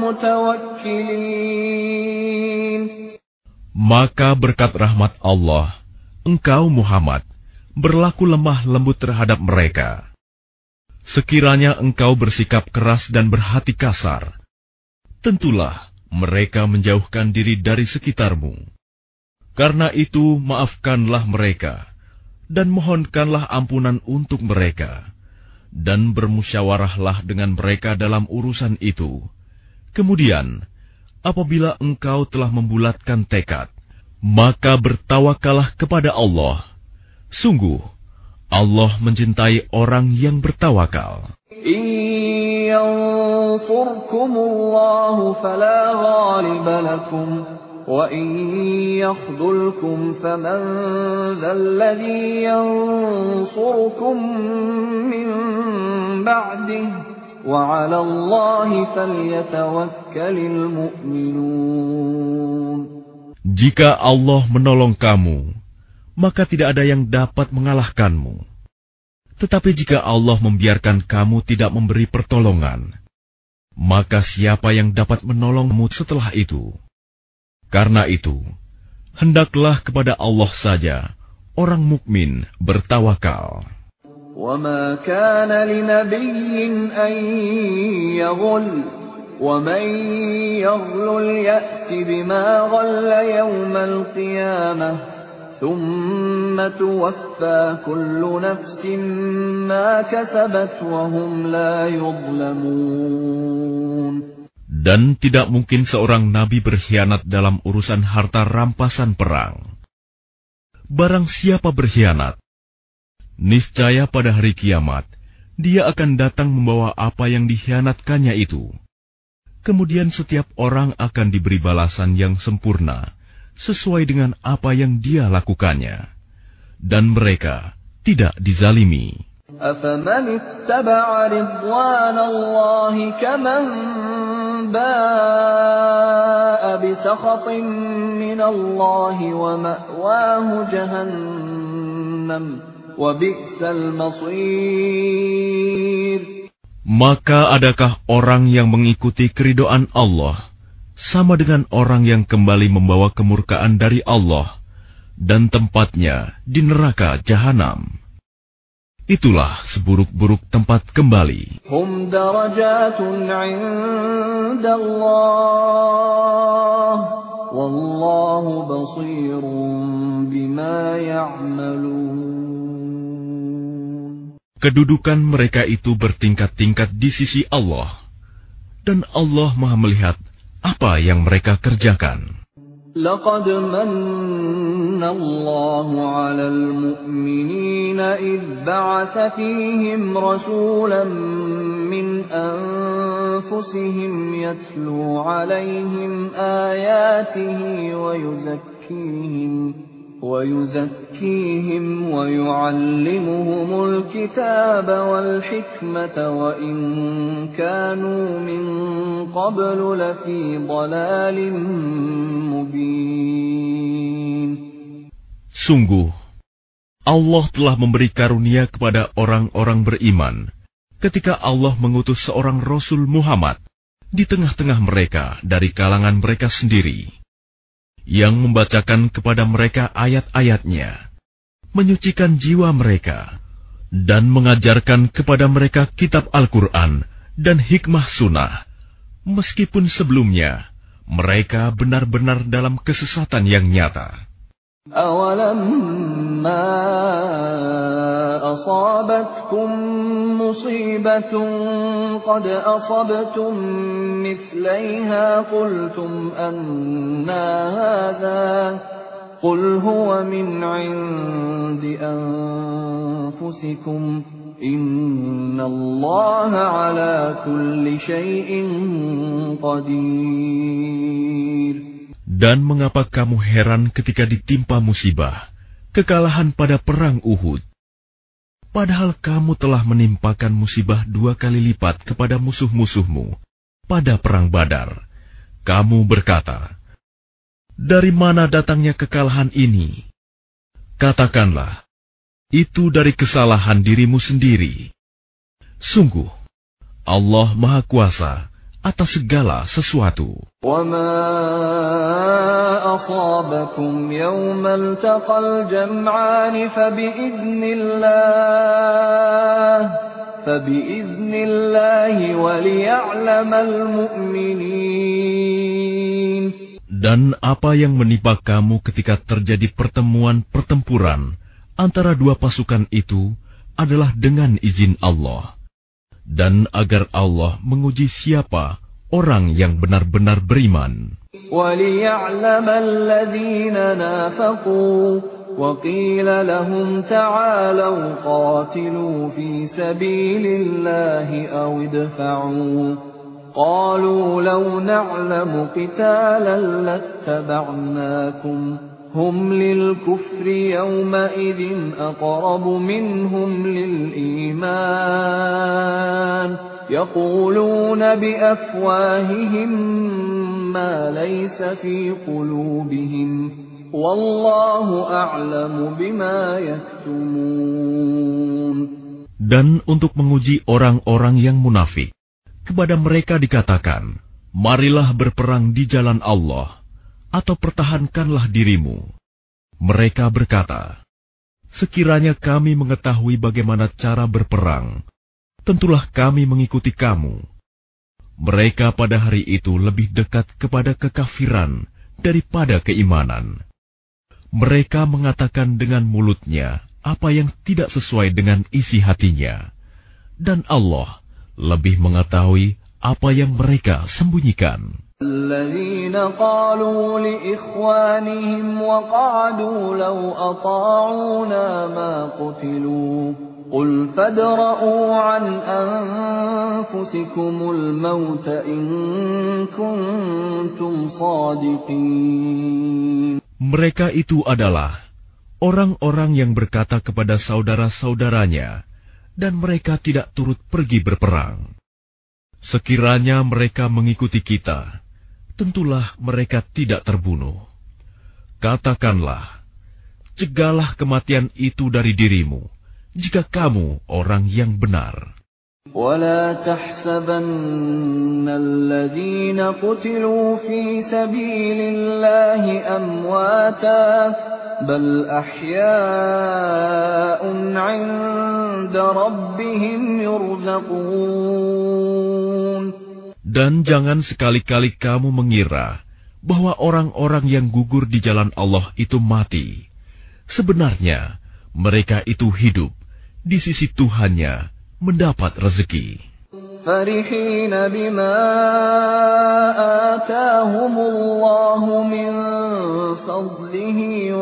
الْمُتَوَكِّلِينَ. Maka berkat rahmat Allah, engkau Muhammad berlaku lemah lembut terhadap mereka. Sekiranya engkau bersikap keras dan berhati kasar, tentulah mereka menjauhkan diri dari sekitarmu. Karena itu maafkanlah mereka, dan mohonkanlah ampunan untuk mereka, dan bermusyawarahlah dengan mereka dalam urusan itu. Kemudian, apabila engkau telah membulatkan tekad, maka bertawakallah kepada Allah. Sungguh, Allah mencintai orang yang bertawakal. إن ينصركم الله فلا غالب لكم وإن يخذلكم فمن ذا الذي ينصركم من بعده وعلى الله فليتوكل المؤمنون. Jika Allah menolong kamu, maka tidak ada yang dapat mengalahkanmu. Tetapi jika Allah membiarkan kamu tidak memberi pertolongan, maka siapa yang dapat menolongmu setelah itu? Karena itu, hendaklah kepada Allah saja orang mukmin bertawakal. وَمَا كَانَ لِنَبِيٍّ أَن يَغُلَّ وَمَن يَغْلُلْ يَأْتِ بِمَا غَلَّ يَوْمَ الْقِيَامَةِ ثُمَّ تُوَفَّى كُلُّ نَفْسٍ مَا كَسَبَتْ وَهُمْ لَا يُظْلَمُونَ. Dan tidak mungkin seorang nabi berkhianat dalam urusan harta rampasan perang. Barang siapa berkhianat, niscaya pada hari kiamat, dia akan datang membawa apa yang dikhianatkannya itu. Kemudian setiap orang akan diberi balasan yang sempurna, sesuai dengan apa yang dia lakukannya. Dan mereka tidak dizalimi. أَفَمَنِ اتَّبَعَ رِضْوَانَ اللَّهِ كَمَنْ بَاءَ بِسَخَطٍ مِّنَ اللَّهِ وَمَأْوَاهُ جَهَنَّمُ وَبِئْسَ الْمَصِيرُ. Maka adakah orang yang mengikuti keridhaan Allah sama dengan orang yang kembali membawa kemurkaan dari Allah dan tempatnya di neraka jahanam? Itulah seburuk-buruk tempat kembali. Hum darajatun 'inda Allah wallahu basirun bima ya'malun. Kedudukan mereka itu bertingkat-tingkat di sisi Allah, dan Allah Maha melihat apa yang mereka kerjakan. لقد من الله على المؤمنين إذ بعث فيهم رسولا من أنفسهم يتلو عليهم آياته ويزكيهم ويزكيهم ويعلمهم الكتاب والحكمة وإن كانوا من قبل لفي ضلال مبين. Sungguh, Allah telah memberi karunia kepada orang-orang beriman ketika Allah mengutus seorang Rasul Muhammad di tengah-tengah mereka dari kalangan mereka sendiri, yang membacakan kepada mereka ayat-ayatnya, menyucikan jiwa mereka, dan mengajarkan kepada mereka kitab Al-Quran dan hikmah sunnah, meskipun sebelumnya mereka benar-benar dalam kesesatan yang nyata. أَوَلَمَّا أَصَابَتْكُم مُّصِيبَةٌ قَدْ أَصَبْتُم مِّثْلَيْهَا قُلْتُمْ أَنَّىٰ هَٰذَا قُلْ هُوَ مِنْ عِندِ أَنفُسِكُمْ إِنَّ اللَّهَ عَلَىٰ كُلِّ شَيْءٍ قَدِيرٌ. Dan mengapa kamu heran ketika ditimpa musibah, kekalahan pada perang Uhud? Padahal kamu telah menimpakan musibah dua kali lipat kepada musuh-musuhmu pada perang Badar. Kamu berkata, dari mana datangnya kekalahan ini? Katakanlah, itu dari kesalahan dirimu sendiri. Sungguh, Allah Maha Kuasa atas segala sesuatu. وَمَا أَصَابَكُمْ يَوْمَ الْتَقَى الْجَمْعَانِ فَبِإِذْنِ اللَّهِ فَبِإِذْنِ اللَّهِ وَلِيَعْلَمَ الْمُؤْمِنِينَ. Dan apa yang menimpa kamu ketika terjadi pertemuan pertempuran antara dua pasukan itu adalah dengan izin Allah. Dan agar Allah menguji siapa orang yang benar-benar beriman. وَلِيَعْلَمَ الَّذِينَ نَافَقُوا وَقِيلَ لَهُمْ تَعَالَوْا قَاتِلُوا فِي سَبِيلِ اللَّهِ أَوِ ادْفَعُوا قَالُوا لَوْ نَعْلَمُ قِتَالًا لَاتَّبَعْنَاكُمْ هُمْ لِلْكُفْرِ يَوْمَئِذٍ أَقْرَبُ مِنْهُمْ لِلْإِيمَانِ يَقُولُونَ بِأَفْوَاهِهِمْ مَا لَيْسَ فِي قُلُوبِهِمْ وَاللَّهُ أَعْلَمُ بِمَا يَكْتُمُونَ. Dan untuk menguji orang-orang yang munafik, kepada mereka dikatakan, marilah berperang di jalan Allah, atau pertahankanlah dirimu. Mereka berkata, sekiranya kami mengetahui bagaimana cara berperang, tentulah kami mengikuti kamu. Mereka pada hari itu lebih dekat kepada kekafiran daripada keimanan. Mereka mengatakan dengan mulutnya apa yang tidak sesuai dengan isi hatinya. Dan Allah lebih mengetahui apa yang mereka sembunyikan. الَّذِينَ قَالُوا لِإِخْوَانِهِمْ وَقَعَدُوا لَوْ أَطَاعُونَا مَا قُتِلُوا قُلْ فَادْرَءُوا عَنْ أَنفُسِكُمُ الْمَوْتَ إِن كُنتُمْ صَادِقِينَ. Mereka itu adalah orang-orang yang berkata kepada saudara-saudaranya, dan mereka tidak turut pergi berperang. Sekiranya mereka mengikuti kita, tentulah mereka tidak terbunuh. Katakanlah, cegahlah kematian itu dari dirimu, jika kamu orang yang benar. وَلَا تَحْسَبَنَّ الَّذِينَ قُتِلُوا فِي سَبِيلِ اللَّهِ أَمْوَاتًا بَلْ أَحْيَاءٌ عِندَ رَبِّهِمْ يُرْزَقُونَ. Dan jangan sekali-kali kamu mengira bahwa orang-orang yang gugur di jalan Allah itu mati. Sebenarnya mereka itu hidup di sisi Tuhannya, mendapat rezeki. فَرِحِينَ بِمَا آتَاهُمُ اللَّهُ مِنْ فَضْلِهِ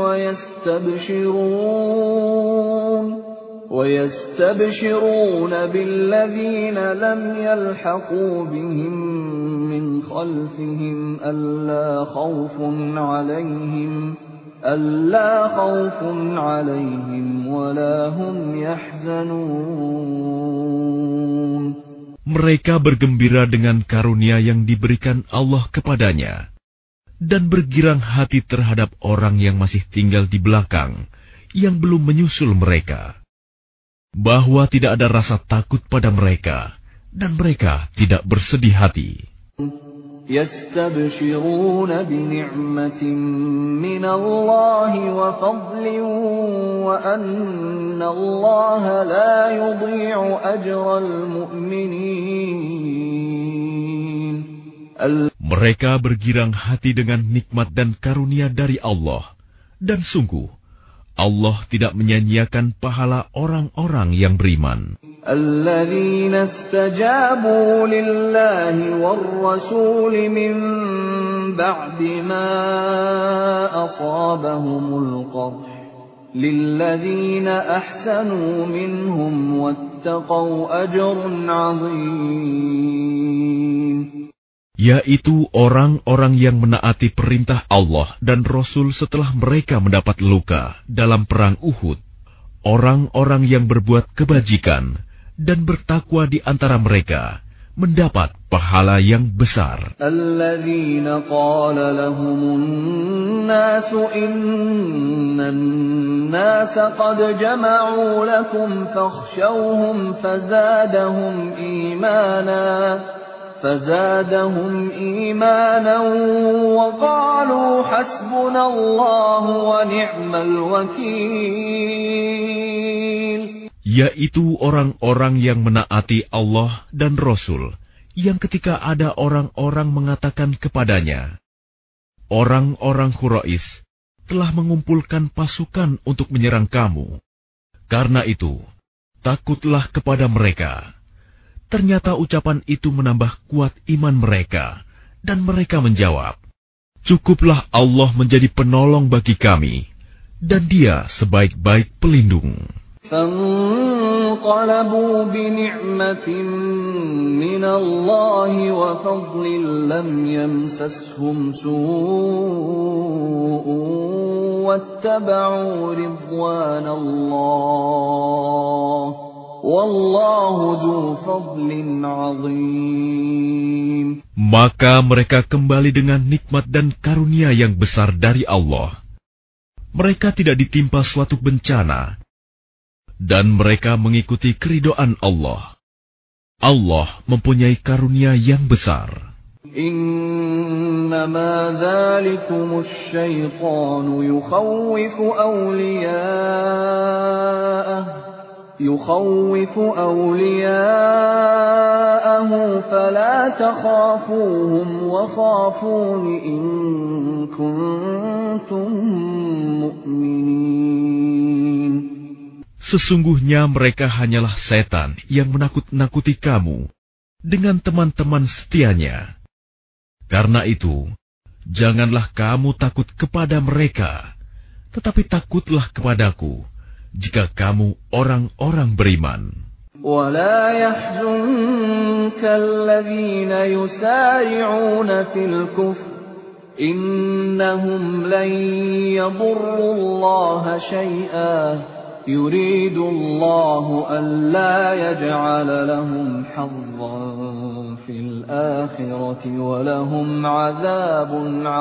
وَيَسْتَبْشِرُونَ وَيَسْتَبْشِرُونَ بِالَّذِينَ لَمْ يَلْحَقُوا بِهِمْ مِنْ خَلْفِهِمْ أَلَّا خَوْفٌ عَلَيْهِمْ أَلَّا خَوْفٌ عَلَيْهِمْ وَلَا هُمْ يَحْزَنُونَ. Mereka bergembira dengan karunia yang diberikan Allah kepadanya, dan bergirang hati terhadap orang yang masih tinggal di belakang, yang belum menyusul mereka, bahwa tidak ada rasa takut pada mereka, dan mereka tidak bersedih hati. يَسْتَبْشِرُونَ بِنِعْمَةٍ مِّنَ اللَّهِ وَفَضْلٍ وَأَنَّ اللَّهَ لَا يُضِيعُ أَجْرَ الْمُؤْمِنِينَ. Mereka bergirang hati dengan nikmat dan karunia dari Allah, dan sungguh Allah tidak menyia-nyiakan pahala orang-orang yang beriman. الَّذِينَ اسْتَجَابُوا لِلَّهِ وَالرَّسُولِ مِنْ بَعْدِ مَا أَصَابَهُمُ الْقَرْحُ لِلَّذِينَ أَحْسَنُوا مِنْهُمْ وَاتَّقَوْا أَجْرٌ عَظِيمٌ. Yaitu orang-orang yang menaati perintah Allah dan Rasul setelah mereka mendapat luka dalam perang Uhud. Orang-orang yang berbuat kebajikan dan bertakwa di antara mereka mendapat pahala yang besar. Alladzina qala lahumun nasu innan nasa qad jama'u lakum fakhshawhum fazadahum imana فزادهم إيمانا وقالوا حسبنا الله ونعم الوكيل. Yaitu orang-orang yang menaati Allah dan Rasul, yang ketika ada orang-orang mengatakan kepadanya, orang-orang Quraisy telah mengumpulkan pasukan untuk menyerang kamu. Karena itu, takutlah kepada mereka. Ternyata ucapan itu menambah kuat iman mereka, dan mereka menjawab, "Cukuplah Allah menjadi penolong bagi kami, dan Dia sebaik-baik pelindung." فانقلبوا بنعمة من الله وفضل لم يمسسهم سوء واتبعوا رضوان الله والله ذو فضل عظيم. Maka mereka kembali dengan nikmat dan karunia yang besar dari Allah. Mereka tidak ditimpa suatu bencana, dan mereka mengikuti keridhaan Allah. Allah mempunyai karunia yang besar. Innama dzalikumul syaitanu yukhawwifu awliya'ah yukhawwifu awliya'ahu fala takhafuhum wa khafuni in kuntum mu'minin. Sesungguhnya mereka hanyalah setan yang menakut-nakuti kamu dengan teman-teman setianya. Karena itu, janganlah kamu takut kepada mereka, tetapi takutlah kepadaku jika kamu orang-orang beriman. وَلَا يَحْزُنكَ الَّذِينَ يُسَارِعُونَ فِي الْكُفْرِ إِنَّهُمْ لَن يَضُرُّوا اللَّهَ شَيْئًا يريد الله ألا يجعل لهم حظا في الآخرة ولهم عذاب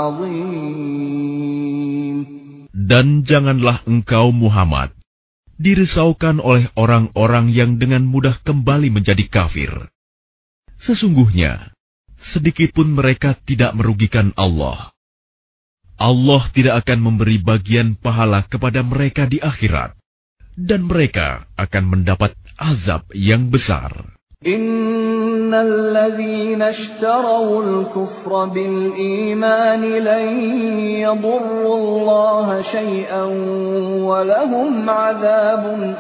عظيم. Dan janganlah engkau Muhammad dirisaukan oleh orang-orang yang dengan mudah kembali menjadi kafir. Sesungguhnya, sedikitpun mereka tidak merugikan Allah. Allah tidak akan memberi bagian pahala kepada mereka di akhirat, dan mereka akan mendapat azab yang besar. Innal ladzina ishtarawul kufra bil iman lan yadurrullaha syai'an wa lahum 'adzabun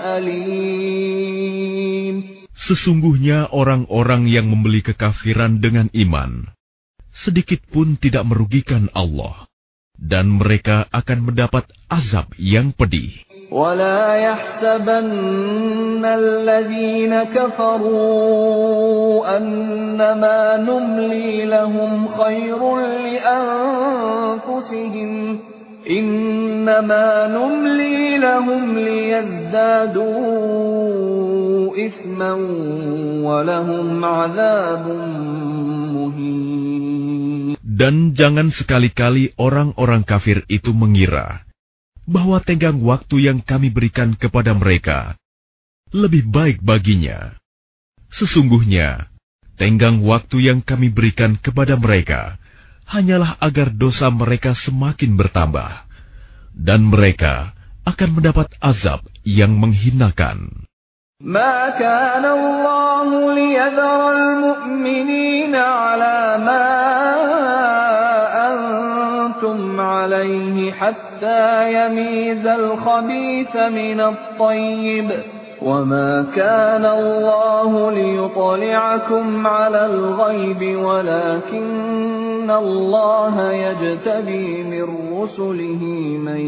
alim. Sesungguhnya orang-orang yang membeli kekafiran dengan iman sedikit pun tidak merugikan Allah, dan mereka akan mendapat azab yang pedih. وَلَا يَحْسَبَنَّ الَّذِينَ كَفَرُوا أَنَّمَا نُمْلِي لَهُمْ خَيْرٌ لِأَنفُسِهِمْ إِنَّمَا نُمْلِي لَهُمْ لِيَزْدَادُوا إِثْمًا وَلَهُمْ عَذَابٌ مُهِينٌ. Dan jangan sekali-kali orang-orang kafir itu mengira bahwa tenggang waktu yang kami berikan kepada mereka lebih baik baginya. Sesungguhnya, tenggang waktu yang kami berikan kepada mereka hanyalah agar dosa mereka semakin bertambah, dan mereka akan mendapat azab yang menghinakan. ما كان الله ليذر المؤمنين على ما أنتم عليه حتى يميز الخبيث من الطيب وما كان الله ليطلعكم على الغيب ولكن الله يجتبي من رسله من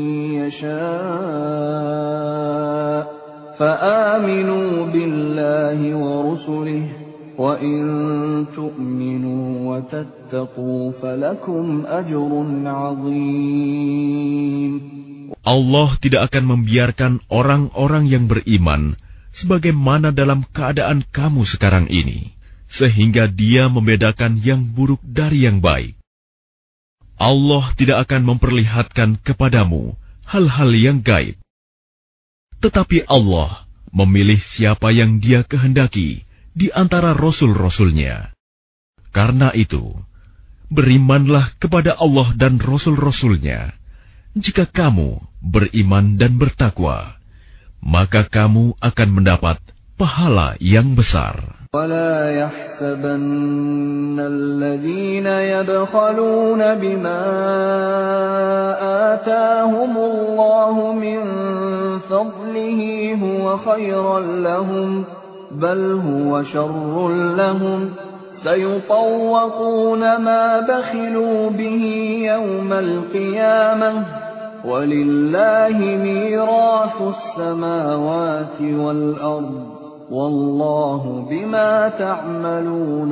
يشاء فآمنوا بالله ورسله وإن تؤمنوا وتتقوا فلكم أجر عظيم. Allah tidak akan membiarkan orang-orang yang beriman sebagaimana dalam keadaan kamu sekarang ini, sehingga Dia membedakan yang buruk dari yang baik. Allah tidak akan memperlihatkan kepadamu hal-hal yang gaib. Tetapi Allah memilih siapa yang Dia kehendaki di antara rasul-rasulnya. Karena itu, berimanlah kepada Allah dan rasul-rasulnya. Jika kamu beriman dan bertakwa, maka kamu akan mendapat pahala yang besar. وَلَا يَحْسَبَنَّ الذين يبخلون بما آتاهم الله من فضله هو خيرا لهم بل هو شر لهم سيطوقون ما بخلوا به يوم القيامة ولله ميراث السماوات والأرض والله بما تعملون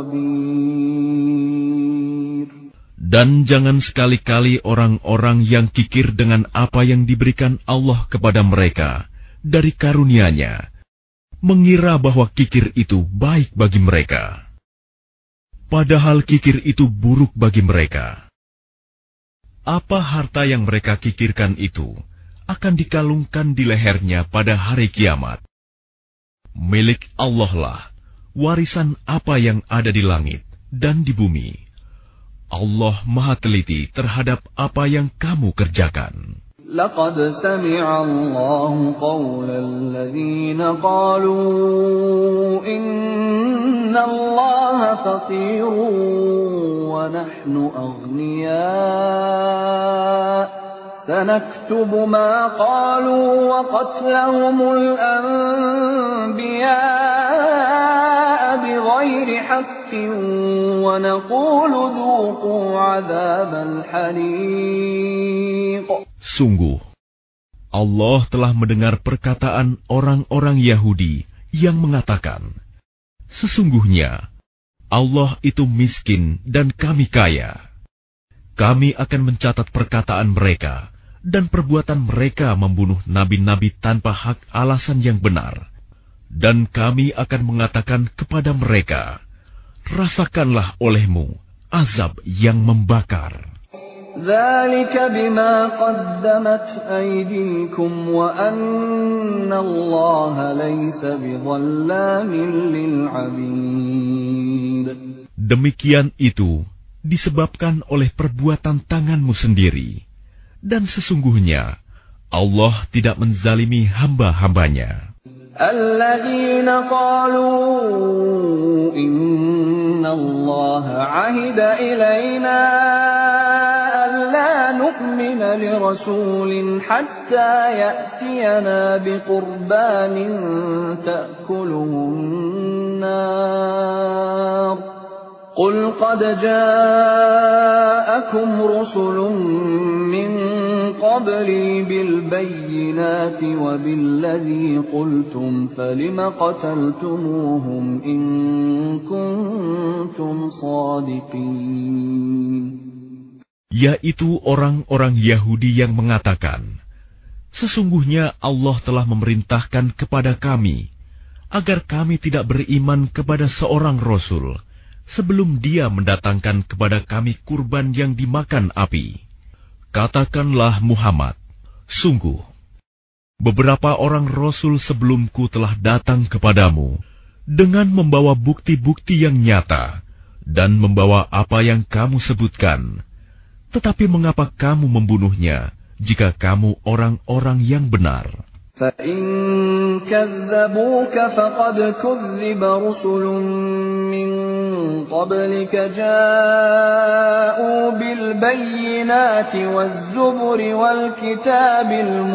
خبير. Dan jangan sekali-kali orang-orang yang kikir dengan apa yang diberikan Allah kepada mereka dari karunia-Nya, mengira bahwa kikir itu baik bagi mereka. Padahal kikir itu buruk bagi mereka. Apa harta yang mereka kikirkan itu akan dikalungkan di lehernya pada hari kiamat. Milik Allah lah warisan apa yang ada di langit dan di bumi. Allah Maha teliti terhadap apa yang kamu kerjakan. لقد سمع الله قول الذين قالوا إن الله فقير ونحن أغنياء سنكتب ما قالوا وقتلهم الأنبياء بغير حق ونقول ذوقوا عذاب الحريق. Sungguh, Allah telah mendengar perkataan orang-orang Yahudi yang mengatakan, sesungguhnya Allah itu miskin dan kami kaya. Kami akan mencatat perkataan mereka dan perbuatan mereka membunuh nabi-nabi tanpa hak alasan yang benar. Dan kami akan mengatakan kepada mereka, rasakanlah olehmu azab yang membakar. ذلك بما قدمت أيديكم وأن الله ليس بظلام للعبيد. Demikian itu disebabkan oleh perbuatan tanganmu sendiri, dan sesungguhnya Allah tidak menzalimi hamba-hambanya. الذين قالوا إن الله عهد إلينا ألا نؤمن لرسول حتى يأتينا بقربان تأكله النار قل قد جاءكم رسل من قبلي بالبينات وبالذي قلتم فلم قتلتموهم إن كنتم صادقين. Yaitu orang-orang Yahudi yang mengatakan, sesungguhnya Allah telah memerintahkan kepada kami agar kami tidak beriman kepada seorang Rasul sebelum dia mendatangkan kepada kami kurban yang dimakan api. Katakanlah Muhammad, sungguh, beberapa orang Rasul sebelumku telah datang kepadamu dengan membawa bukti-bukti yang nyata dan membawa apa yang kamu sebutkan. Tetapi mengapa kamu membunuhnya jika kamu orang-orang yang benar? فَإِن كَذَّبُوكَ فَقَدْ كُذِّبَ رُسُلٌ مِّن قَبْلِكَ جَاءُوا بِالْبَيِّنَاتِ وَالزُّبُرِ وَالْكِتَابِ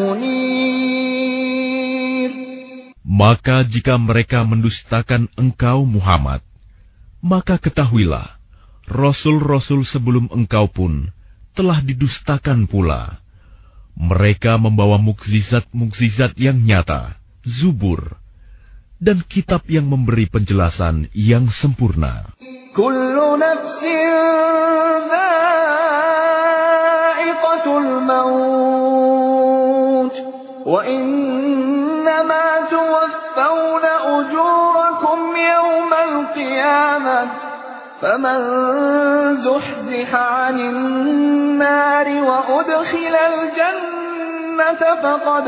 الْمُنِيرِ. Maka jika mereka mendustakan engkau Muhammad, maka ketahuilah, Rasul-Rasul sebelum engkau pun telah didustakan pula. Mereka membawa mukjizat-mukjizat yang nyata, Zubur, dan kitab yang memberi penjelasan yang sempurna. Kullu nafsin dha'iqatul maut, wa innama tuwaffawna ujurakum yawmal qiyamah. فمن زحزح عن النار وأدخل الجنة فقد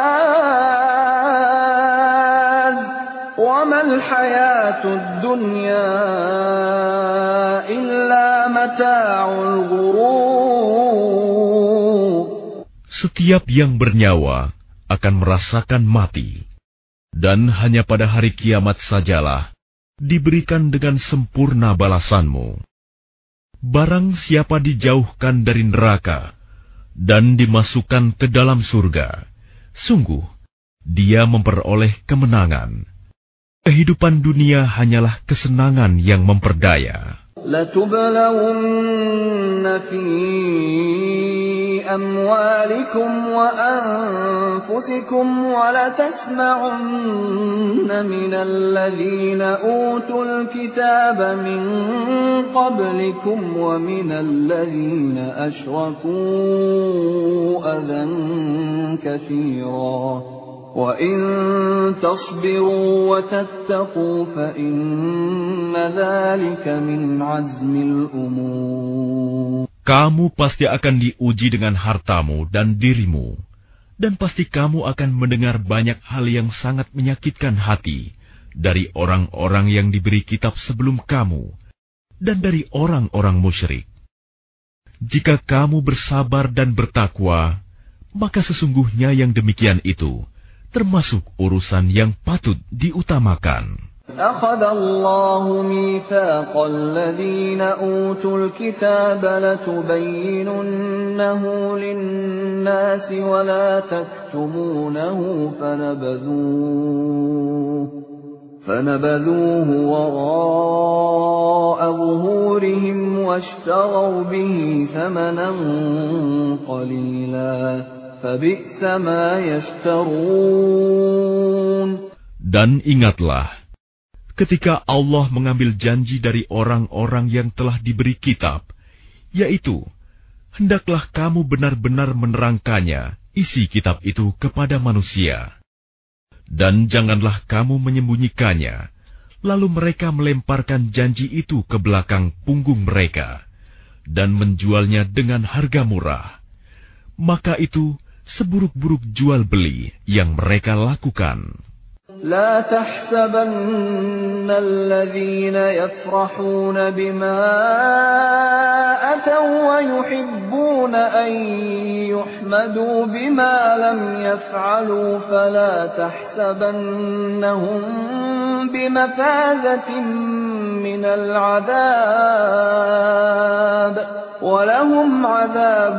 فاز وما الحياة الدنيا إلا متاع الغرور. Setiap yang bernyawa akan merasakan mati, dan hanya pada hari kiamat sajalah diberikan dengan sempurna balasanmu. Barang siapa dijauhkan dari neraka dan dimasukkan ke dalam surga, sungguh dia memperoleh kemenangan. Kehidupan dunia hanyalah kesenangan yang memperdaya. لَتُبْلَوُنَّ فِي أَمْوَالِكُمْ وَأَنفُسِكُمْ وَلَتَسْمَعُنَّ مِنَ الَّذِينَ أُوتُوا الْكِتَابَ مِنْ قَبْلِكُمْ وَمِنَ الَّذِينَ أَشْرَكُوا أَذًى كَثِيرًا وَإِن تَصْبِرُوا وَتَتَّقُوا فَإِنَّ ذَلِكَ مِنْ عَزْمِ الْأُمُورِ. Kamu pasti akan diuji dengan hartamu dan dirimu, dan pasti kamu akan mendengar banyak hal yang sangat menyakitkan hati dari orang-orang yang diberi kitab sebelum kamu dan dari orang-orang musyrik. Jika kamu bersabar dan bertakwa, maka sesungguhnya yang demikian itu termasuk urusan yang patut diutamakan. أَخَذَ اللَّهُ مِيثَاقَ الَّذِينَ أُوتُوا الْكِتَابَ لَتُبَيِّنُنَّهُ لِلنَّاسِ وَلَا تَكْتُمُونَهُ فَنَبَذُوهُ فَنَبَذُوهُ وَرَاءَ ظُهُورِهِمْ وَاشْتَرَوْا بِهِ ثَمَنًا قَلِيلًا فَبِئْسَ مَا يَشْتَرُونَ. Dan ingatlah, ketika Allah mengambil janji dari orang-orang yang telah diberi kitab, yaitu, hendaklah kamu benar-benar menerangkannya, isi kitab itu kepada manusia. Dan janganlah kamu menyembunyikannya, lalu mereka melemparkan janji itu ke belakang punggung mereka, dan menjualnya dengan harga murah. Maka itu seburuk-buruk jual beli yang mereka lakukan. لا تحسبن الذين يفرحون بما أتوا ويحبون أن يحمدوا بما لم يفعلوا فلا تحسبنهم بمفازة من العذاب ولهم عذاب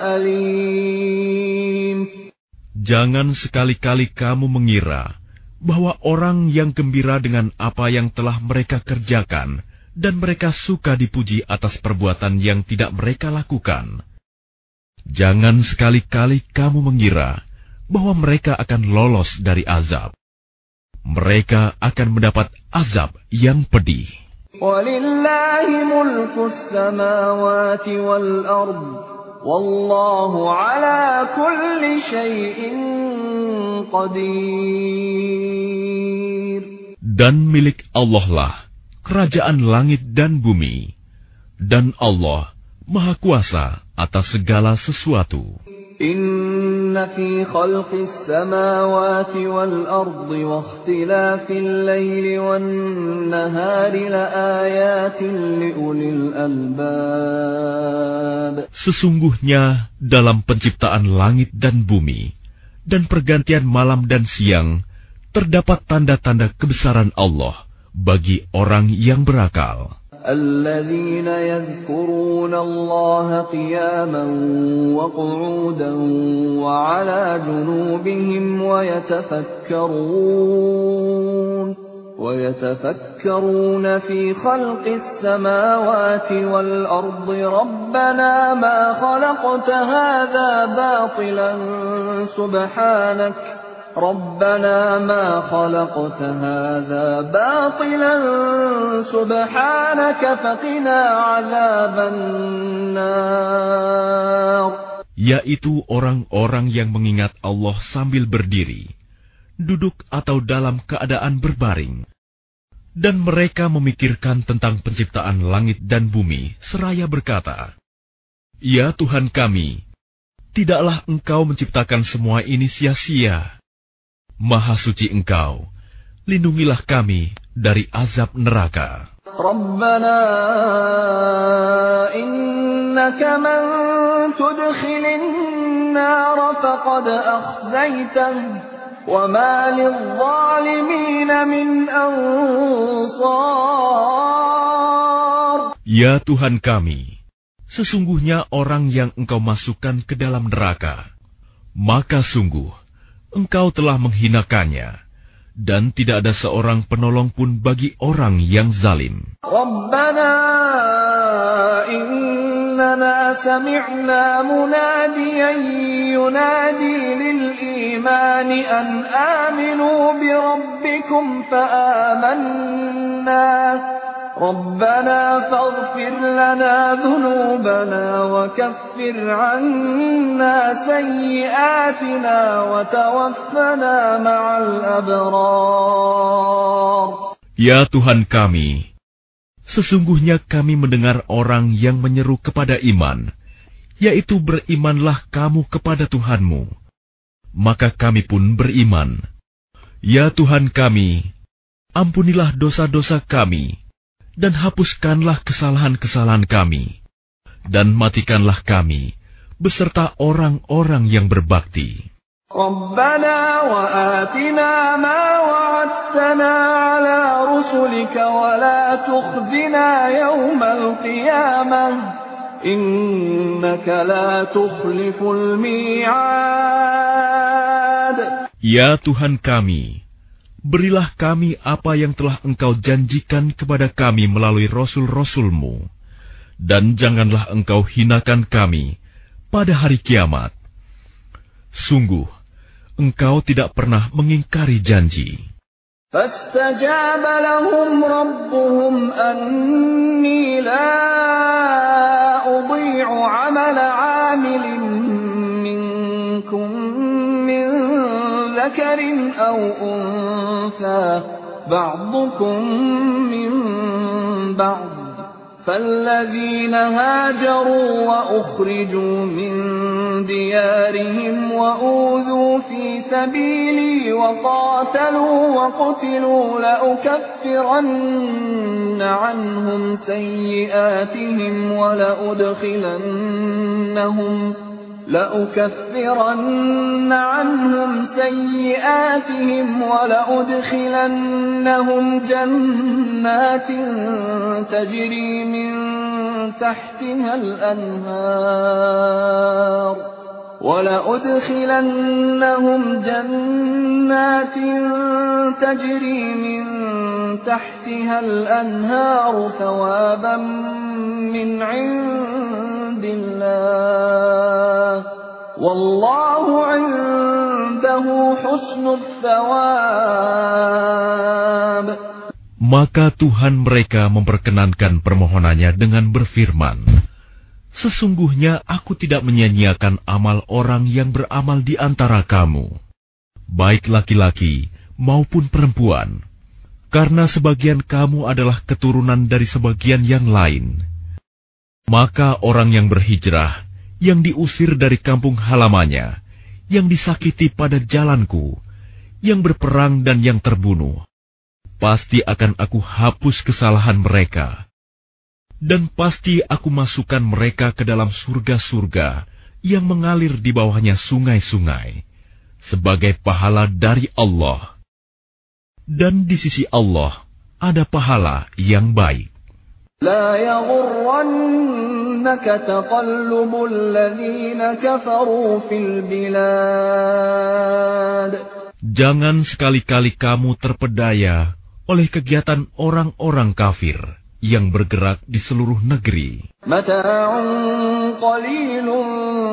أليم. Jangan sekali-kali kamu mengira bahwa orang yang gembira dengan apa yang telah mereka kerjakan dan mereka suka dipuji atas perbuatan yang tidak mereka lakukan. Jangan sekali-kali kamu mengira bahwa mereka akan lolos dari azab. Mereka akan mendapat azab yang pedih. وَلِلَّهِ مُلْكُ السَّمَاوَاتِ وَالْأَرْضِ وَاللَّهُ عَلَى كُلِّ شَيْءٍ قَدِيرٌ. Dan milik Allah lah kerajaan langit dan bumi, dan Allah Maha Kuasa atas segala sesuatu. Inna fi khalqis samawati wal ardi wa ikhtilafil laili wan nahari laayatin liulil albab. Sesungguhnya dalam penciptaan langit dan bumi dan pergantian malam dan siang terdapat tanda-tanda kebesaran Allah bagi orang yang berakal. الذين يذكرون الله قياما وقعودا وعلى جنوبهم ويتفكرون ويتفكرون في خلق السماوات والأرض ربنا ما خلقت هذا باطلا سبحانك ربنا ما خلقت هذا باطلا سبحانك فقنا عذاب النار. Yaitu orang-orang yang mengingat Allah sambil berdiri, duduk atau dalam keadaan berbaring. Dan mereka memikirkan tentang penciptaan langit dan bumi seraya berkata, Ya Tuhan kami, tidaklah Engkau menciptakan semua ini sia-sia. Maha suci Engkau, lindungilah kami dari azab neraka. Rabbana innaka man tudkhilin nar faqad akhzaytah وَمَا لِلظَّالِمِينَ مِنْ أَنصَارٍ. Ya Tuhan kami, sesungguhnya orang yang Engkau masukkan ke dalam neraka, maka sungguh Engkau telah menghinakannya, dan tidak ada seorang penolong pun bagi orang yang zalim. Rabbana innana sami'na munadiyan yunadi lil imani an aminu bi rabbikum fa amanna. Rabbana faghfir lana dhunubana wa kaffir 'anna sayyi'atina wa tawaffana ma'al abrar. Ya Tuhan kami, sesungguhnya kami mendengar orang yang menyeru kepada iman, yaitu berimanlah kamu kepada Tuhanmu. Maka kami pun beriman. Ya Tuhan kami, ampunilah dosa-dosa kami, dan hapuskanlah kesalahan-kesalahan kami, dan matikanlah kami beserta orang-orang yang berbakti. Rabbana wa atina ma wa'adtana ala rusulika wa la tukhzina yawmal qiyamah innaka la tukhliful mi'ad. Ya Tuhan kami, berilah kami apa yang telah Engkau janjikan kepada kami melalui Rasul-Rasul-Mu, dan janganlah Engkau hinakan kami pada hari kiamat. Sungguh, Engkau tidak pernah mengingkari janji. فَاسْتَجَابَ لَهُمْ رَبُّهُمْ أَنِّي لَا أُضِيعُ عَمَلَ عَامِلٍ مِّنكُم مِّن ذَكَرٍ أَوْ أُنثَىٰ بَعْضُكُم مِّن بَعْضٍ ۖ فالذين هاجروا وأخرجوا من ديارهم وأوذوا في سبيلي وقاتلوا وقتلوا لأكفرن عنهم سيئاتهم ولأدخلنهم لأكفرن عنهم سيئاتهم ولأدخلنهم جنات تجري من تحتها الأنهار ولأدخلنهم جنات تجري من تحتها الأنهار ثوابا من عند الله والله عنده حسن الثواب. Maka Tuhan mereka memperkenankan permohonannya dengan berfirman, sesungguhnya aku tidak menyia-nyiakan amal orang yang beramal di antara kamu, baik laki-laki maupun perempuan, karena sebagian kamu adalah keturunan dari sebagian yang lain. Maka orang yang berhijrah, yang diusir dari kampung halamannya, yang disakiti pada jalanku, yang berperang dan yang terbunuh, pasti akan aku hapus kesalahan mereka. Dan pasti aku masukkan mereka ke dalam surga-surga yang mengalir di bawahnya sungai-sungai, sebagai pahala dari Allah. Dan di sisi Allah ada pahala yang baik. لا يغرنك تقلب الذين كفروا في البلاد. Jangan sekali-kali kamu terpedaya oleh kegiatan orang-orang kafir yang bergerak di seluruh negeri. Mata'un qalilun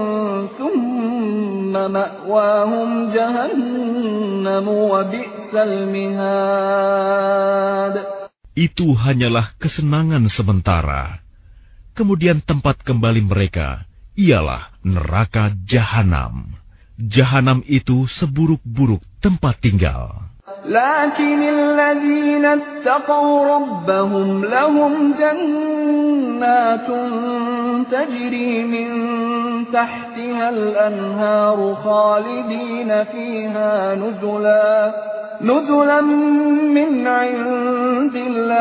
thumma ma'wahum jahannam wa bi'sal mihad. Itu hanyalah kesenangan sementara. Kemudian tempat kembali mereka ialah neraka jahanam. Jahanam itu seburuk-buruk tempat tinggal. لكن الذين اتقوا ربهم لهم جنات تجري من تحتها الأنهار خالدين فيها نزلا نزلا من عند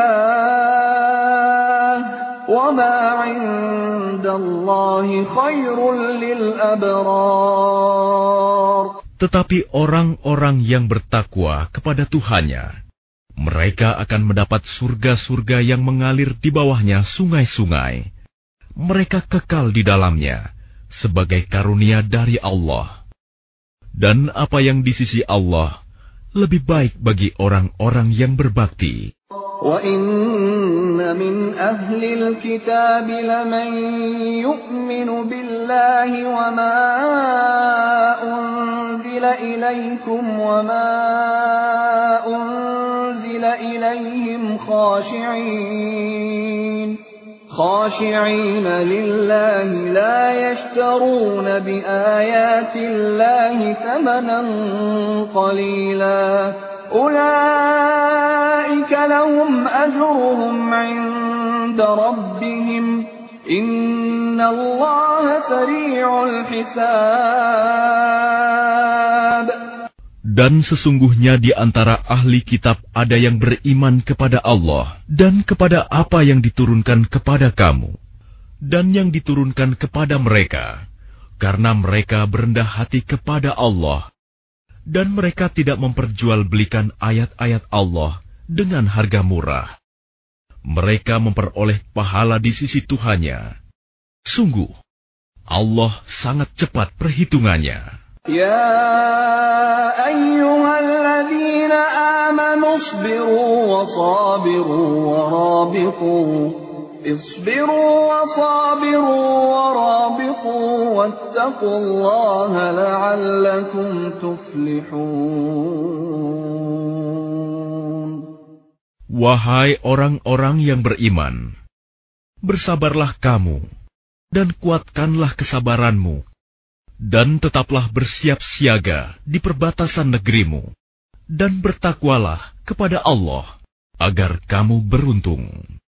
الله وما عند الله خير للأبرار. Tetapi orang-orang yang bertakwa kepada Tuhannya, mereka akan mendapat surga-surga yang mengalir di bawahnya sungai-sungai. Mereka kekal di dalamnya sebagai karunia dari Allah. Dan apa yang di sisi Allah lebih baik bagi orang-orang yang berbakti. وَإِنَّ مِنْ أَهْلِ الْكِتَابِ لَمَنْ يُؤْمِنُ بِاللَّهِ وَمَا أُنْزِلَ إِلَيْكُمْ وَمَا أُنْزِلَ إِلَيْهِمْ خَاشِعِينَ خاشعين لله لا يشترون بآيات الله ثمنا قليلا أولئك لهم أجرهم عند ربهم إن الله سريع الحساب. Dan sesungguhnya di antara ahli kitab ada yang beriman kepada Allah dan kepada apa yang diturunkan kepada kamu dan yang diturunkan kepada mereka, karena mereka berendah hati kepada Allah dan mereka tidak memperjualbelikan ayat-ayat Allah dengan harga murah. Mereka memperoleh pahala di sisi Tuhannya. Sungguh, Allah sangat cepat perhitungannya. يا أيها الذين آمنوا اصبروا وصابروا ورابطوا اصبروا وصابروا ورابطوا واتقوا الله لعلكم تفلحون. Wahai orang-orang yang beriman, bersabarlah kamu dan kuatkanlah kesabaranmu. Dan tetaplah bersiap siaga di perbatasan negerimu, dan bertakwalah kepada Allah, agar kamu beruntung.